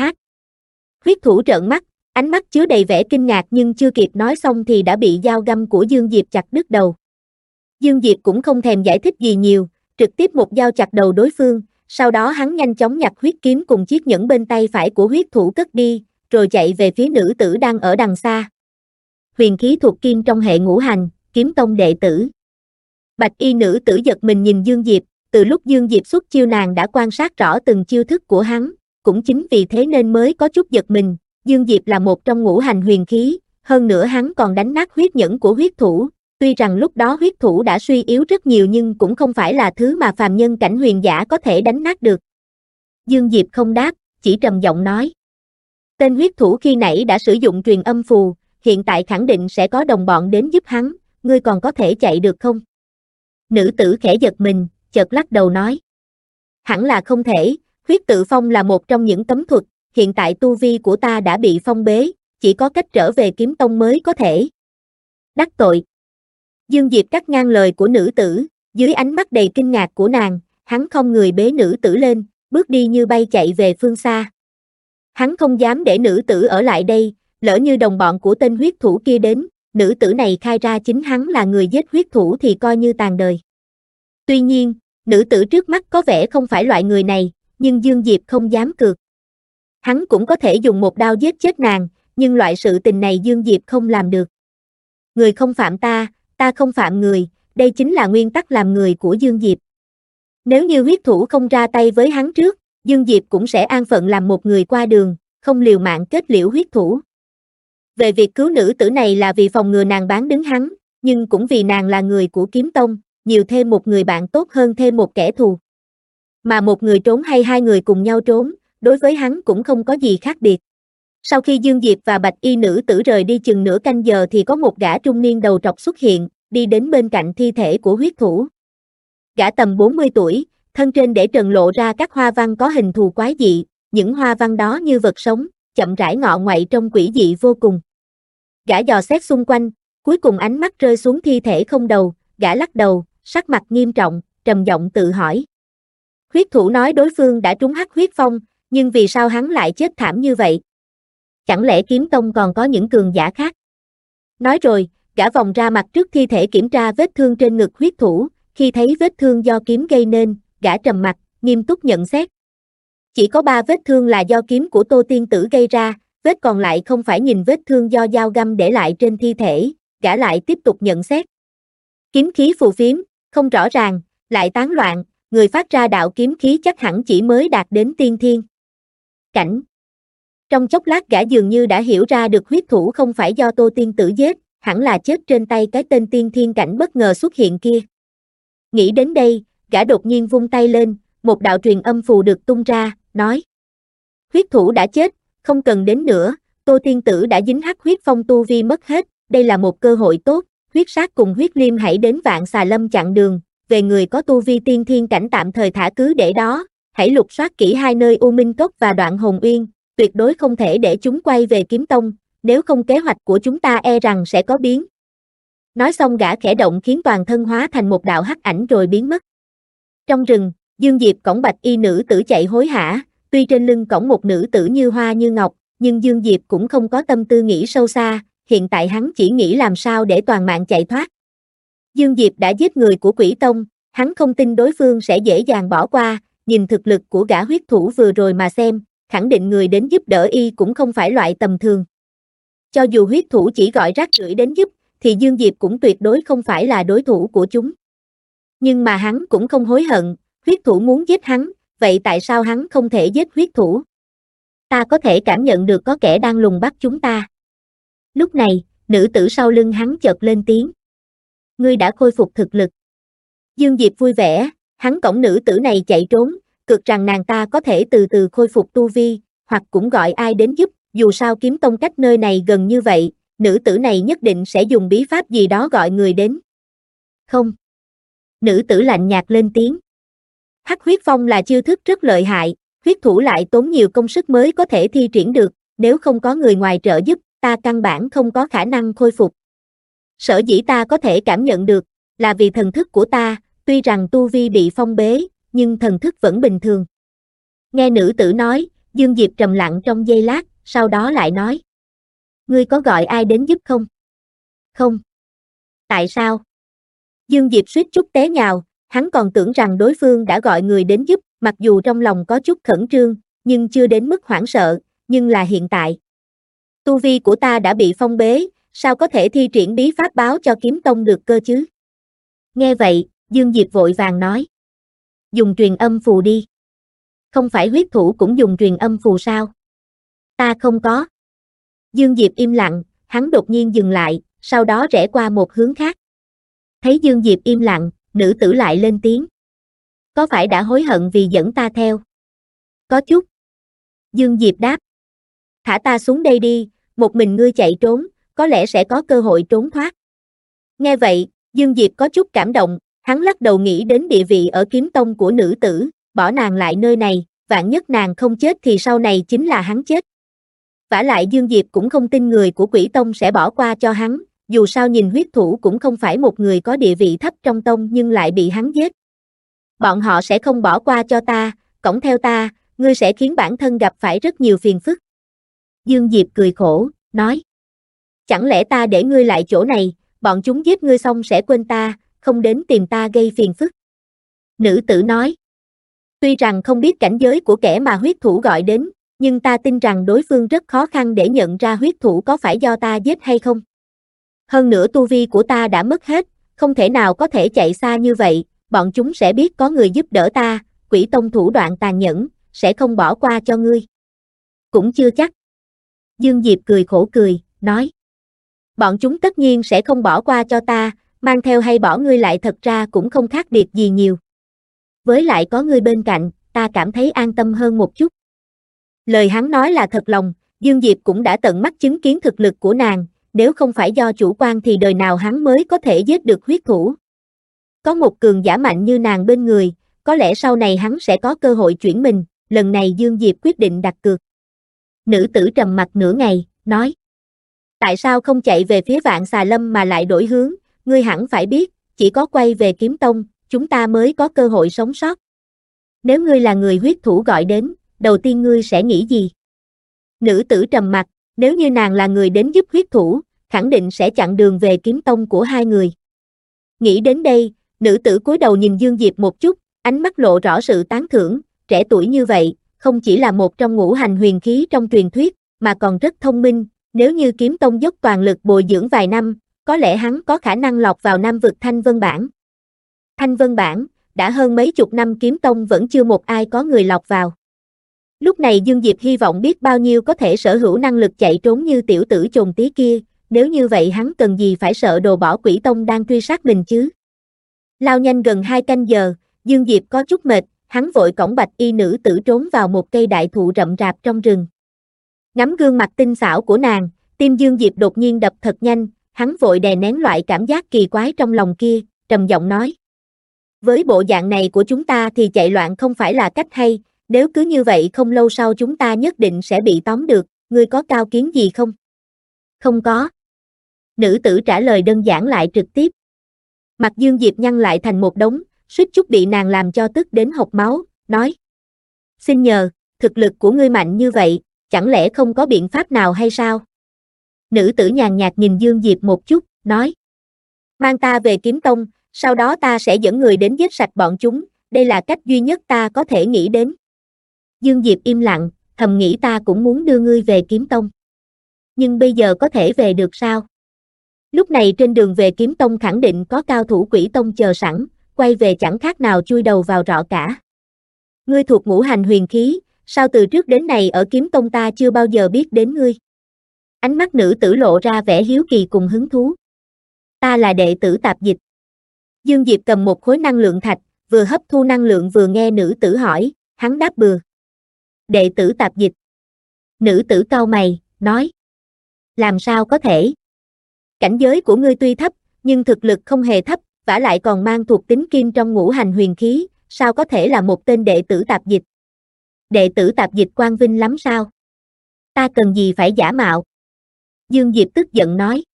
Huyết thủ trợn mắt, ánh mắt chứa đầy vẻ kinh ngạc nhưng chưa kịp nói xong thì đã bị dao găm của Dương Diệp chặt đứt đầu. Dương Diệp cũng không thèm giải thích gì nhiều, trực tiếp một dao chặt đầu đối phương, sau đó hắn nhanh chóng nhặt huyết kiếm cùng chiếc nhẫn bên tay phải của huyết thủ cất đi, rồi chạy về phía nữ tử đang ở đằng xa. Huyền khí thuộc kim trong hệ ngũ hành, kiếm tông đệ tử. Bạch y nữ tử giật mình nhìn Dương Diệp, từ lúc Dương Diệp xuất chiêu nàng đã quan sát rõ từng chiêu thức của hắn, cũng chính vì thế nên mới có chút giật mình. Dương Diệp là một trong ngũ hành huyền khí, hơn nữa hắn còn đánh nát huyết nhẫn của huyết thủ, tuy rằng lúc đó huyết thủ đã suy yếu rất nhiều nhưng cũng không phải là thứ mà phàm nhân cảnh huyền giả có thể đánh nát được. Dương Diệp không đáp, chỉ trầm giọng nói. Tên huyết thủ khi nãy đã sử dụng truyền âm phù, hiện tại khẳng định sẽ có đồng bọn đến giúp hắn, ngươi còn có thể chạy được không? Nữ tử khẽ giật mình, chợt lắc đầu nói. Hẳn là không thể, huyết tự phong là một trong những cấm thuật, hiện tại tu vi của ta đã bị phong bế, chỉ có cách trở về kiếm tông mới có thể. Đắc tội. Dương Diệp cắt ngang lời của nữ tử, dưới ánh mắt đầy kinh ngạc của nàng, hắn không người bế nữ tử lên, bước đi như bay chạy về phương xa. Hắn không dám để nữ tử ở lại đây, lỡ như đồng bọn của tên huyết thủ kia đến, nữ tử này khai ra chính hắn là người giết huyết thủ thì coi như tàn đời. Tuy nhiên, nữ tử trước mắt có vẻ không phải loại người này, nhưng Dương Diệp không dám cược. Hắn cũng có thể dùng một đao giết chết nàng, nhưng loại sự tình này Dương Diệp không làm được. Người không phạm ta, ta không phạm người, đây chính là nguyên tắc làm người của Dương Diệp. Nếu như huyết thủ không ra tay với hắn trước, Dương Diệp cũng sẽ an phận làm một người qua đường, không liều mạng kết liễu huyết thủ. Về việc cứu nữ tử này là vì phòng ngừa nàng bán đứng hắn, nhưng cũng vì nàng là người của kiếm tông, nhiều thêm một người bạn tốt hơn thêm một kẻ thù. Mà một người trốn hay hai người cùng nhau trốn, đối với hắn cũng không có gì khác biệt. Sau khi Dương Diệp và bạch y nữ tử rời đi chừng nửa canh giờ thì có một gã trung niên đầu trọc xuất hiện, đi đến bên cạnh thi thể của huyết thủ. Gã tầm 40 tuổi, thân trên để trần lộ ra các hoa văn có hình thù quái dị, những hoa văn đó như vật sống, chậm rãi ngọ ngoậy trong quỷ dị vô cùng. Gã dò xét xung quanh, cuối cùng ánh mắt rơi xuống thi thể không đầu, gã lắc đầu, sắc mặt nghiêm trọng, trầm giọng tự hỏi. Huyết thủ nói đối phương đã trúng hắc huyết phong, nhưng vì sao hắn lại chết thảm như vậy? Chẳng lẽ kiếm tông còn có những cường giả khác? Nói rồi, gã vòng ra mặt trước thi thể kiểm tra vết thương trên ngực huyết thủ, khi thấy vết thương do kiếm gây nên, gã trầm mặt, nghiêm túc nhận xét. Chỉ có 3 vết thương là do kiếm của Tô Tiên Tử gây ra, vết còn lại không phải. Nhìn vết thương do dao găm để lại trên thi thể, gã lại tiếp tục nhận xét. Kiếm khí phù phiếm, không rõ ràng, lại tán loạn, người phát ra đạo kiếm khí chắc hẳn chỉ mới đạt đến tiên thiên cảnh. Trong chốc lát gã dường như đã hiểu ra được huyết thủ không phải do Tô Tiên Tử giết, hẳn là chết trên tay cái tên tiên thiên cảnh bất ngờ xuất hiện kia. Nghĩ đến đây, gã đột nhiên vung tay lên, một đạo truyền âm phù được tung ra, nói. Huyết thủ đã chết, không cần đến nữa, Tô Tiên Tử đã dính hắc huyết phong tu vi mất hết, đây là một cơ hội tốt, huyết sát cùng huyết liêm hãy đến Vạn Xà Lâm chặn đường, về người có tu vi tiên thiên cảnh tạm thời thả cứ để đó, hãy lục soát kỹ 2 nơi U Minh Cốc và Đoạn Hồn Uyên, tuyệt đối không thể để chúng quay về kiếm tông, nếu không kế hoạch của chúng ta e rằng sẽ có biến. Nói xong gã khẽ động khiến toàn thân hóa thành một đạo hắc ảnh rồi biến mất. Trong rừng, Dương Diệp cõng bạch y nữ tử chạy hối hả, tuy trên lưng cõng một nữ tử như hoa như ngọc, nhưng Dương Diệp cũng không có tâm tư nghĩ sâu xa, hiện tại hắn chỉ nghĩ làm sao để toàn mạng chạy thoát. Dương Diệp đã giết người của Quỷ Tông, hắn không tin đối phương sẽ dễ dàng bỏ qua, nhìn thực lực của gã huyết thủ vừa rồi mà xem, khẳng định người đến giúp đỡ y cũng không phải loại tầm thường. Cho dù huyết thủ chỉ gọi rác rưởi đến giúp, thì Dương Diệp cũng tuyệt đối không phải là đối thủ của chúng. Nhưng mà hắn cũng không hối hận, huyết thủ muốn giết hắn, vậy tại sao hắn không thể giết huyết thủ? Ta có thể cảm nhận được có kẻ đang lùng bắt chúng ta. Lúc này, nữ tử sau lưng hắn chợt lên tiếng. Ngươi đã khôi phục thực lực. Dương Diệp vui vẻ, hắn cõng nữ tử này chạy trốn, cực rằng nàng ta có thể từ từ khôi phục tu vi, hoặc cũng gọi ai đến giúp, dù sao kiếm tông cách nơi này gần như vậy, nữ tử này nhất định sẽ dùng bí pháp gì đó gọi người đến. Không. Nữ tử lạnh nhạt lên tiếng. Hắc huyết phong là chiêu thức rất lợi hại, huyết thủ lại tốn nhiều công sức mới có thể thi triển được, nếu không có người ngoài trợ giúp, ta căn bản không có khả năng khôi phục. Sở dĩ ta có thể cảm nhận được, là vì thần thức của ta, tuy rằng tu vi bị phong bế, nhưng thần thức vẫn bình thường. Nghe nữ tử nói, Dương Diệp trầm lặng trong giây lát, sau đó lại nói. Ngươi có gọi ai đến giúp không? Không. Tại sao? Dương Diệp suýt chút té nhào, hắn còn tưởng rằng đối phương đã gọi người đến giúp, mặc dù trong lòng có chút khẩn trương, nhưng chưa đến mức hoảng sợ, nhưng là hiện tại. Tu vi của ta đã bị phong bế, sao có thể thi triển bí pháp báo cho kiếm tông được cơ chứ? Nghe vậy, Dương Diệp vội vàng nói. Dùng truyền âm phù đi. Không phải huyết thủ cũng dùng truyền âm phù sao? Ta không có. Dương Diệp im lặng, hắn đột nhiên dừng lại, sau đó rẽ qua một hướng khác. Thấy Dương Diệp im lặng, nữ tử lại lên tiếng. Có phải đã hối hận vì dẫn ta theo? Có chút. Dương Diệp đáp. Thả ta xuống đây đi, một mình ngươi chạy trốn, có lẽ sẽ có cơ hội trốn thoát. Nghe vậy, Dương Diệp có chút cảm động, hắn lắc đầu nghĩ đến địa vị ở kiếm tông của nữ tử, bỏ nàng lại nơi này, vạn nhất nàng không chết thì sau này chính là hắn chết. Vả lại Dương Diệp cũng không tin người của Quỷ Tông sẽ bỏ qua cho hắn, dù sao nhìn huyết thủ cũng không phải một người có địa vị thấp trong tông nhưng lại bị hắn giết. Bọn họ sẽ không bỏ qua cho ta, cõng theo ta, ngươi sẽ khiến bản thân gặp phải rất nhiều phiền phức. Dương Diệp cười khổ, nói. Chẳng lẽ ta để ngươi lại chỗ này, bọn chúng giết ngươi xong sẽ quên ta, không đến tìm ta gây phiền phức. Nữ tử nói. Tuy rằng không biết cảnh giới của kẻ mà huyết thủ gọi đến, nhưng ta tin rằng đối phương rất khó khăn để nhận ra huyết thủ có phải do ta giết hay không. Hơn nữa tu vi của ta đã mất hết, không thể nào có thể chạy xa như vậy, bọn chúng sẽ biết có người giúp đỡ ta, Quỷ Tông thủ đoạn tàn nhẫn, sẽ không bỏ qua cho ngươi. Cũng chưa chắc. Dương Diệp cười khổ cười, nói. Bọn chúng tất nhiên sẽ không bỏ qua cho ta, mang theo hay bỏ ngươi lại thật ra cũng không khác biệt gì nhiều. Với lại có ngươi bên cạnh, ta cảm thấy an tâm hơn một chút. Lời hắn nói là thật lòng, Dương Diệp cũng đã tận mắt chứng kiến thực lực của nàng, nếu không phải do chủ quan thì đời nào hắn mới có thể giết được huyết thủ. Có một cường giả mạnh như nàng bên người, có lẽ sau này hắn sẽ có cơ hội chuyển mình, lần này Dương Diệp quyết định đặt cược. Nữ tử trầm mặc nửa ngày, nói. Tại sao không chạy về phía Vạn Xà Lâm mà lại đổi hướng, ngươi hẳn phải biết, chỉ có quay về Kiếm Tông, chúng ta mới có cơ hội sống sót. Nếu ngươi là người huyết thủ gọi đến, đầu tiên ngươi sẽ nghĩ gì? Nữ tử trầm mặc, nếu như nàng là người đến giúp huyết thủ, khẳng định sẽ chặn đường về Kiếm Tông của hai người. Nghĩ đến đây, nữ tử cúi đầu nhìn Dương Diệp một chút, ánh mắt lộ rõ sự tán thưởng, trẻ tuổi như vậy, không chỉ là một trong ngũ hành huyền khí trong truyền thuyết, mà còn rất thông minh, nếu như Kiếm Tông dốc toàn lực bồi dưỡng vài năm, có lẽ hắn có khả năng lọt vào Nam vực Thanh Vân Bảng. Thanh Vân Bảng, đã hơn mấy chục năm Kiếm Tông vẫn chưa một ai có người lọt vào. Lúc này Dương Diệp hy vọng biết bao nhiêu có thể sở hữu năng lực chạy trốn như tiểu tử chồn tí kia, nếu như vậy hắn cần gì phải sợ đồ bỏ Quỷ Tông đang truy sát mình chứ. Lao nhanh gần 2 canh giờ, Dương Diệp có chút mệt, hắn vội cõng bạch y nữ tử trốn vào một cây đại thụ rậm rạp trong rừng. Ngắm gương mặt tinh xảo của nàng, tim Dương Diệp đột nhiên đập thật nhanh, hắn vội đè nén loại cảm giác kỳ quái trong lòng kia, trầm giọng nói. Với bộ dạng này của chúng ta thì chạy loạn không phải là cách hay, nếu cứ như vậy không lâu sau chúng ta nhất định sẽ bị tóm được, ngươi có cao kiến gì không? Không có. Nữ tử trả lời đơn giản lại trực tiếp. Mặt Dương Diệp nhăn lại thành một đống, suýt chút bị nàng làm cho tức đến hộc máu, nói. Xin nhờ, thực lực của ngươi mạnh như vậy, chẳng lẽ không có biện pháp nào hay sao? Nữ tử nhàn nhạt nhìn Dương Diệp một chút, nói. Mang ta về Kiếm Tông, sau đó ta sẽ dẫn người đến giết sạch bọn chúng, đây là cách duy nhất ta có thể nghĩ đến. Dương Diệp im lặng, thầm nghĩ ta cũng muốn đưa ngươi về Kiếm Tông. Nhưng bây giờ có thể về được sao? Lúc này trên đường về Kiếm Tông khẳng định có cao thủ Quỷ Tông chờ sẵn, quay về chẳng khác nào chui đầu vào rọ cả. Ngươi thuộc ngũ hành huyền khí, sao từ trước đến nay ở Kiếm Tông ta chưa bao giờ biết đến ngươi? Ánh mắt nữ tử lộ ra vẻ hiếu kỳ cùng hứng thú. Ta là đệ tử Tạp Dịch. Dương Diệp cầm một khối năng lượng thạch, vừa hấp thu năng lượng vừa nghe nữ tử hỏi, hắn đáp bừa. Đệ tử Tạp Dịch. Nữ tử cau mày, nói. Làm sao có thể? Cảnh giới của ngươi tuy thấp, nhưng thực lực không hề thấp, vả lại còn mang thuộc tính kim trong ngũ hành huyền khí, sao có thể là một tên đệ tử Tạp Dịch? Đệ tử Tạp Dịch quang vinh lắm sao? Ta cần gì phải giả mạo? Dương Diệp tức giận nói.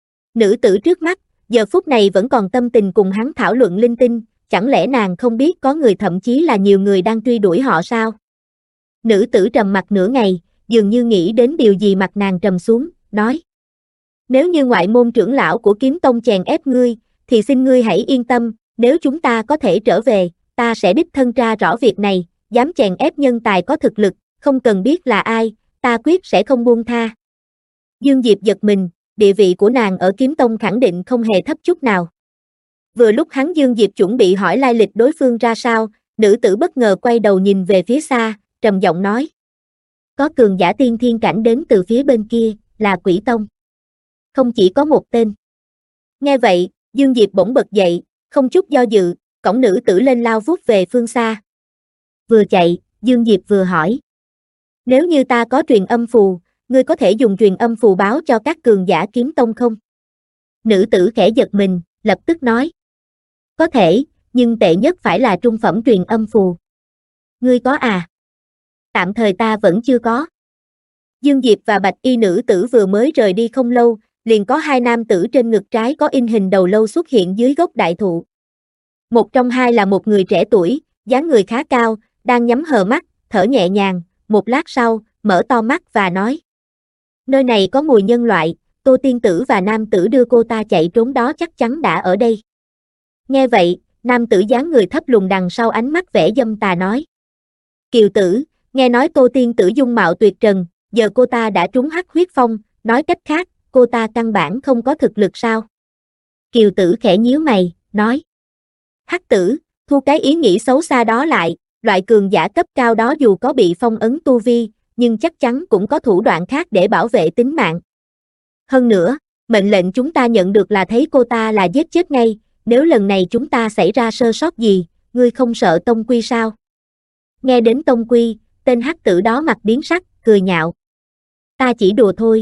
Nữ tử trước mắt, giờ phút này vẫn còn tâm tình cùng hắn thảo luận linh tinh, chẳng lẽ nàng không biết có người thậm chí là nhiều người đang truy đuổi họ sao? Nữ tử trầm mặt nửa ngày, dường như nghĩ đến điều gì mặt nàng trầm xuống, nói. Nếu như ngoại môn trưởng lão của Kiếm Tông chèn ép ngươi, thì xin ngươi hãy yên tâm, nếu chúng ta có thể trở về, ta sẽ đích thân tra rõ việc này, dám chèn ép nhân tài có thực lực, không cần biết là ai, ta quyết sẽ không buông tha. Dương Diệp giật mình, địa vị của nàng ở Kiếm Tông khẳng định không hề thấp chút nào. Vừa lúc hắn Dương Diệp chuẩn bị hỏi lai lịch đối phương ra sao, nữ tử bất ngờ quay đầu nhìn về phía xa, trầm giọng nói. Có cường giả tiên thiên cảnh đến từ phía bên kia, là Quỷ Tông. Không chỉ có một tên. Nghe vậy, Dương Diệp bỗng bật dậy, không chút do dự, cõng nữ tử lên lao vút về phương xa. Vừa chạy, Dương Diệp vừa hỏi. Nếu như ta có truyền âm phù, ngươi có thể dùng truyền âm phù báo cho các cường giả Kiếm Tông không? Nữ tử khẽ giật mình, lập tức nói. Có thể, nhưng tệ nhất phải là trung phẩm truyền âm phù. Ngươi có à? Tạm thời ta vẫn chưa có. Dương Diệp và bạch y nữ tử vừa mới rời đi không lâu, liền có hai nam tử trên ngực trái có in hình đầu lâu xuất hiện dưới gốc đại thụ. Một trong hai là một người trẻ tuổi, dáng người khá cao, đang nhắm hờ mắt, thở nhẹ nhàng, một lát sau, mở to mắt và nói. Nơi này có mùi nhân loại, Tô tiên tử và nam tử đưa cô ta chạy trốn đó chắc chắn đã ở đây. Nghe vậy, nam tử dáng người thấp lùn đằng sau ánh mắt vẻ dâm tà nói. Kiều tử, nghe nói Tô tiên tử dung mạo tuyệt trần, giờ cô ta đã trúng hắc huyết phong, nói cách khác, cô ta căn bản không có thực lực sao? Kiều tử khẽ nhíu mày, nói. Hắc tử, thu cái ý nghĩ xấu xa đó lại, loại cường giả cấp cao đó dù có bị phong ấn tu vi, nhưng chắc chắn cũng có thủ đoạn khác để bảo vệ tính mạng. Hơn nữa, mệnh lệnh chúng ta nhận được là thấy cô ta là giết chết ngay, nếu lần này chúng ta xảy ra sơ sót gì, ngươi không sợ tông quy sao? Nghe đến tông quy, tên hắc tử đó mặt biến sắc, cười nhạo. Ta chỉ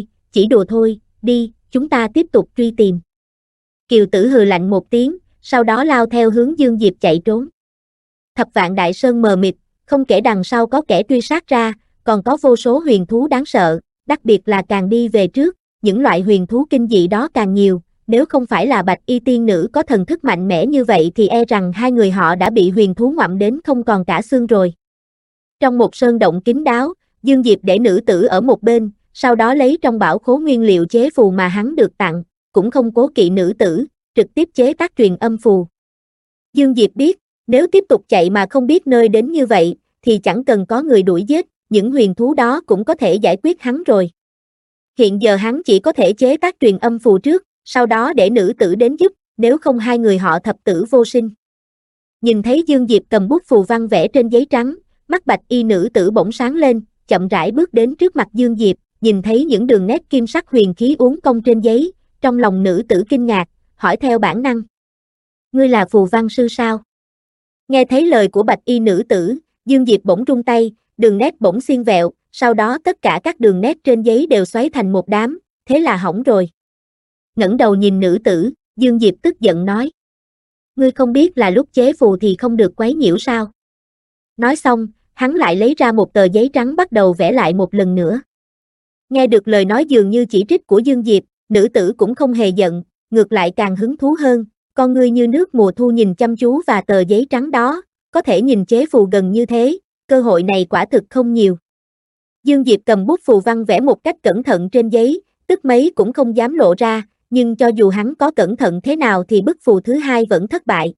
đùa thôi, đi, chúng ta tiếp tục truy tìm. Kiều tử hừ lạnh một tiếng, sau đó lao theo hướng Dương Diệp chạy trốn. Thập vạn đại sơn mờ mịt, không kể đằng sau có kẻ truy sát ra, còn có vô số huyền thú đáng sợ, đặc biệt là càng đi về trước, những loại huyền thú kinh dị đó càng nhiều, nếu không phải là Bạch Y tiên nữ có thần thức mạnh mẽ như vậy thì e rằng hai người họ đã bị huyền thú ngoạm đến không còn cả xương rồi. Trong một sơn động kín đáo, Dương Diệp để nữ tử ở một bên, sau đó lấy trong bảo khố nguyên liệu chế phù mà hắn được tặng, cũng không cố kỵ nữ tử, trực tiếp chế tác truyền âm phù. Dương Diệp biết, nếu tiếp tục chạy mà không biết nơi đến như vậy, thì chẳng cần có người đuổi giết, những huyền thú đó cũng có thể giải quyết hắn rồi. Hiện giờ hắn chỉ có thể chế tác truyền âm phù trước, sau đó để nữ tử đến giúp, nếu không hai người họ thập tử vô sinh. Nhìn thấy Dương Diệp cầm bút phù văn vẽ trên giấy trắng, mắt Bạch Y nữ tử bỗng sáng lên, chậm rãi bước đến trước mặt Dương Diệp, nhìn thấy những đường nét kim sắc huyền khí uốn cong trên giấy, trong lòng nữ tử kinh ngạc, hỏi theo bản năng. Ngươi là phù văn sư sao? Nghe thấy lời của Bạch Y nữ tử, Dương Diệp bỗng rung tay, đường nét bỗng xiên vẹo, sau đó tất cả các đường nét trên giấy đều xoáy thành một đám, thế là hỏng rồi. Ngẩng đầu nhìn nữ tử, Dương Diệp tức giận nói. Ngươi không biết là lúc chế phù thì không được quấy nhiễu sao? Nói xong, hắn lại lấy ra một tờ giấy trắng bắt đầu vẽ lại một lần nữa. Nghe được lời nói dường như chỉ trích của Dương Diệp, nữ tử cũng không hề giận, ngược lại càng hứng thú hơn, con ngươi như nước mùa thu nhìn chăm chú vào tờ giấy trắng đó, có thể nhìn chế phù gần như thế, cơ hội này quả thực không nhiều. Dương Diệp cầm bút phù văn vẽ một cách cẩn thận trên giấy, tức mấy cũng không dám lộ ra, nhưng cho dù hắn có cẩn thận thế nào thì bức phù thứ hai vẫn thất bại.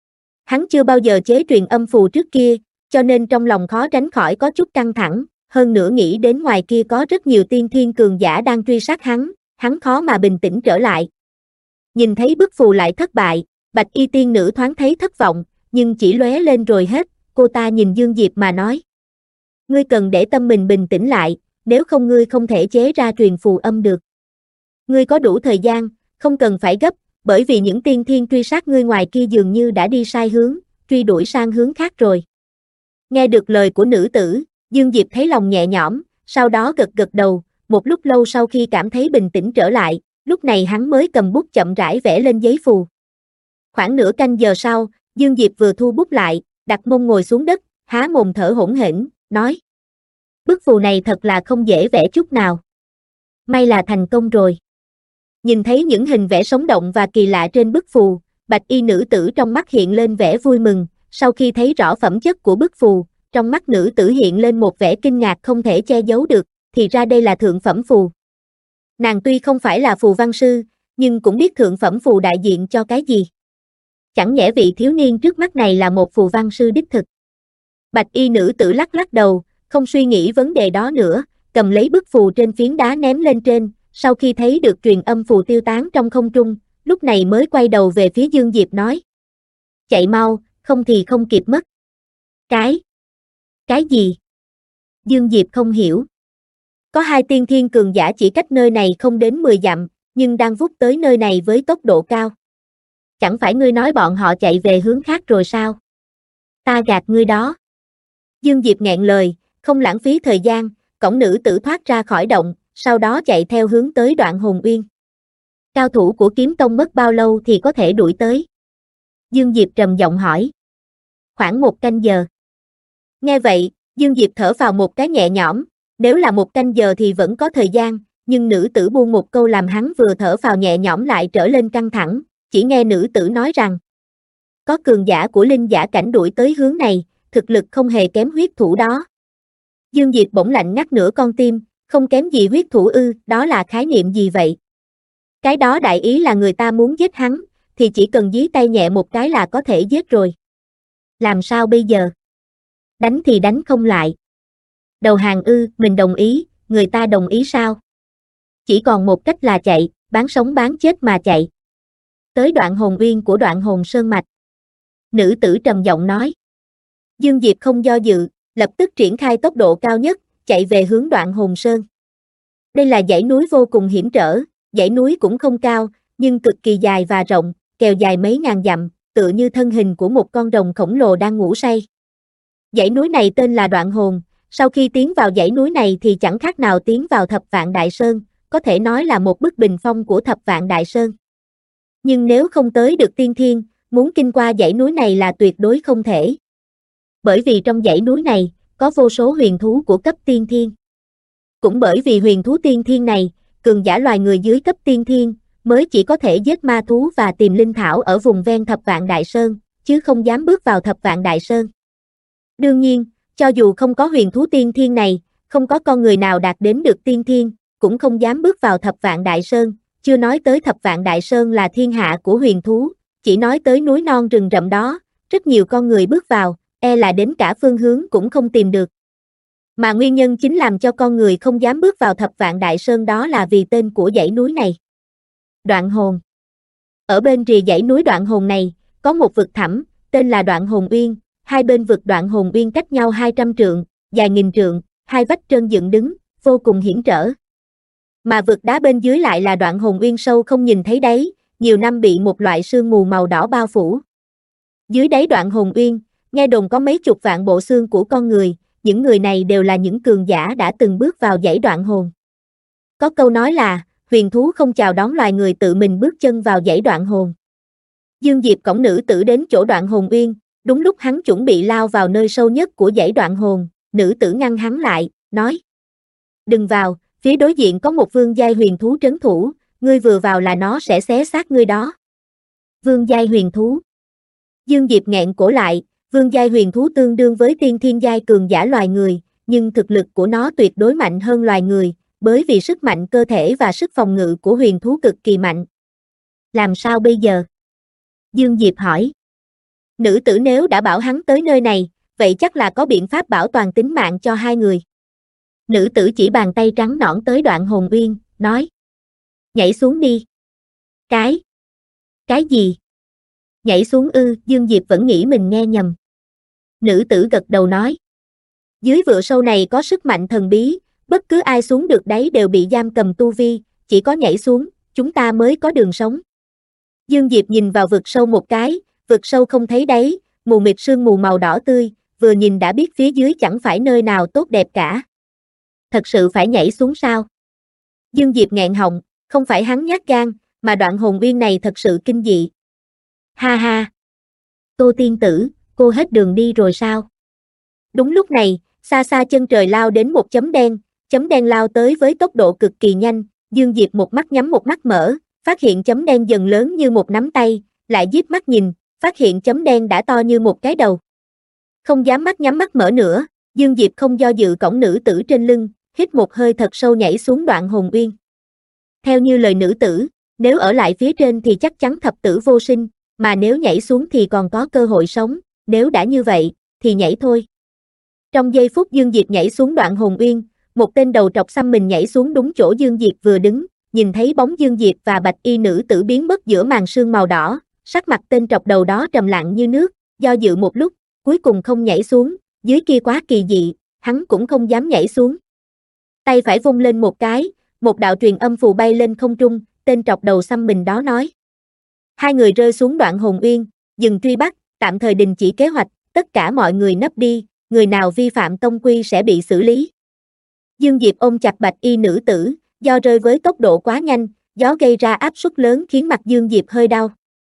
Hắn chưa bao giờ chế truyền âm phù trước kia, cho nên trong lòng khó tránh khỏi có chút căng thẳng, hơn nữa nghĩ đến ngoài kia có rất nhiều tiên thiên cường giả đang truy sát hắn khó mà bình tĩnh trở lại. Nhìn thấy bức phù lại thất bại, Bạch Y tiên nữ thoáng thấy thất vọng, nhưng chỉ lóe lên rồi hết, cô ta nhìn Dương Diệp mà nói. Ngươi cần để tâm mình bình tĩnh lại, nếu không ngươi không thể chế ra truyền phù âm được. Ngươi có đủ thời gian, không cần phải gấp, bởi vì những tiên thiên truy sát ngươi ngoài kia dường như đã đi sai hướng, truy đuổi sang hướng khác rồi. Nghe được lời của nữ tử, Dương Diệp thấy lòng nhẹ nhõm, sau đó gật gật đầu, một lúc lâu sau khi cảm thấy bình tĩnh trở lại, lúc này hắn mới cầm bút chậm rãi vẽ lên giấy phù. Khoảng nửa canh giờ sau, Dương Diệp vừa thu bút lại, đặt mông ngồi xuống đất, há mồm thở hổn hển, nói. Bức phù này thật là không dễ vẽ chút nào. May là thành công rồi. Nhìn thấy những hình vẽ sống động và kỳ lạ trên bức phù, Bạch Y nữ tử trong mắt hiện lên vẻ vui mừng, sau khi thấy rõ phẩm chất của bức phù, trong mắt nữ tử hiện lên một vẻ kinh ngạc không thể che giấu được, thì ra đây là thượng phẩm phù. Nàng tuy không phải là phù văn sư, nhưng cũng biết thượng phẩm phù đại diện cho cái gì. Chẳng nhẽ vị thiếu niên trước mắt này là một phù văn sư đích thực. Bạch Y nữ tử lắc lắc đầu, không suy nghĩ vấn đề đó nữa, cầm lấy bức phù trên phiến đá ném lên trên, sau khi thấy được truyền âm phù tiêu tán trong không trung, lúc này mới quay đầu về phía Dương Diệp nói. Chạy mau, không thì không kịp mất. Cái gì? Dương Diệp không hiểu. Có hai tiên thiên cường giả chỉ cách nơi này không đến 10 dặm, nhưng đang vút tới nơi này với tốc độ cao. Chẳng phải ngươi nói bọn họ chạy về hướng khác rồi sao? Ta gạt ngươi đó. Dương Diệp nghẹn lời, không lãng phí thời gian, cõng nữ tử thoát ra khỏi động, sau đó chạy theo hướng tới Đoạn Hồn Uyên. Cao thủ của Kiếm Tông mất bao lâu thì có thể đuổi tới? Dương Diệp trầm giọng hỏi. Khoảng 1 canh giờ. Nghe vậy, Dương Diệp thở phào một cái nhẹ nhõm, nếu là 1 canh giờ thì vẫn có thời gian, nhưng nữ tử buông một câu làm hắn vừa thở phào nhẹ nhõm lại trở lên căng thẳng, chỉ nghe nữ tử nói rằng có cường giả của linh giả cảnh đuổi tới hướng này, thực lực không hề kém huyết thủ đó. Dương Diệp bỗng lạnh ngắt nửa con tim, không kém gì huyết thủ ư, đó là khái niệm gì vậy? Cái đó đại ý là người ta muốn giết hắn, thì chỉ cần dí tay nhẹ một cái là có thể giết rồi. Làm sao bây giờ? Đánh thì đánh không lại. Đầu hàng ư, mình đồng ý, người ta đồng ý sao? Chỉ còn một cách là chạy, bán sống bán chết mà chạy. Tới Đoạn Hồn Uyên của Đoạn Hồn Sơn Mạch. Nữ tử trầm giọng nói. Dương Diệp không do dự, lập tức triển khai tốc độ cao nhất, chạy về hướng Đoạn Hồn Sơn. Đây là dãy núi vô cùng hiểm trở, dãy núi cũng không cao, nhưng cực kỳ dài và rộng, kèo dài mấy ngàn dặm, tựa như thân hình của một con rồng khổng lồ đang ngủ say. Dãy núi này tên là Đoạn Hồn, sau khi tiến vào dãy núi này thì chẳng khác nào tiến vào Thập Vạn Đại Sơn, có thể nói là một bức bình phong của Thập Vạn Đại Sơn. Nhưng nếu không tới được tiên thiên, muốn kinh qua dãy núi này là tuyệt đối không thể. bởi vì trong dãy núi này, có vô số huyền thú của cấp tiên thiên. Cũng bởi vì huyền thú tiên thiên này, cường giả loài người dưới cấp tiên thiên, mới chỉ có thể giết ma thú và tìm linh thảo ở vùng ven Thập Vạn Đại Sơn, chứ không dám bước vào Thập Vạn Đại Sơn. Đương nhiên, cho dù không có huyền thú tiên thiên này, không có con người nào đạt đến được tiên thiên, cũng không dám bước vào Thập Vạn Đại Sơn, chưa nói tới Thập Vạn Đại Sơn là thiên hạ của huyền thú, chỉ nói tới núi non rừng rậm đó, rất nhiều con người bước vào, e là đến cả phương hướng cũng không tìm được. Mà nguyên nhân chính làm cho con người không dám bước vào Thập Vạn Đại Sơn đó là vì tên của dãy núi này. Đoạn Hồn. Ở bên rìa dãy núi Đoạn Hồn này, có một vực thẳm, tên là Đoạn Hồn Uyên, hai bên vực Đoạn Hồn Uyên cách nhau 200 trượng, dài nghìn trượng, hai vách trơn dựng đứng, vô cùng hiểm trở. Mà vực đá bên dưới lại là Đoạn Hồn Uyên sâu không nhìn thấy đáy, nhiều năm bị một loại sương mù màu đỏ bao phủ. Dưới đáy Đoạn Hồn Uyên, nghe đồn có mấy chục vạn bộ xương của con người, những người này đều là những cường giả đã từng bước vào dãy Đoạn Hồn. Có câu nói là, huyền thú không chào đón loài người tự mình bước chân vào dãy Đoạn Hồn. Dương Diệp cõng nữ tử đến chỗ Đoạn Hồn Uyên, đúng lúc hắn chuẩn bị lao vào nơi sâu nhất của dãy Đoạn Hồn, nữ tử ngăn hắn lại, nói: "Đừng vào, phía đối diện có một vương giai huyền thú trấn thủ, ngươi vừa vào là nó sẽ xé xác ngươi đó." Vương giai huyền thú. Dương Diệp nghẹn cổ lại, vương giai huyền thú tương đương với tiên thiên giai cường giả loài người, nhưng thực lực của nó tuyệt đối mạnh hơn loài người, bởi vì sức mạnh cơ thể và sức phòng ngự của huyền thú cực kỳ mạnh. Làm sao bây giờ? Dương Diệp hỏi. Nữ tử nếu đã bảo hắn tới nơi này, vậy chắc là có biện pháp bảo toàn tính mạng cho hai người. Nữ tử chỉ bàn tay trắng nõn tới Đoạn Hồn Uyên, nói: "Nhảy xuống đi." Cái gì? Nhảy xuống ư? Dương Diệp vẫn nghĩ mình nghe nhầm. Nữ tử gật đầu nói: "Dưới vựa sâu này có sức mạnh thần bí, bất cứ ai xuống được đáy đều bị giam cầm tu vi, chỉ có nhảy xuống, chúng ta mới có đường sống." Dương Diệp nhìn vào vực sâu một cái, vực sâu không thấy đáy, mù mịt sương mù màu đỏ tươi, vừa nhìn đã biết phía dưới chẳng phải nơi nào tốt đẹp cả. Thật sự phải nhảy xuống sao? Dương Diệp nghẹn họng, không phải hắn nhát gan, mà Đoạn Hồn Uyên này thật sự kinh dị. Ha ha! Tô tiên tử, cô hết đường đi rồi sao? Đúng lúc này, xa xa chân trời lao đến một chấm đen lao tới với tốc độ cực kỳ nhanh, Dương Diệp một mắt nhắm một mắt mở, phát hiện chấm đen dần lớn như một nắm tay, lại díp mắt nhìn, phát hiện chấm đen đã to như một cái đầu. Không dám mắt nhắm mắt mở nữa, Dương Diệp không do dự cõng nữ tử trên lưng, hít một hơi thật sâu nhảy xuống Đoạn Hồn Uyên. Theo như lời nữ tử, nếu ở lại phía trên thì chắc chắn thập tử vô sinh, mà nếu nhảy xuống thì còn có cơ hội sống, nếu đã như vậy, thì nhảy thôi. Trong giây phút Dương Diệp nhảy xuống Đoạn Hồn Uyên, một tên đầu trọc xăm mình nhảy xuống đúng chỗ Dương Diệp vừa đứng, nhìn thấy bóng Dương Diệp và bạch y nữ tử biến mất giữa màn sương màu đỏ, sắc mặt tên trọc đầu đó trầm lặng như nước, do dự một lúc, cuối cùng không nhảy xuống, dưới kia quá kỳ dị, hắn cũng không dám nhảy xuống. Tay phải vung lên một cái, một đạo truyền âm phù bay lên không trung, tên trọc đầu xăm mình đó nói: "Hai người rơi xuống Đoạn Hồn Uyên, dừng truy bắt, tạm thời đình chỉ kế hoạch, tất cả mọi người nấp đi, người nào vi phạm tông quy sẽ bị xử lý." Dương Diệp ôm chặt bạch y nữ tử, do rơi với tốc độ quá nhanh, gió gây ra áp suất lớn khiến mặt Dương Diệp hơi đau.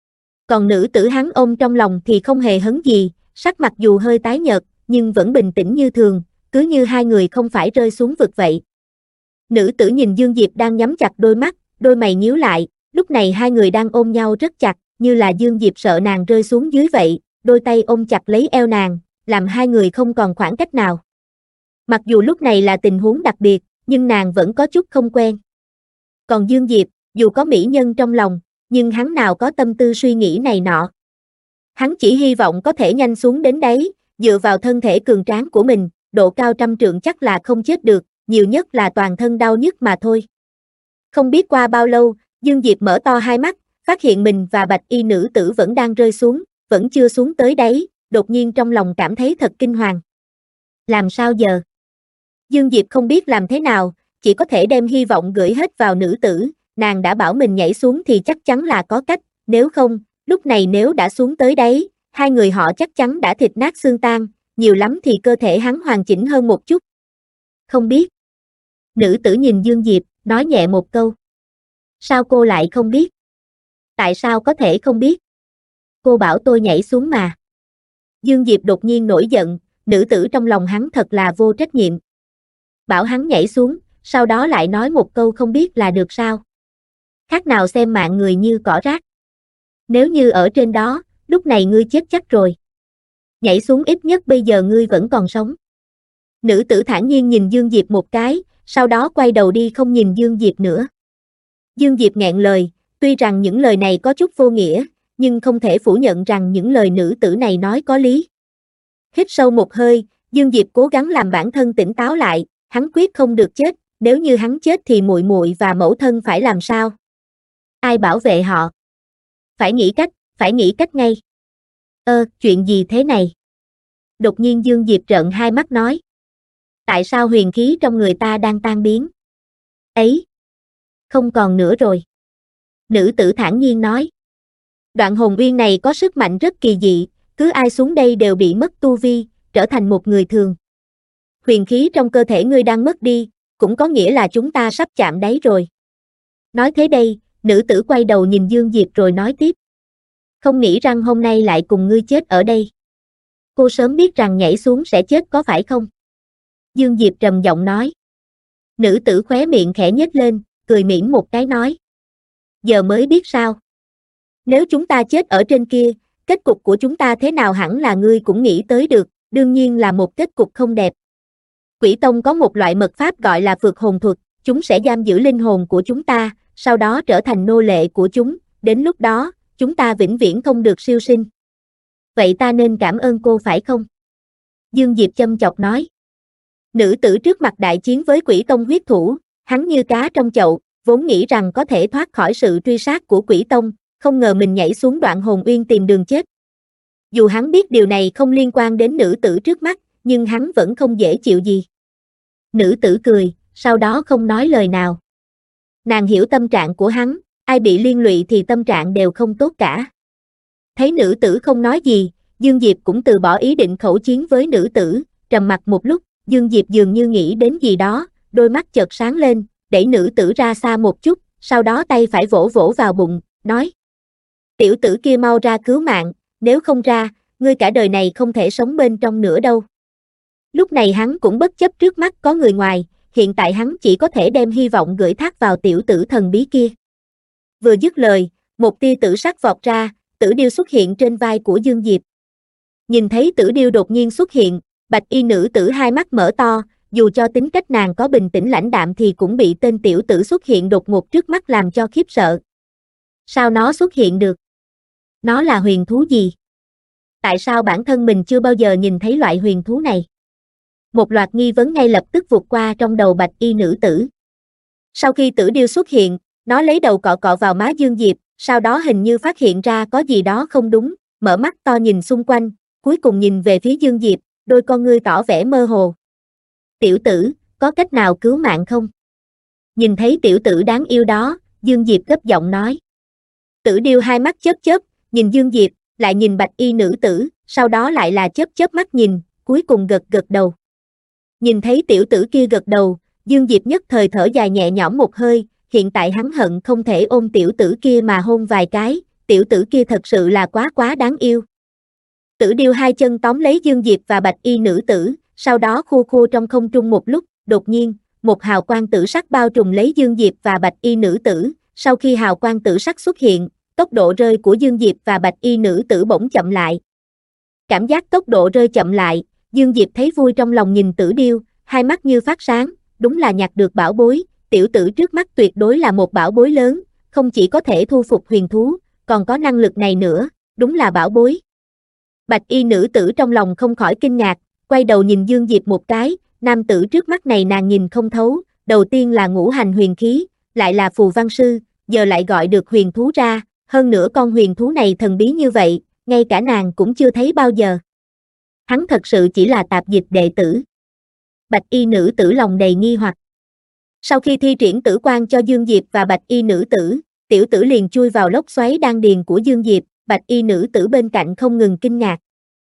Còn nữ tử hắn ôm trong lòng thì không hề hấn gì, sắc mặt dù hơi tái nhợt, nhưng vẫn bình tĩnh như thường, cứ như hai người không phải rơi xuống vực vậy. Nữ tử nhìn Dương Diệp đang nhắm chặt đôi mắt, đôi mày nhíu lại, lúc này hai người đang ôm nhau rất chặt, như là Dương Diệp sợ nàng rơi xuống dưới vậy, đôi tay ôm chặt lấy eo nàng, làm hai người không còn khoảng cách nào. Mặc dù lúc này là tình huống đặc biệt, nhưng nàng vẫn có chút không quen. Còn Dương Diệp, dù có mỹ nhân trong lòng, nhưng hắn nào có tâm tư suy nghĩ này nọ. Hắn chỉ hy vọng có thể nhanh xuống đến đấy, dựa vào thân thể cường tráng của mình, độ cao 100 trượng chắc là không chết được, nhiều nhất là toàn thân đau nhức mà thôi. Không biết qua bao lâu, Dương Diệp mở to hai mắt, phát hiện mình và bạch y nữ tử vẫn đang rơi xuống, vẫn chưa xuống tới đáy, đột nhiên trong lòng cảm thấy thật kinh hoàng. Làm sao giờ? Dương Diệp không biết làm thế nào, chỉ có thể đem hy vọng gửi hết vào nữ tử, nàng đã bảo mình nhảy xuống thì chắc chắn là có cách, nếu không, lúc này nếu đã xuống tới đấy, hai người họ chắc chắn đã thịt nát xương tan, nhiều lắm thì cơ thể hắn hoàn chỉnh hơn một chút. Không biết. Nữ tử nhìn Dương Diệp, nói nhẹ một câu. Sao cô lại không biết? Tại sao có thể không biết? Cô bảo tôi nhảy xuống mà. Dương Diệp đột nhiên nổi giận, nữ tử trong lòng hắn thật là vô trách nhiệm. Bảo hắn nhảy xuống, sau đó lại nói một câu không biết là được sao. Khác nào xem mạng người như cỏ rác. Nếu như ở trên đó, lúc này ngươi chết chắc rồi. Nhảy xuống ít nhất bây giờ ngươi vẫn còn sống. Nữ tử thản nhiên nhìn Dương Diệp một cái, sau đó quay đầu đi không nhìn Dương Diệp nữa. Dương Diệp nghẹn lời, tuy rằng những lời này có chút vô nghĩa, nhưng không thể phủ nhận rằng những lời nữ tử này nói có lý. Hít sâu một hơi, Dương Diệp cố gắng làm bản thân tỉnh táo lại, hắn quyết không được chết, nếu như hắn chết thì muội muội và mẫu thân phải làm sao? Ai bảo vệ họ? Phải nghĩ cách ngay. Chuyện gì thế này? Đột nhiên Dương Diệp trợn hai mắt nói. Tại sao huyền khí trong người ta đang tan biến? Ấy! Không còn nữa rồi. Nữ tử thản nhiên nói. Đoạn hồn uyên này có sức mạnh rất kỳ dị, cứ ai xuống đây đều bị mất tu vi, trở thành một người thường. Huyền khí trong cơ thể ngươi đang mất đi, cũng có nghĩa là chúng ta sắp chạm đáy rồi. Nói thế đây, nữ tử quay đầu nhìn Dương Diệp rồi nói tiếp. Không nghĩ rằng hôm nay lại cùng ngươi chết ở đây. Cô sớm biết rằng nhảy xuống sẽ chết có phải không? Dương Diệp trầm giọng nói. Nữ tử khóe miệng khẽ nhếch lên, cười mỉm một cái nói. Giờ mới biết sao? Nếu chúng ta chết ở trên kia, kết cục của chúng ta thế nào hẳn là ngươi cũng nghĩ tới được, đương nhiên là một kết cục không đẹp. Quỷ Tông có một loại mật pháp gọi là phược hồn thuật, chúng sẽ giam giữ linh hồn của chúng ta, sau đó trở thành nô lệ của chúng, đến lúc đó, chúng ta vĩnh viễn không được siêu sinh. Vậy ta nên cảm ơn cô phải không? Dương Diệp châm chọc nói. Nữ tử trước mặt đại chiến với Quỷ Tông huyết thủ, hắn như cá trong chậu, vốn nghĩ rằng có thể thoát khỏi sự truy sát của Quỷ Tông, không ngờ mình nhảy xuống đoạn hồn uyên tìm đường chết. Dù hắn biết điều này không liên quan đến nữ tử trước mắt, nhưng hắn vẫn không dễ chịu gì. Nữ tử cười, sau đó không nói lời nào. Nàng hiểu tâm trạng của hắn, ai bị liên lụy thì tâm trạng đều không tốt cả. Thấy nữ tử không nói gì, Dương Diệp cũng từ bỏ ý định khẩu chiến với nữ tử, trầm mặc một lúc, Dương Diệp dường như nghĩ đến gì đó, đôi mắt chợt sáng lên, đẩy nữ tử ra xa một chút, sau đó tay phải vỗ vỗ vào bụng, nói. Tiểu tử kia mau ra cứu mạng, nếu không ra, ngươi cả đời này không thể sống bên trong nữa đâu. Lúc này hắn cũng bất chấp trước mắt có người ngoài, hiện tại hắn chỉ có thể đem hy vọng gửi thác vào tiểu tử thần bí kia. Vừa dứt lời, một tia tử sắc vọt ra, tử điêu xuất hiện trên vai của Dương Diệp. Nhìn thấy tử điêu đột nhiên xuất hiện, bạch y nữ tử hai mắt mở to, dù cho tính cách nàng có bình tĩnh lãnh đạm thì cũng bị tên tiểu tử xuất hiện đột ngột trước mắt làm cho khiếp sợ. Sao nó xuất hiện được? Nó là huyền thú gì? Tại sao bản thân mình chưa bao giờ nhìn thấy loại huyền thú này? Một loạt nghi vấn ngay lập tức vụt qua trong đầu bạch y nữ tử. Sau khi tử điêu xuất hiện, nó lấy đầu cọ cọ vào má Dương Diệp, sau đó hình như phát hiện ra có gì đó không đúng, mở mắt to nhìn xung quanh, cuối cùng nhìn về phía Dương Diệp, đôi con ngươi tỏ vẻ mơ hồ. Tiểu tử, có cách nào cứu mạng không? Nhìn thấy tiểu tử đáng yêu đó, Dương Diệp gấp giọng nói. Tử điêu hai mắt chớp chớp, nhìn Dương Diệp, lại nhìn bạch y nữ tử, sau đó lại là chớp chớp mắt nhìn, cuối cùng gật gật đầu. Nhìn thấy tiểu tử kia gật đầu, Dương Diệp nhất thời thở dài nhẹ nhõm một hơi, hiện tại hắn hận không thể ôm tiểu tử kia mà hôn vài cái, tiểu tử kia thật sự là quá đáng yêu. Tử điêu hai chân tóm lấy Dương Diệp và bạch y nữ tử, sau đó khua khua trong không trung một lúc, đột nhiên, một hào quang tử sắc bao trùm lấy Dương Diệp và bạch y nữ tử, sau khi hào quang tử sắc xuất hiện, tốc độ rơi của Dương Diệp và bạch y nữ tử bỗng chậm lại. Cảm giác tốc độ rơi chậm lại, Dương Diệp thấy vui trong lòng nhìn tử điêu, hai mắt như phát sáng, đúng là nhặt được bảo bối, tiểu tử trước mắt tuyệt đối là một bảo bối lớn, không chỉ có thể thu phục huyền thú, còn có năng lực này nữa, đúng là bảo bối. Bạch y nữ tử trong lòng không khỏi kinh ngạc, quay đầu nhìn Dương Diệp một cái, nam tử trước mắt này nàng nhìn không thấu, đầu tiên là ngũ hành huyền khí, lại là phù văn sư, giờ lại gọi được huyền thú ra, hơn nữa con huyền thú này thần bí như vậy, ngay cả nàng cũng chưa thấy bao giờ. Hắn thật sự chỉ là tạp dịch đệ tử. Bạch y nữ tử lòng đầy nghi hoặc. Sau khi thi triển tử quan cho Dương Diệp và bạch y nữ tử, tiểu tử liền chui vào lốc xoáy đan điền của Dương Diệp, bạch y nữ tử bên cạnh không ngừng kinh ngạc.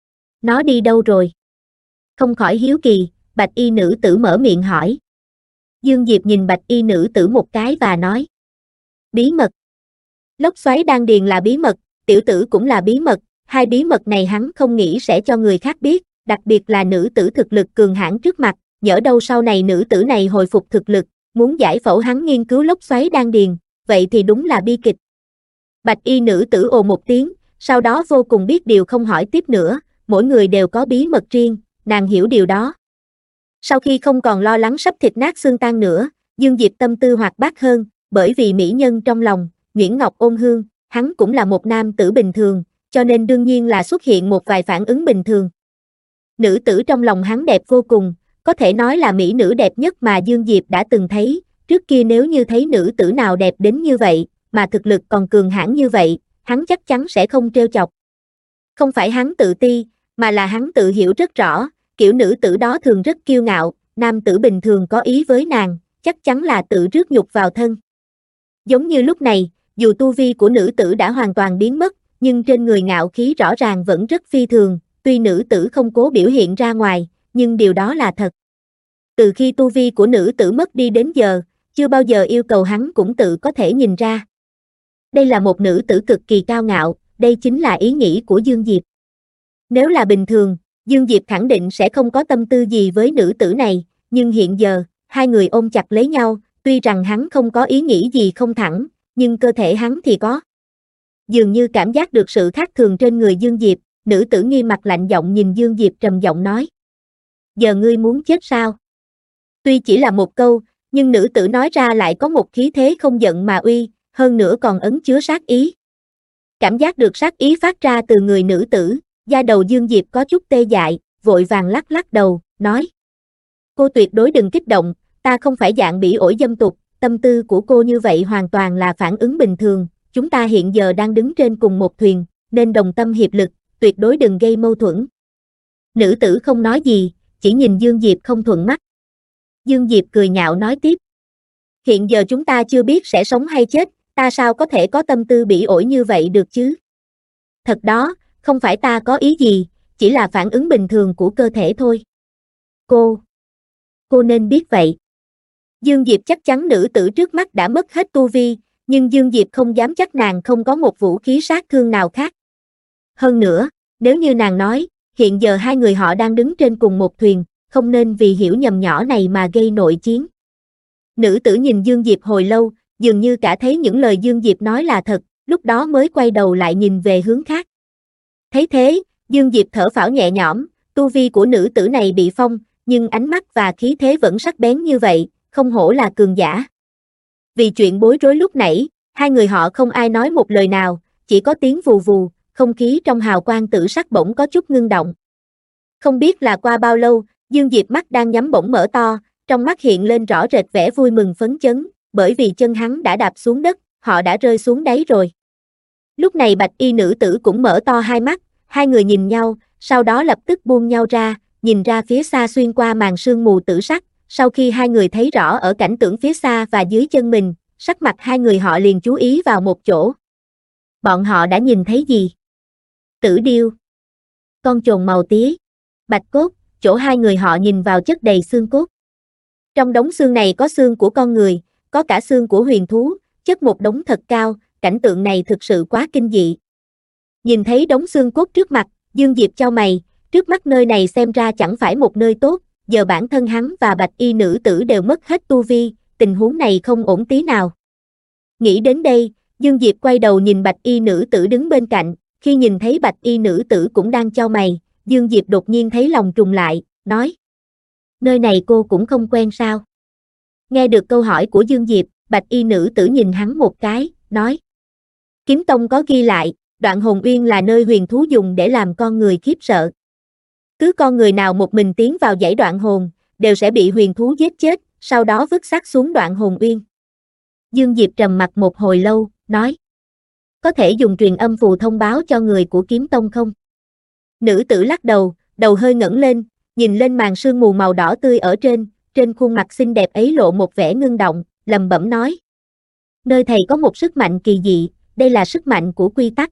Nó đi đâu rồi? Không khỏi hiếu kỳ, bạch y nữ tử mở miệng hỏi. Dương Diệp nhìn bạch y nữ tử một cái và nói. Bí mật. Lốc xoáy đan điền là bí mật, tiểu tử cũng là bí mật, hai bí mật này hắn không nghĩ sẽ cho người khác biết, đặc biệt là nữ tử thực lực cường hãn trước mặt, nhỡ đâu sau này nữ tử này hồi phục thực lực, muốn giải phẫu hắn nghiên cứu lốc xoáy đan điền, vậy thì đúng là bi kịch. Bạch y nữ tử ồ một tiếng, sau đó vô cùng biết điều không hỏi tiếp nữa, mỗi người đều có bí mật riêng, nàng hiểu điều đó. Sau khi không còn lo lắng sắp thịt nát xương tan nữa, Dương Diệp tâm tư hoạt bát hơn, bởi vì mỹ nhân trong lòng, Nguyễn Ngọc Ôn Hương, hắn cũng là một nam tử bình thường, cho nên đương nhiên là xuất hiện một vài phản ứng bình thường. Nữ tử trong lòng hắn đẹp vô cùng, có thể nói là mỹ nữ đẹp nhất mà Dương Diệp đã từng thấy, trước kia nếu như thấy nữ tử nào đẹp đến như vậy, mà thực lực còn cường hãn như vậy, hắn chắc chắn sẽ không trêu chọc. Không phải hắn tự ti, mà là hắn tự hiểu rất rõ, kiểu nữ tử đó thường rất kiêu ngạo, nam tử bình thường có ý với nàng, chắc chắn là tự rước nhục vào thân. Giống như lúc này, dù tu vi của nữ tử đã hoàn toàn biến mất, nhưng trên người ngạo khí rõ ràng vẫn rất phi thường, tuy nữ tử không cố biểu hiện ra ngoài, nhưng điều đó là thật. Từ khi tu vi của nữ tử mất đi đến giờ, chưa bao giờ yêu cầu hắn cũng tự có thể nhìn ra. Đây là một nữ tử cực kỳ cao ngạo, đây chính là ý nghĩ của Dương Diệp. Nếu là bình thường, Dương Diệp khẳng định sẽ không có tâm tư gì với nữ tử này, nhưng hiện giờ, hai người ôm chặt lấy nhau, tuy rằng hắn không có ý nghĩ gì không thẳng, nhưng cơ thể hắn thì có. Dường như cảm giác được sự khác thường trên người Dương Diệp, nữ tử nghiêm mặt lạnh giọng nhìn Dương Diệp trầm giọng nói. Giờ ngươi muốn chết sao? Tuy chỉ là một câu, nhưng nữ tử nói ra lại có một khí thế không giận mà uy, hơn nữa còn ẩn chứa sát ý. Cảm giác được sát ý phát ra từ người nữ tử, da đầu Dương Diệp có chút tê dại, vội vàng lắc lắc đầu, nói. Cô tuyệt đối đừng kích động, ta không phải dạng bỉ ổi dâm tục, tâm tư của cô như vậy hoàn toàn là phản ứng bình thường, chúng ta hiện giờ đang đứng trên cùng một thuyền, nên đồng tâm hiệp lực, tuyệt đối đừng gây mâu thuẫn. Nữ tử không nói gì, chỉ nhìn Dương Diệp không thuận mắt. Dương Diệp cười nhạo nói tiếp. Hiện giờ chúng ta chưa biết sẽ sống hay chết, ta sao có thể có tâm tư bỉ ổi như vậy được chứ? Thật đó, không phải ta có ý gì, chỉ là phản ứng bình thường của cơ thể thôi. Cô nên biết vậy. Dương Diệp chắc chắn nữ tử trước mắt đã mất hết tu vi, nhưng Dương Diệp không dám chắc nàng không có một vũ khí sát thương nào khác. Hơn nữa, nếu như nàng nói, hiện giờ hai người họ đang đứng trên cùng một thuyền, không nên vì hiểu nhầm nhỏ này mà gây nội chiến. Nữ tử nhìn Dương Diệp hồi lâu, dường như cả thấy những lời Dương Diệp nói là thật, lúc đó mới quay đầu lại nhìn về hướng khác. Thấy thế, Dương Diệp thở phào nhẹ nhõm, tu vi của nữ tử này bị phong, nhưng ánh mắt và khí thế vẫn sắc bén như vậy, không hổ là cường giả. Vì chuyện bối rối lúc nãy, hai người họ không ai nói một lời nào, chỉ có tiếng vù vù, không khí trong hào quang tử sắc bỗng có chút ngưng động. Không biết là qua bao lâu, Dương Diệp mắt đang nhắm bỗng mở to, trong mắt hiện lên rõ rệt vẻ vui mừng phấn chấn, bởi vì chân hắn đã đạp xuống đất, họ đã rơi xuống đáy rồi. Lúc này bạch y nữ tử cũng mở to hai mắt, hai người nhìn nhau, sau đó lập tức buông nhau ra, nhìn ra phía xa xuyên qua màn sương mù tử sắc, sau khi hai người thấy rõ ở cảnh tượng phía xa và dưới chân mình, sắc mặt hai người họ liền chú ý vào một chỗ. Bọn họ đã nhìn thấy gì? Tử điêu. Con chồn màu tía. Bạch cốt, chỗ hai người họ nhìn vào chất đầy xương cốt. Trong đống xương này có xương của con người, có cả xương của huyền thú, chất một đống thật cao, cảnh tượng này thực sự quá kinh dị. Nhìn thấy đống xương cốt trước mặt, Dương Diệp chau mày, trước mắt nơi này xem ra chẳng phải một nơi tốt, giờ bản thân hắn và bạch y nữ tử đều mất hết tu vi, tình huống này không ổn tí nào. Nghĩ đến đây, Dương Diệp quay đầu nhìn bạch y nữ tử đứng bên cạnh, khi nhìn thấy bạch y nữ tử cũng đang chau mày, Dương Diệp đột nhiên thấy lòng trùng lại, nói. Nơi này cô cũng không quen sao? Nghe được câu hỏi của Dương Diệp, bạch y nữ tử nhìn hắn một cái, nói. Kiếm tông có ghi lại, Đoạn Hồn Uyên là nơi huyền thú dùng để làm con người khiếp sợ. Cứ con người nào một mình tiến vào dãy đoạn hồn, đều sẽ bị huyền thú giết chết, sau đó vứt xác xuống Đoạn Hồn Uyên. Dương Diệp trầm mặt một hồi lâu, nói. Có thể dùng truyền âm phù thông báo cho người của kiếm tông không? Nữ tử lắc đầu, đầu hơi ngẩng lên, nhìn lên màn sương mù màu đỏ tươi ở trên khuôn mặt xinh đẹp ấy lộ một vẻ ngưng động, lẩm bẩm nói. Nơi thầy có một sức mạnh kỳ dị, đây là sức mạnh của quy tắc.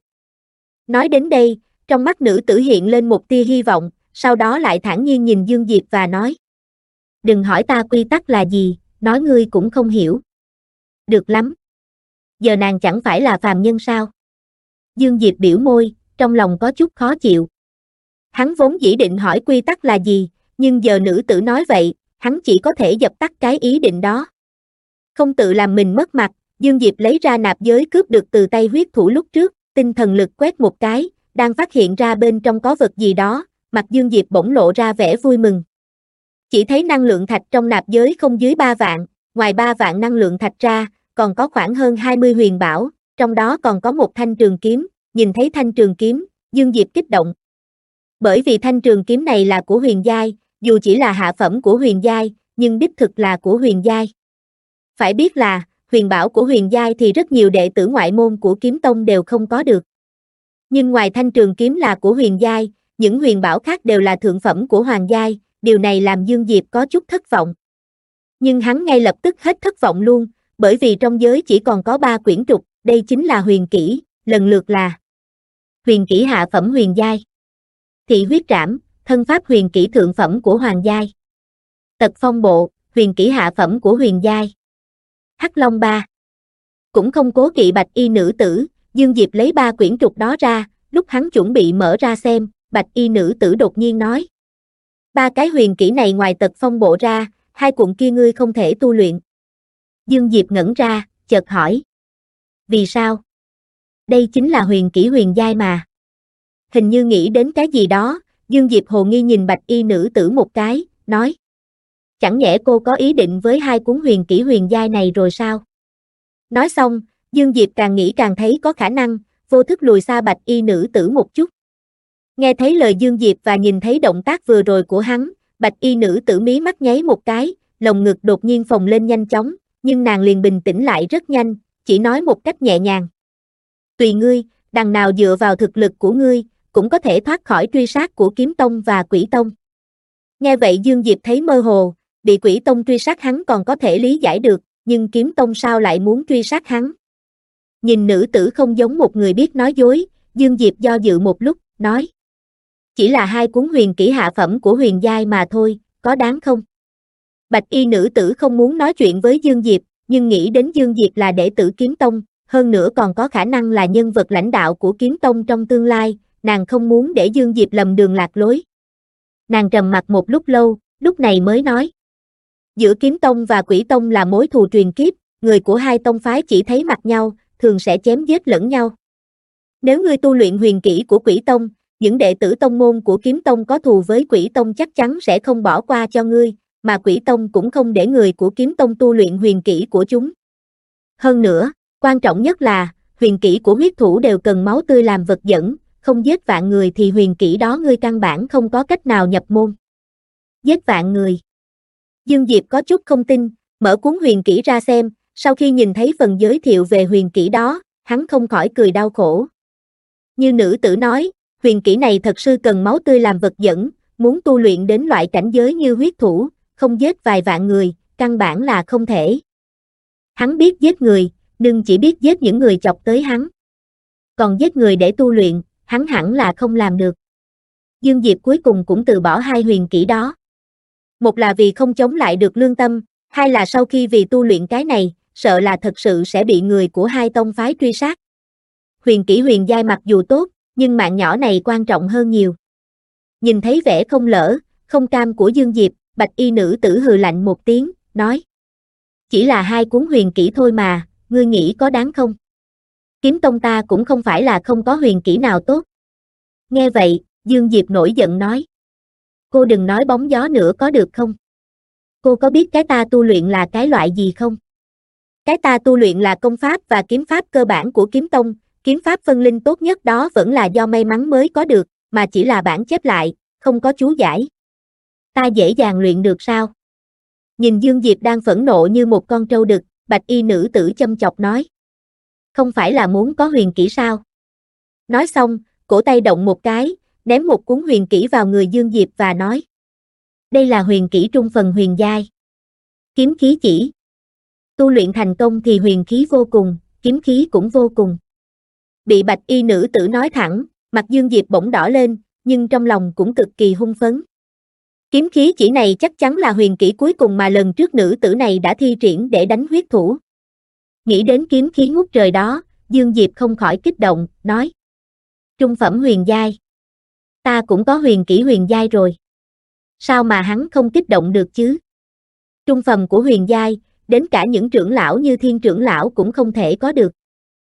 Nói đến đây, trong mắt nữ tử hiện lên một tia hy vọng, sau đó lại thản nhiên nhìn Dương Diệp và nói. Đừng hỏi ta quy tắc là gì, nói ngươi cũng không hiểu. Được lắm. Giờ nàng chẳng phải là phàm nhân sao? Dương Diệp biểu môi, trong lòng có chút khó chịu. Hắn vốn dĩ định hỏi quy tắc là gì, nhưng giờ nữ tử nói vậy, hắn chỉ có thể dập tắt cái ý định đó. Không tự làm mình mất mặt, Dương Diệp lấy ra nạp giới cướp được từ tay huyết thủ lúc trước, tinh thần lực quét một cái, đang phát hiện ra bên trong có vật gì đó, mặt Dương Diệp bỗng lộ ra vẻ vui mừng. Chỉ thấy năng lượng thạch trong nạp giới không dưới 3 vạn, ngoài 3 vạn năng lượng thạch ra, còn có khoảng hơn 20 huyền bảo, trong đó còn có một thanh trường kiếm, nhìn thấy thanh trường kiếm, Dương Diệp kích động. Bởi vì thanh trường kiếm này là của huyền giai, dù chỉ là hạ phẩm của huyền giai, nhưng đích thực là của huyền giai. Phải biết là, huyền bảo của huyền giai thì rất nhiều đệ tử ngoại môn của kiếm tông đều không có được. Nhưng ngoài thanh trường kiếm là của huyền giai, những huyền bảo khác đều là thượng phẩm của hoàng giai, điều này làm Dương Diệp có chút thất vọng. Nhưng hắn ngay lập tức hết thất vọng luôn, bởi vì trong giới chỉ còn có 3 quyển trục, đây chính là huyền kỹ, lần lượt là huyền kỹ hạ phẩm huyền giai, thị huyết trảm, thân pháp huyền kỹ thượng phẩm của hoàng giai, tật phong bộ, huyền kỹ hạ phẩm của huyền giai, Hắc Long Ba. Cũng không cố kỵ bạch y nữ tử, Dương Diệp lấy 3 quyển trục đó ra, lúc hắn chuẩn bị mở ra xem, bạch y nữ tử đột nhiên nói: 3 cái huyền kỹ này ngoài tật phong bộ ra, 2 cuộn kia ngươi không thể tu luyện. Dương Diệp ngẩn ra, chợt hỏi: vì sao? Đây chính là huyền kỹ huyền giai mà. Hình như nghĩ đến cái gì đó, Dương Diệp hồ nghi nhìn bạch y nữ tử một cái, nói: chẳng nhẽ cô có ý định với 2 cuốn huyền kỹ huyền giai này rồi sao? Nói xong, Dương Diệp càng nghĩ càng thấy có khả năng, vô thức lùi xa bạch y nữ tử một chút. Nghe thấy lời Dương Diệp và nhìn thấy động tác vừa rồi của hắn, bạch y nữ tử mí mắt nháy một cái, lồng ngực đột nhiên phồng lên nhanh chóng, nhưng nàng liền bình tĩnh lại rất nhanh, chỉ nói một cách nhẹ nhàng: tùy ngươi, đằng nào dựa vào thực lực của ngươi, cũng có thể thoát khỏi truy sát của kiếm tông và quỷ tông. Nghe vậy Dương Diệp thấy mơ hồ, bị quỷ tông truy sát hắn còn có thể lý giải được, nhưng kiếm tông sao lại muốn truy sát hắn? Nhìn nữ tử không giống một người biết nói dối, Dương Diệp do dự một lúc, nói: chỉ là 2 cuốn huyền kỹ hạ phẩm của huyền giai mà thôi, có đáng không? Bạch y nữ tử không muốn nói chuyện với Dương Diệp, nhưng nghĩ đến Dương Diệp là đệ tử kiếm tông, hơn nữa còn có khả năng là nhân vật lãnh đạo của kiếm tông trong tương lai, nàng không muốn để Dương Diệp lầm đường lạc lối. Nàng trầm mặc một lúc lâu, lúc này mới nói: giữa kiếm tông và quỷ tông là mối thù truyền kiếp, người của 2 tông phái chỉ thấy mặt nhau, thường sẽ chém giết lẫn nhau. Nếu ngươi tu luyện huyền kỹ của quỷ tông, những đệ tử tông môn của kiếm tông có thù với quỷ tông chắc chắn sẽ không bỏ qua cho ngươi, mà quỷ tông cũng không để người của kiếm tông tu luyện huyền kỹ của chúng. Hơn nữa, quan trọng nhất là, huyền kỹ của huyết thủ đều cần máu tươi làm vật dẫn, không giết vạn người thì huyền kỹ đó ngươi căn bản không có cách nào nhập môn. Giết vạn người. Dương Diệp có chút không tin, mở cuốn huyền kỹ ra xem, sau khi nhìn thấy phần giới thiệu về huyền kỹ đó, hắn không khỏi cười đau khổ. Như nữ tử nói, huyền kỹ này thật sự cần máu tươi làm vật dẫn, muốn tu luyện đến loại cảnh giới như huyết thủ, không giết vài vạn người, căn bản là không thể. Hắn biết giết người, nhưng chỉ biết giết những người chọc tới hắn. Còn giết người để tu luyện, hắn hẳn là không làm được. Dương Diệp cuối cùng cũng từ bỏ 2 huyền kỹ đó. Một là vì không chống lại được lương tâm, 2 là sau khi vì tu luyện cái này, sợ là thật sự sẽ bị người của 2 tông phái truy sát. Huyền kỹ huyền giai mặc dù tốt, nhưng mạng nhỏ này quan trọng hơn nhiều. Nhìn thấy vẻ không lỡ, không cam của Dương Diệp, bạch y nữ tử hừ lạnh một tiếng, nói: chỉ là 2 cuốn huyền kỹ thôi mà, ngươi nghĩ có đáng không? Kiếm tông ta cũng không phải là không có huyền kỹ nào tốt. Nghe vậy, Dương Diệp nổi giận nói: cô đừng nói bóng gió nữa có được không? Cô có biết cái ta tu luyện là cái loại gì không? Cái ta tu luyện là công pháp và kiếm pháp cơ bản của kiếm tông, kiếm pháp phân linh tốt nhất đó vẫn là do may mắn mới có được, mà chỉ là bản chép lại, không có chú giải. Ta dễ dàng luyện được sao? Nhìn Dương Diệp đang phẫn nộ như một con trâu đực, bạch y nữ tử châm chọc nói: không phải là muốn có huyền kỹ sao? Nói xong, cổ tay động một cái, ném một cuốn huyền kỹ vào người Dương Diệp và nói: đây là huyền kỹ trung phần huyền giai. Kiếm khí chỉ. Tu luyện thành công thì huyền khí vô cùng, kiếm khí cũng vô cùng. Bị bạch y nữ tử nói thẳng, mặt Dương Diệp bỗng đỏ lên, nhưng trong lòng cũng cực kỳ hung phấn. Kiếm khí chỉ này chắc chắn là huyền kỹ cuối cùng mà lần trước nữ tử này đã thi triển để đánh huyết thủ. Nghĩ đến kiếm khí ngút trời đó, Dương Diệp không khỏi kích động, nói: Trung phẩm huyền giai. Ta cũng có huyền kỹ huyền giai rồi. Sao mà hắn không kích động được chứ? Trung phẩm của huyền giai, đến cả những trưởng lão như Thiên trưởng lão cũng không thể có được.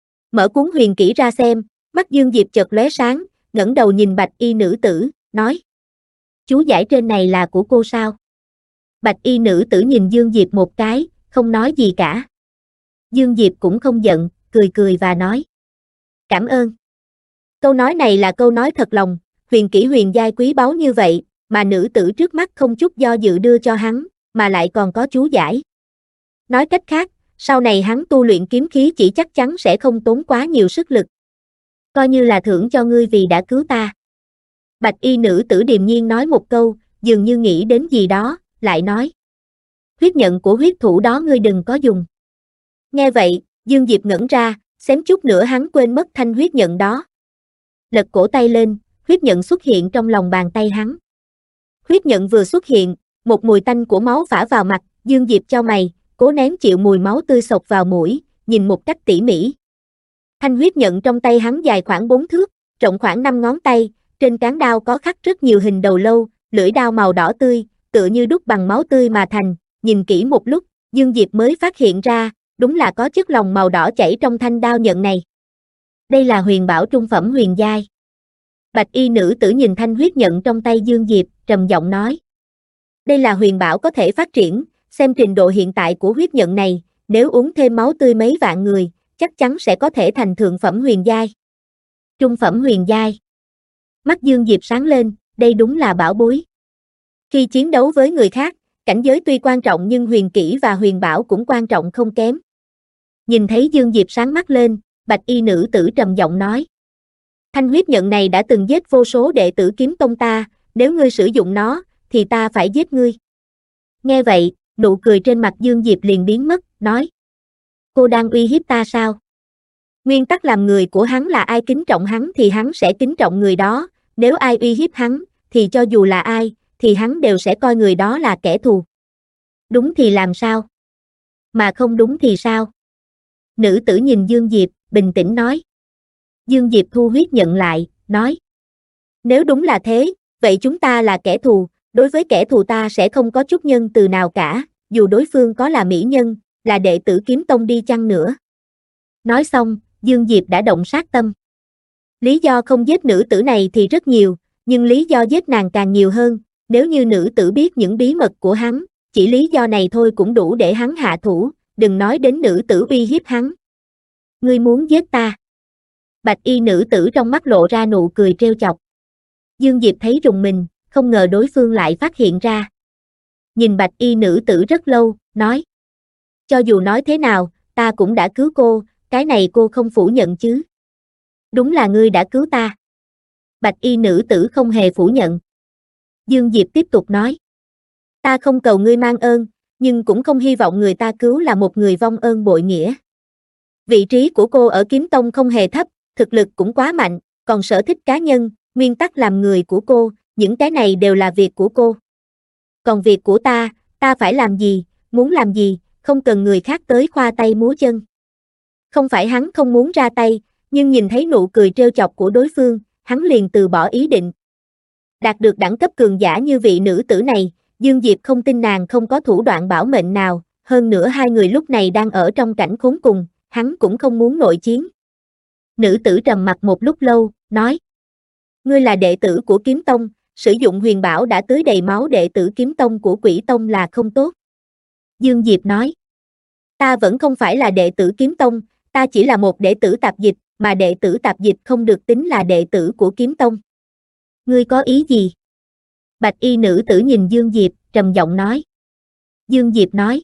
Mở cuốn huyền kỹ ra xem, mắt Dương Diệp chợt lóe sáng, ngẩng đầu nhìn bạch y nữ tử, nói. Chú giải trên này là của cô sao? Bạch y nữ tử nhìn Dương Diệp một cái, không nói gì cả. Dương Diệp cũng không giận, cười cười và nói. Cảm ơn. Câu nói này là câu nói thật lòng, huyền kỹ huyền giai quý báu như vậy, mà nữ tử trước mắt không chút do dự đưa cho hắn, mà lại còn có chú giải. Nói cách khác, sau này hắn tu luyện kiếm khí chỉ chắc chắn sẽ không tốn quá nhiều sức lực. Coi như là thưởng cho ngươi vì đã cứu ta. Bạch y nữ tử điềm nhiên nói một câu, dường như nghĩ đến gì đó, lại nói. Huyết nhận của huyết thủ đó ngươi đừng có dùng. Nghe vậy, Dương Diệp ngẩn ra, xém chút nữa hắn quên mất thanh huyết nhận đó. Lật cổ tay lên, huyết nhận xuất hiện trong lòng bàn tay hắn. Huyết nhận vừa xuất hiện, một mùi tanh của máu phả vào mặt, Dương Diệp chau mày, cố nén chịu mùi máu tươi xộc vào mũi, nhìn một cách tỉ mỉ. Thanh huyết nhận trong tay hắn dài khoảng 4 thước, rộng khoảng 5 ngón tay, trên cán đao có khắc rất nhiều hình đầu lâu, lưỡi đao màu đỏ tươi, tựa như đúc bằng máu tươi mà thành, nhìn kỹ một lúc, Dương Diệp mới phát hiện ra, đúng là có chất lỏng màu đỏ chảy trong thanh đao nhận này. Đây là huyền bảo trung phẩm huyền giai. Bạch y nữ tử nhìn thanh huyết nhận trong tay Dương Diệp, trầm giọng nói. Đây là huyền bảo có thể phát triển, xem trình độ hiện tại của huyết nhận này, nếu uống thêm máu tươi mấy vạn người, chắc chắn sẽ có thể thành thượng phẩm huyền giai. Trung phẩm huyền giai. Mắt Dương Diệp sáng lên, đây đúng là bảo bối. Khi chiến đấu với người khác, cảnh giới tuy quan trọng nhưng huyền kỹ và huyền bảo cũng quan trọng không kém. Nhìn thấy Dương Diệp sáng mắt lên, bạch y nữ tử trầm giọng nói. Thanh huyết nhận này đã từng giết vô số đệ tử kiếm tông ta, nếu ngươi sử dụng nó, thì ta phải giết ngươi. Nghe vậy, nụ cười trên mặt Dương Diệp liền biến mất, nói. Cô đang uy hiếp ta sao? Nguyên tắc làm người của hắn là ai kính trọng hắn thì hắn sẽ kính trọng người đó, nếu ai uy hiếp hắn, thì cho dù là ai, thì hắn đều sẽ coi người đó là kẻ thù. Đúng thì làm sao? Mà không đúng thì sao? Nữ tử nhìn Dương Diệp, bình tĩnh nói. Dương Diệp thu huyết nhận lại, nói. Nếu đúng là thế, vậy chúng ta là kẻ thù, đối với kẻ thù ta sẽ không có chút nhân từ nào cả, dù đối phương có là mỹ nhân, là đệ tử kiếm tông đi chăng nữa. Nói xong, Dương Diệp đã động sát tâm. Lý do không giết nữ tử này thì rất nhiều, nhưng lý do giết nàng càng nhiều hơn, nếu như nữ tử biết những bí mật của hắn, chỉ lý do này thôi cũng đủ để hắn hạ thủ, đừng nói đến nữ tử uy hiếp hắn. Ngươi muốn giết ta? Bạch y nữ tử trong mắt lộ ra nụ cười trêu chọc. Dương Diệp thấy rùng mình, không ngờ đối phương lại phát hiện ra. Nhìn bạch y nữ tử rất lâu, nói. Cho dù nói thế nào, ta cũng đã cứu cô, cái này cô không phủ nhận chứ? Đúng là ngươi đã cứu ta. Bạch y nữ tử không hề phủ nhận. Dương Diệp tiếp tục nói. Ta không cầu ngươi mang ơn, nhưng cũng không hy vọng người ta cứu là một người vong ơn bội nghĩa. Vị trí của cô ở kiếm tông không hề thấp, thực lực cũng quá mạnh, còn sở thích cá nhân, nguyên tắc làm người của cô, những cái này đều là việc của cô. Còn việc của ta phải làm gì, muốn làm gì, không cần người khác tới khoa tay múa chân. Không phải hắn không muốn ra tay, nhưng nhìn thấy nụ cười trêu chọc của đối phương, hắn liền từ bỏ ý định. Đạt được đẳng cấp cường giả như vị nữ tử này, Dương Diệp không tin nàng không có thủ đoạn bảo mệnh nào, hơn nữa hai người lúc này đang ở trong cảnh khốn cùng, hắn cũng không muốn nội chiến. Nữ tử trầm mặc một lúc lâu, nói. Ngươi là đệ tử của kiếm tông, sử dụng huyền bảo đã tưới đầy máu đệ tử kiếm tông của quỷ tông là không tốt. Dương Diệp nói. Ta vẫn không phải là đệ tử kiếm tông, ta chỉ là một đệ tử tạp dịch, mà đệ tử tạp dịch không được tính là đệ tử của kiếm tông. Ngươi có ý gì? Bạch y nữ tử nhìn Dương Diệp, trầm giọng nói. Dương Diệp nói.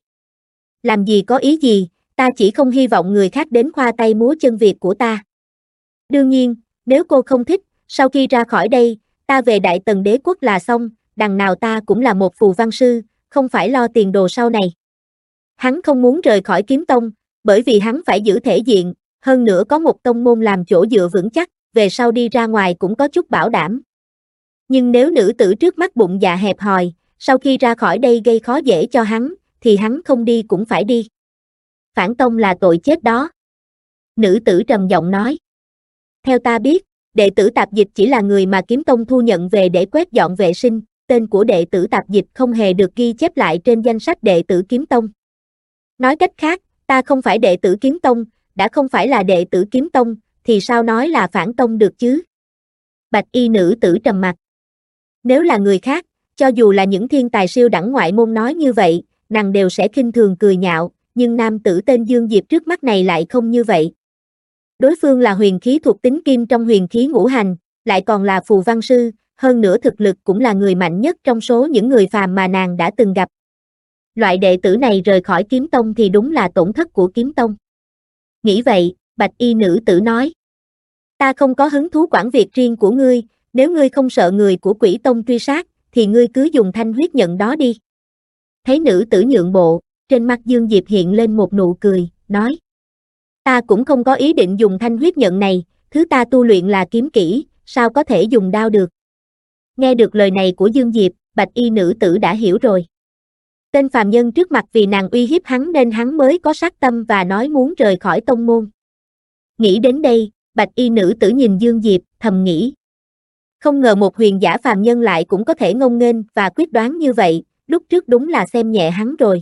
Làm gì có ý gì, ta chỉ không hy vọng người khác đến khoa tay múa chân việc của ta. Đương nhiên, nếu cô không thích, sau khi ra khỏi đây, ta về Đại Tần Đế quốc là xong, đằng nào ta cũng là một phù văn sư, không phải lo tiền đồ sau này. Hắn không muốn rời khỏi kiếm tông, bởi vì hắn phải giữ thể diện, hơn nữa có một tông môn làm chỗ dựa vững chắc, về sau đi ra ngoài cũng có chút bảo đảm. Nhưng nếu nữ tử trước mắt bụng dạ hẹp hòi, sau khi ra khỏi đây gây khó dễ cho hắn, thì hắn không đi cũng phải đi. Phản tông là tội chết đó. Nữ tử trầm giọng nói. Theo ta biết, Đệ tử tạp dịch chỉ là người mà kiếm tông thu nhận về để quét dọn vệ sinh, tên của đệ tử tạp dịch không hề được ghi chép lại trên danh sách đệ tử kiếm tông. Nói cách khác, ta không phải đệ tử kiếm tông, đã không phải là đệ tử kiếm tông, thì sao nói là phản tông được chứ? Bạch y nữ tử trầm mặc. Nếu là người khác, cho dù là những thiên tài siêu đẳng ngoại môn nói như vậy, nàng đều sẽ khinh thường cười nhạo, nhưng nam tử tên Dương Diệp trước mắt này lại không như vậy. Đối phương là huyền khí thuộc tính kim trong huyền khí ngũ hành, lại còn là phù văn sư, hơn nữa thực lực cũng là người mạnh nhất trong số những người phàm mà nàng đã từng gặp. Loại đệ tử này rời khỏi kiếm tông thì đúng là tổn thất của kiếm tông. Nghĩ vậy, bạch y nữ tử nói. Ta không có hứng thú quản việc riêng của ngươi, nếu ngươi không sợ người của quỷ tông truy sát, thì ngươi cứ dùng thanh huyết nhận đó đi. Thấy nữ tử nhượng bộ, trên mặt Dương Diệp hiện lên một nụ cười, nói. Ta cũng không có ý định dùng thanh huyết nhận này, thứ ta tu luyện là kiếm kỹ, sao có thể dùng đao được. Nghe được lời này của Dương Diệp, bạch y nữ tử đã hiểu rồi. Tên phàm nhân trước mặt vì nàng uy hiếp hắn nên hắn mới có sát tâm và nói muốn rời khỏi tông môn. Nghĩ đến đây, bạch y nữ tử nhìn Dương Diệp, thầm nghĩ. Không ngờ một huyền giả phàm nhân lại cũng có thể ngông nghênh và quyết đoán như vậy, lúc trước đúng là xem nhẹ hắn rồi.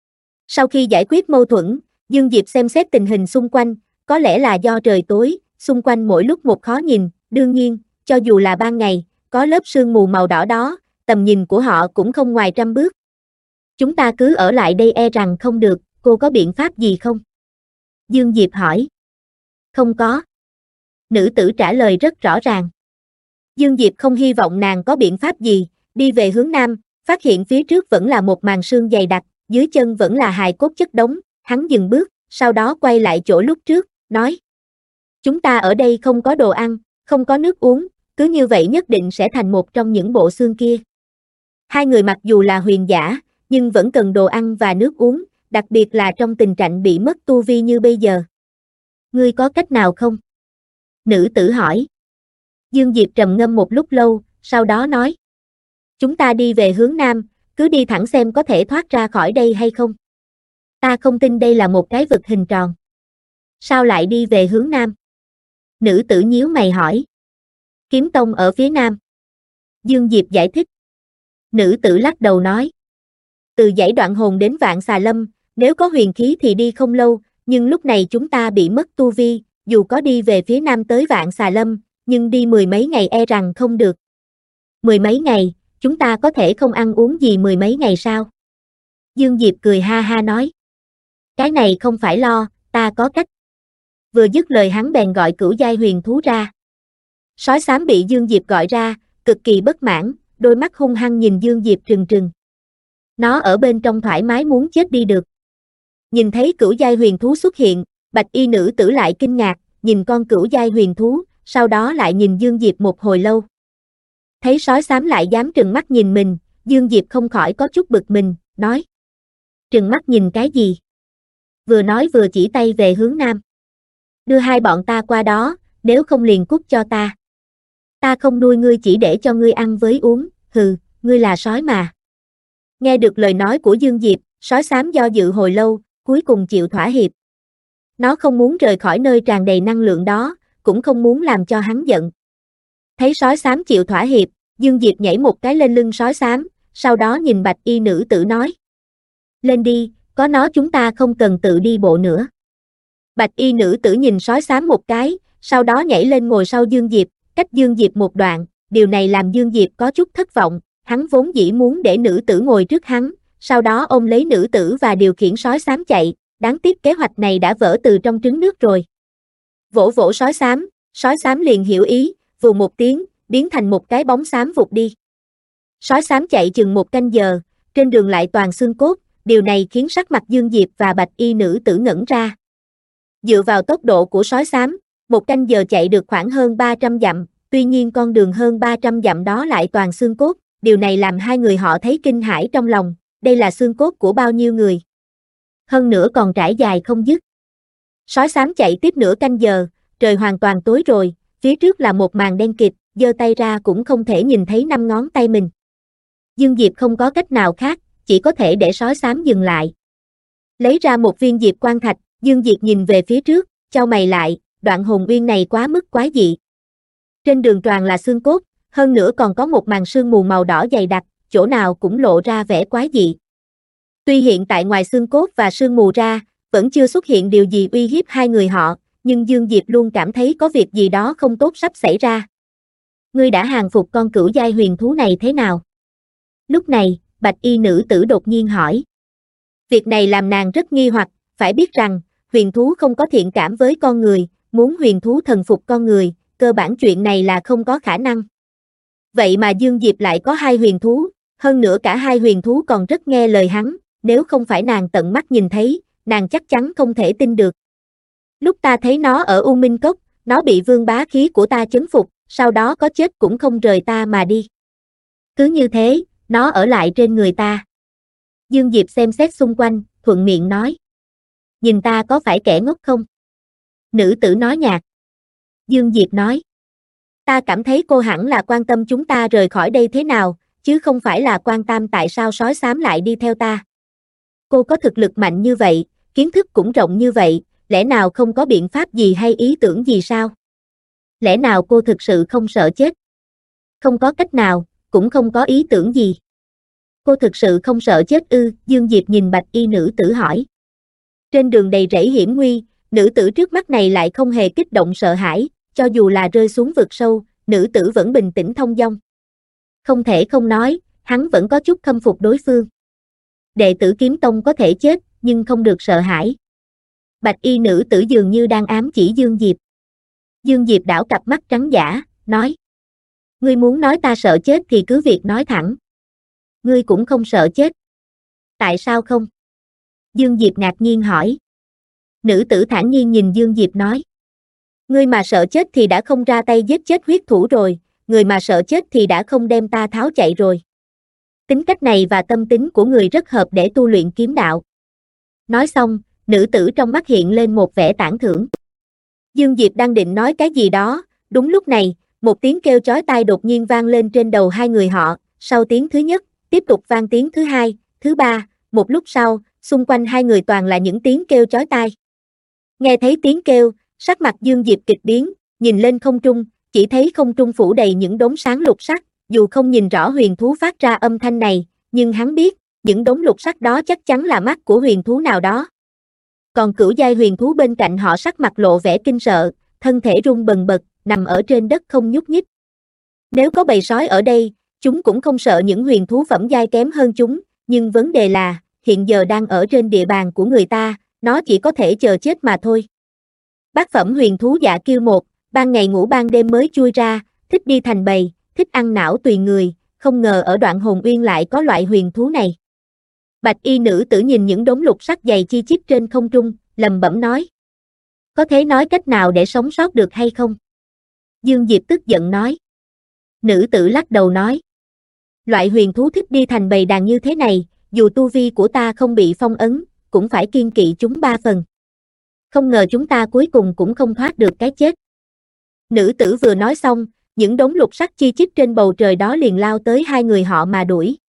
Sau khi giải quyết mâu thuẫn, Dương Diệp xem xét tình hình xung quanh, có lẽ là do trời tối, xung quanh mỗi lúc một khó nhìn, đương nhiên, cho dù là ban ngày, có lớp sương mù màu đỏ đó, tầm nhìn của họ cũng không ngoài 100 bước. Chúng ta cứ ở lại đây e rằng không được, cô có biện pháp gì không? Dương Diệp hỏi. Không có. Nữ tử trả lời rất rõ ràng. Dương Diệp không hy vọng nàng có biện pháp gì, đi về hướng nam, phát hiện phía trước vẫn là một màn sương dày đặc, dưới chân vẫn là hài cốt chất đống, hắn dừng bước, sau đó quay lại chỗ lúc trước, nói. Chúng ta ở đây không có đồ ăn, không có nước uống, cứ như vậy nhất định sẽ thành một trong những bộ xương kia. Hai người mặc dù là huyền giả, nhưng vẫn cần đồ ăn và nước uống, đặc biệt là trong tình trạng bị mất tu vi như bây giờ. Ngươi có cách nào không? Nữ tử hỏi. Dương Diệp trầm ngâm một lúc lâu, sau đó nói. Chúng ta đi về hướng nam, cứ đi thẳng xem có thể thoát ra khỏi đây hay không. Ta không tin đây là một cái vực hình tròn. Sao lại đi về hướng nam? Nữ tử nhíu mày hỏi. Kiếm tông ở phía nam. Dương Diệp giải thích. Nữ tử lắc đầu nói. Từ dãy Đoạn Hồn đến Vạn Xà Lâm, nếu có huyền khí thì đi không lâu, nhưng lúc này chúng ta bị mất tu vi, dù có đi về phía nam tới Vạn Xà Lâm, nhưng đi 10 mấy ngày e rằng không được. 10 mấy ngày, chúng ta có thể không ăn uống gì 10 mấy ngày sao? Dương Diệp cười ha ha nói. Cái này không phải lo, ta có cách. Vừa dứt lời hắn bèn gọi cửu giai huyền thú ra. Sói xám bị Dương Diệp gọi ra, cực kỳ bất mãn, đôi mắt hung hăng nhìn Dương Diệp trừng trừng. Nó ở bên trong thoải mái muốn chết đi được. Nhìn thấy cửu giai huyền thú xuất hiện, bạch y nữ tử lại kinh ngạc, nhìn con cửu giai huyền thú, sau đó lại nhìn Dương Diệp một hồi lâu. Thấy sói xám lại dám trừng mắt nhìn mình, Dương Diệp không khỏi có chút bực mình, nói. Trừng mắt nhìn cái gì? Vừa nói vừa chỉ tay về hướng nam. Đưa hai bọn ta qua đó, nếu không liền cút cho ta. Ta không nuôi ngươi chỉ để cho ngươi ăn với uống, hừ, ngươi là sói mà. Nghe được lời nói của Dương Diệp, sói xám do dự hồi lâu, cuối cùng chịu thỏa hiệp. Nó không muốn rời khỏi nơi tràn đầy năng lượng đó, cũng không muốn làm cho hắn giận. Thấy sói xám chịu thỏa hiệp, Dương Diệp nhảy một cái lên lưng sói xám, sau đó nhìn bạch y nữ tử nói. Lên đi, có nó chúng ta không cần tự đi bộ nữa. Bạch y nữ tử nhìn sói xám một cái, sau đó nhảy lên ngồi sau Dương Diệp, cách Dương Diệp một đoạn, điều này làm Dương Diệp có chút thất vọng, hắn vốn dĩ muốn để nữ tử ngồi trước hắn, sau đó ôm lấy nữ tử và điều khiển sói xám chạy, đáng tiếc kế hoạch này đã vỡ từ trong trứng nước rồi. Vỗ vỗ sói xám liền hiểu ý, vù một tiếng, biến thành một cái bóng xám vụt đi. Sói xám chạy chừng 1 canh giờ, trên đường lại toàn xương cốt, điều này khiến sắc mặt Dương Diệp và bạch y nữ tử ngẩn ra. Dựa vào tốc độ của sói xám, 1 canh giờ chạy được khoảng hơn 300 dặm, tuy nhiên con đường hơn 300 dặm đó lại toàn xương cốt, điều này làm hai người họ thấy kinh hãi trong lòng, đây là xương cốt của bao nhiêu người. Hơn nữa còn trải dài không dứt. Sói xám chạy tiếp nửa canh giờ, trời hoàn toàn tối rồi, phía trước là một màn đen kịt, giơ tay ra cũng không thể nhìn thấy 5 ngón tay mình. Dương Diệp không có cách nào khác, chỉ có thể để sói xám dừng lại. Lấy ra một viên diệp quan thạch, Dương Diệp nhìn về phía trước, chau mày lại, Đoạn Hồn Uyên này quá mức quái dị. Trên đường toàn là xương cốt, hơn nữa còn có một màn sương mù màu đỏ dày đặc, chỗ nào cũng lộ ra vẻ quái dị. Tuy hiện tại ngoài xương cốt và sương mù ra, vẫn chưa xuất hiện điều gì uy hiếp hai người họ, nhưng Dương Diệp luôn cảm thấy có việc gì đó không tốt sắp xảy ra. Ngươi đã hàng phục con cửu giai huyền thú này thế nào? Lúc này, bạch y nữ tử đột nhiên hỏi. Việc này làm nàng rất nghi hoặc, phải biết rằng, huyền thú không có thiện cảm với con người, muốn huyền thú thần phục con người, cơ bản chuyện này là không có khả năng. Vậy mà Dương Diệp lại có hai huyền thú, hơn nữa cả hai huyền thú còn rất nghe lời hắn, nếu không phải nàng tận mắt nhìn thấy, nàng chắc chắn không thể tin được. Lúc ta thấy nó ở U Minh Cốc, nó bị vương bá khí của ta chấn phục, sau đó có chết cũng không rời ta mà đi. Cứ như thế, nó ở lại trên người ta. Dương Diệp xem xét xung quanh, thuận miệng nói. Nhìn ta có phải kẻ ngốc không? Nữ tử nói nhạt. Dương Diệp nói. Ta cảm thấy cô hẳn là quan tâm chúng ta rời khỏi đây thế nào, chứ không phải là quan tâm tại sao sói xám lại đi theo ta. Cô có thực lực mạnh như vậy, kiến thức cũng rộng như vậy, lẽ nào không có biện pháp gì hay ý tưởng gì sao? Lẽ nào cô thực sự không sợ chết? Không có cách nào, cũng không có ý tưởng gì. Cô thực sự không sợ chết ư? Dương Diệp nhìn bạch y nữ tử hỏi. Trên đường đầy rẫy hiểm nguy, nữ tử trước mắt này lại không hề kích động sợ hãi, cho dù là rơi xuống vực sâu, nữ tử vẫn bình tĩnh thông dong. Không thể không nói, hắn vẫn có chút khâm phục đối phương. Đệ tử Kiếm Tông có thể chết, nhưng không được sợ hãi. Bạch y nữ tử dường như đang ám chỉ Dương Diệp. Dương Diệp đảo cặp mắt trắng dã, nói. Ngươi muốn nói ta sợ chết thì cứ việc nói thẳng. Ngươi cũng không sợ chết. Tại sao không? Dương Diệp ngạc nhiên hỏi. Nữ tử thản nhiên nhìn Dương Diệp nói. Ngươi mà sợ chết thì đã không ra tay giết chết huyết thủ rồi, người mà sợ chết thì đã không đem ta tháo chạy rồi. Tính cách này và tâm tính của người rất hợp để tu luyện kiếm đạo. Nói xong, nữ tử trong mắt hiện lên một vẻ tán thưởng. Dương Diệp đang định nói cái gì đó, đúng lúc này, một tiếng kêu chói tai đột nhiên vang lên trên đầu hai người họ, sau tiếng thứ nhất, tiếp tục vang tiếng thứ hai, thứ ba, một lúc sau, xung quanh hai người toàn là những tiếng kêu chói tai. Nghe thấy tiếng kêu, sắc mặt Dương Diệp kịch biến, nhìn lên không trung, chỉ thấy không trung phủ đầy những đống sáng lục sắc, dù không nhìn rõ huyền thú phát ra âm thanh này, nhưng hắn biết, những đống lục sắc đó chắc chắn là mắt của huyền thú nào đó. Còn cửu giai huyền thú bên cạnh họ sắc mặt lộ vẻ kinh sợ, thân thể rung bần bật, nằm ở trên đất không nhúc nhích. Nếu có bầy sói ở đây, chúng cũng không sợ những huyền thú phẩm giai kém hơn chúng, nhưng vấn đề là, hiện giờ đang ở trên địa bàn của người ta, nó chỉ có thể chờ chết mà thôi. Bát phẩm huyền thú Dạ Kiêu một, ban ngày ngủ ban đêm mới chui ra, thích đi thành bầy, thích ăn não tùy người, không ngờ ở Đoạn Hồn Uyên lại có loại huyền thú này. Bạch y nữ tử nhìn những đống lục sắc dày chi chít trên không trung, lẩm bẩm nói. Có thể nói cách nào để sống sót được hay không? Dương Diệp tức giận nói. Nữ tử lắc đầu nói. Loại huyền thú thích đi thành bầy đàn như thế này, dù tu vi của ta không bị phong ấn, cũng phải kiêng kỵ chúng 3 phần. Không ngờ chúng ta cuối cùng cũng không thoát được cái chết. Nữ tử vừa nói xong, những đống lục sắc chi chít trên bầu trời đó liền lao tới hai người họ mà đuổi.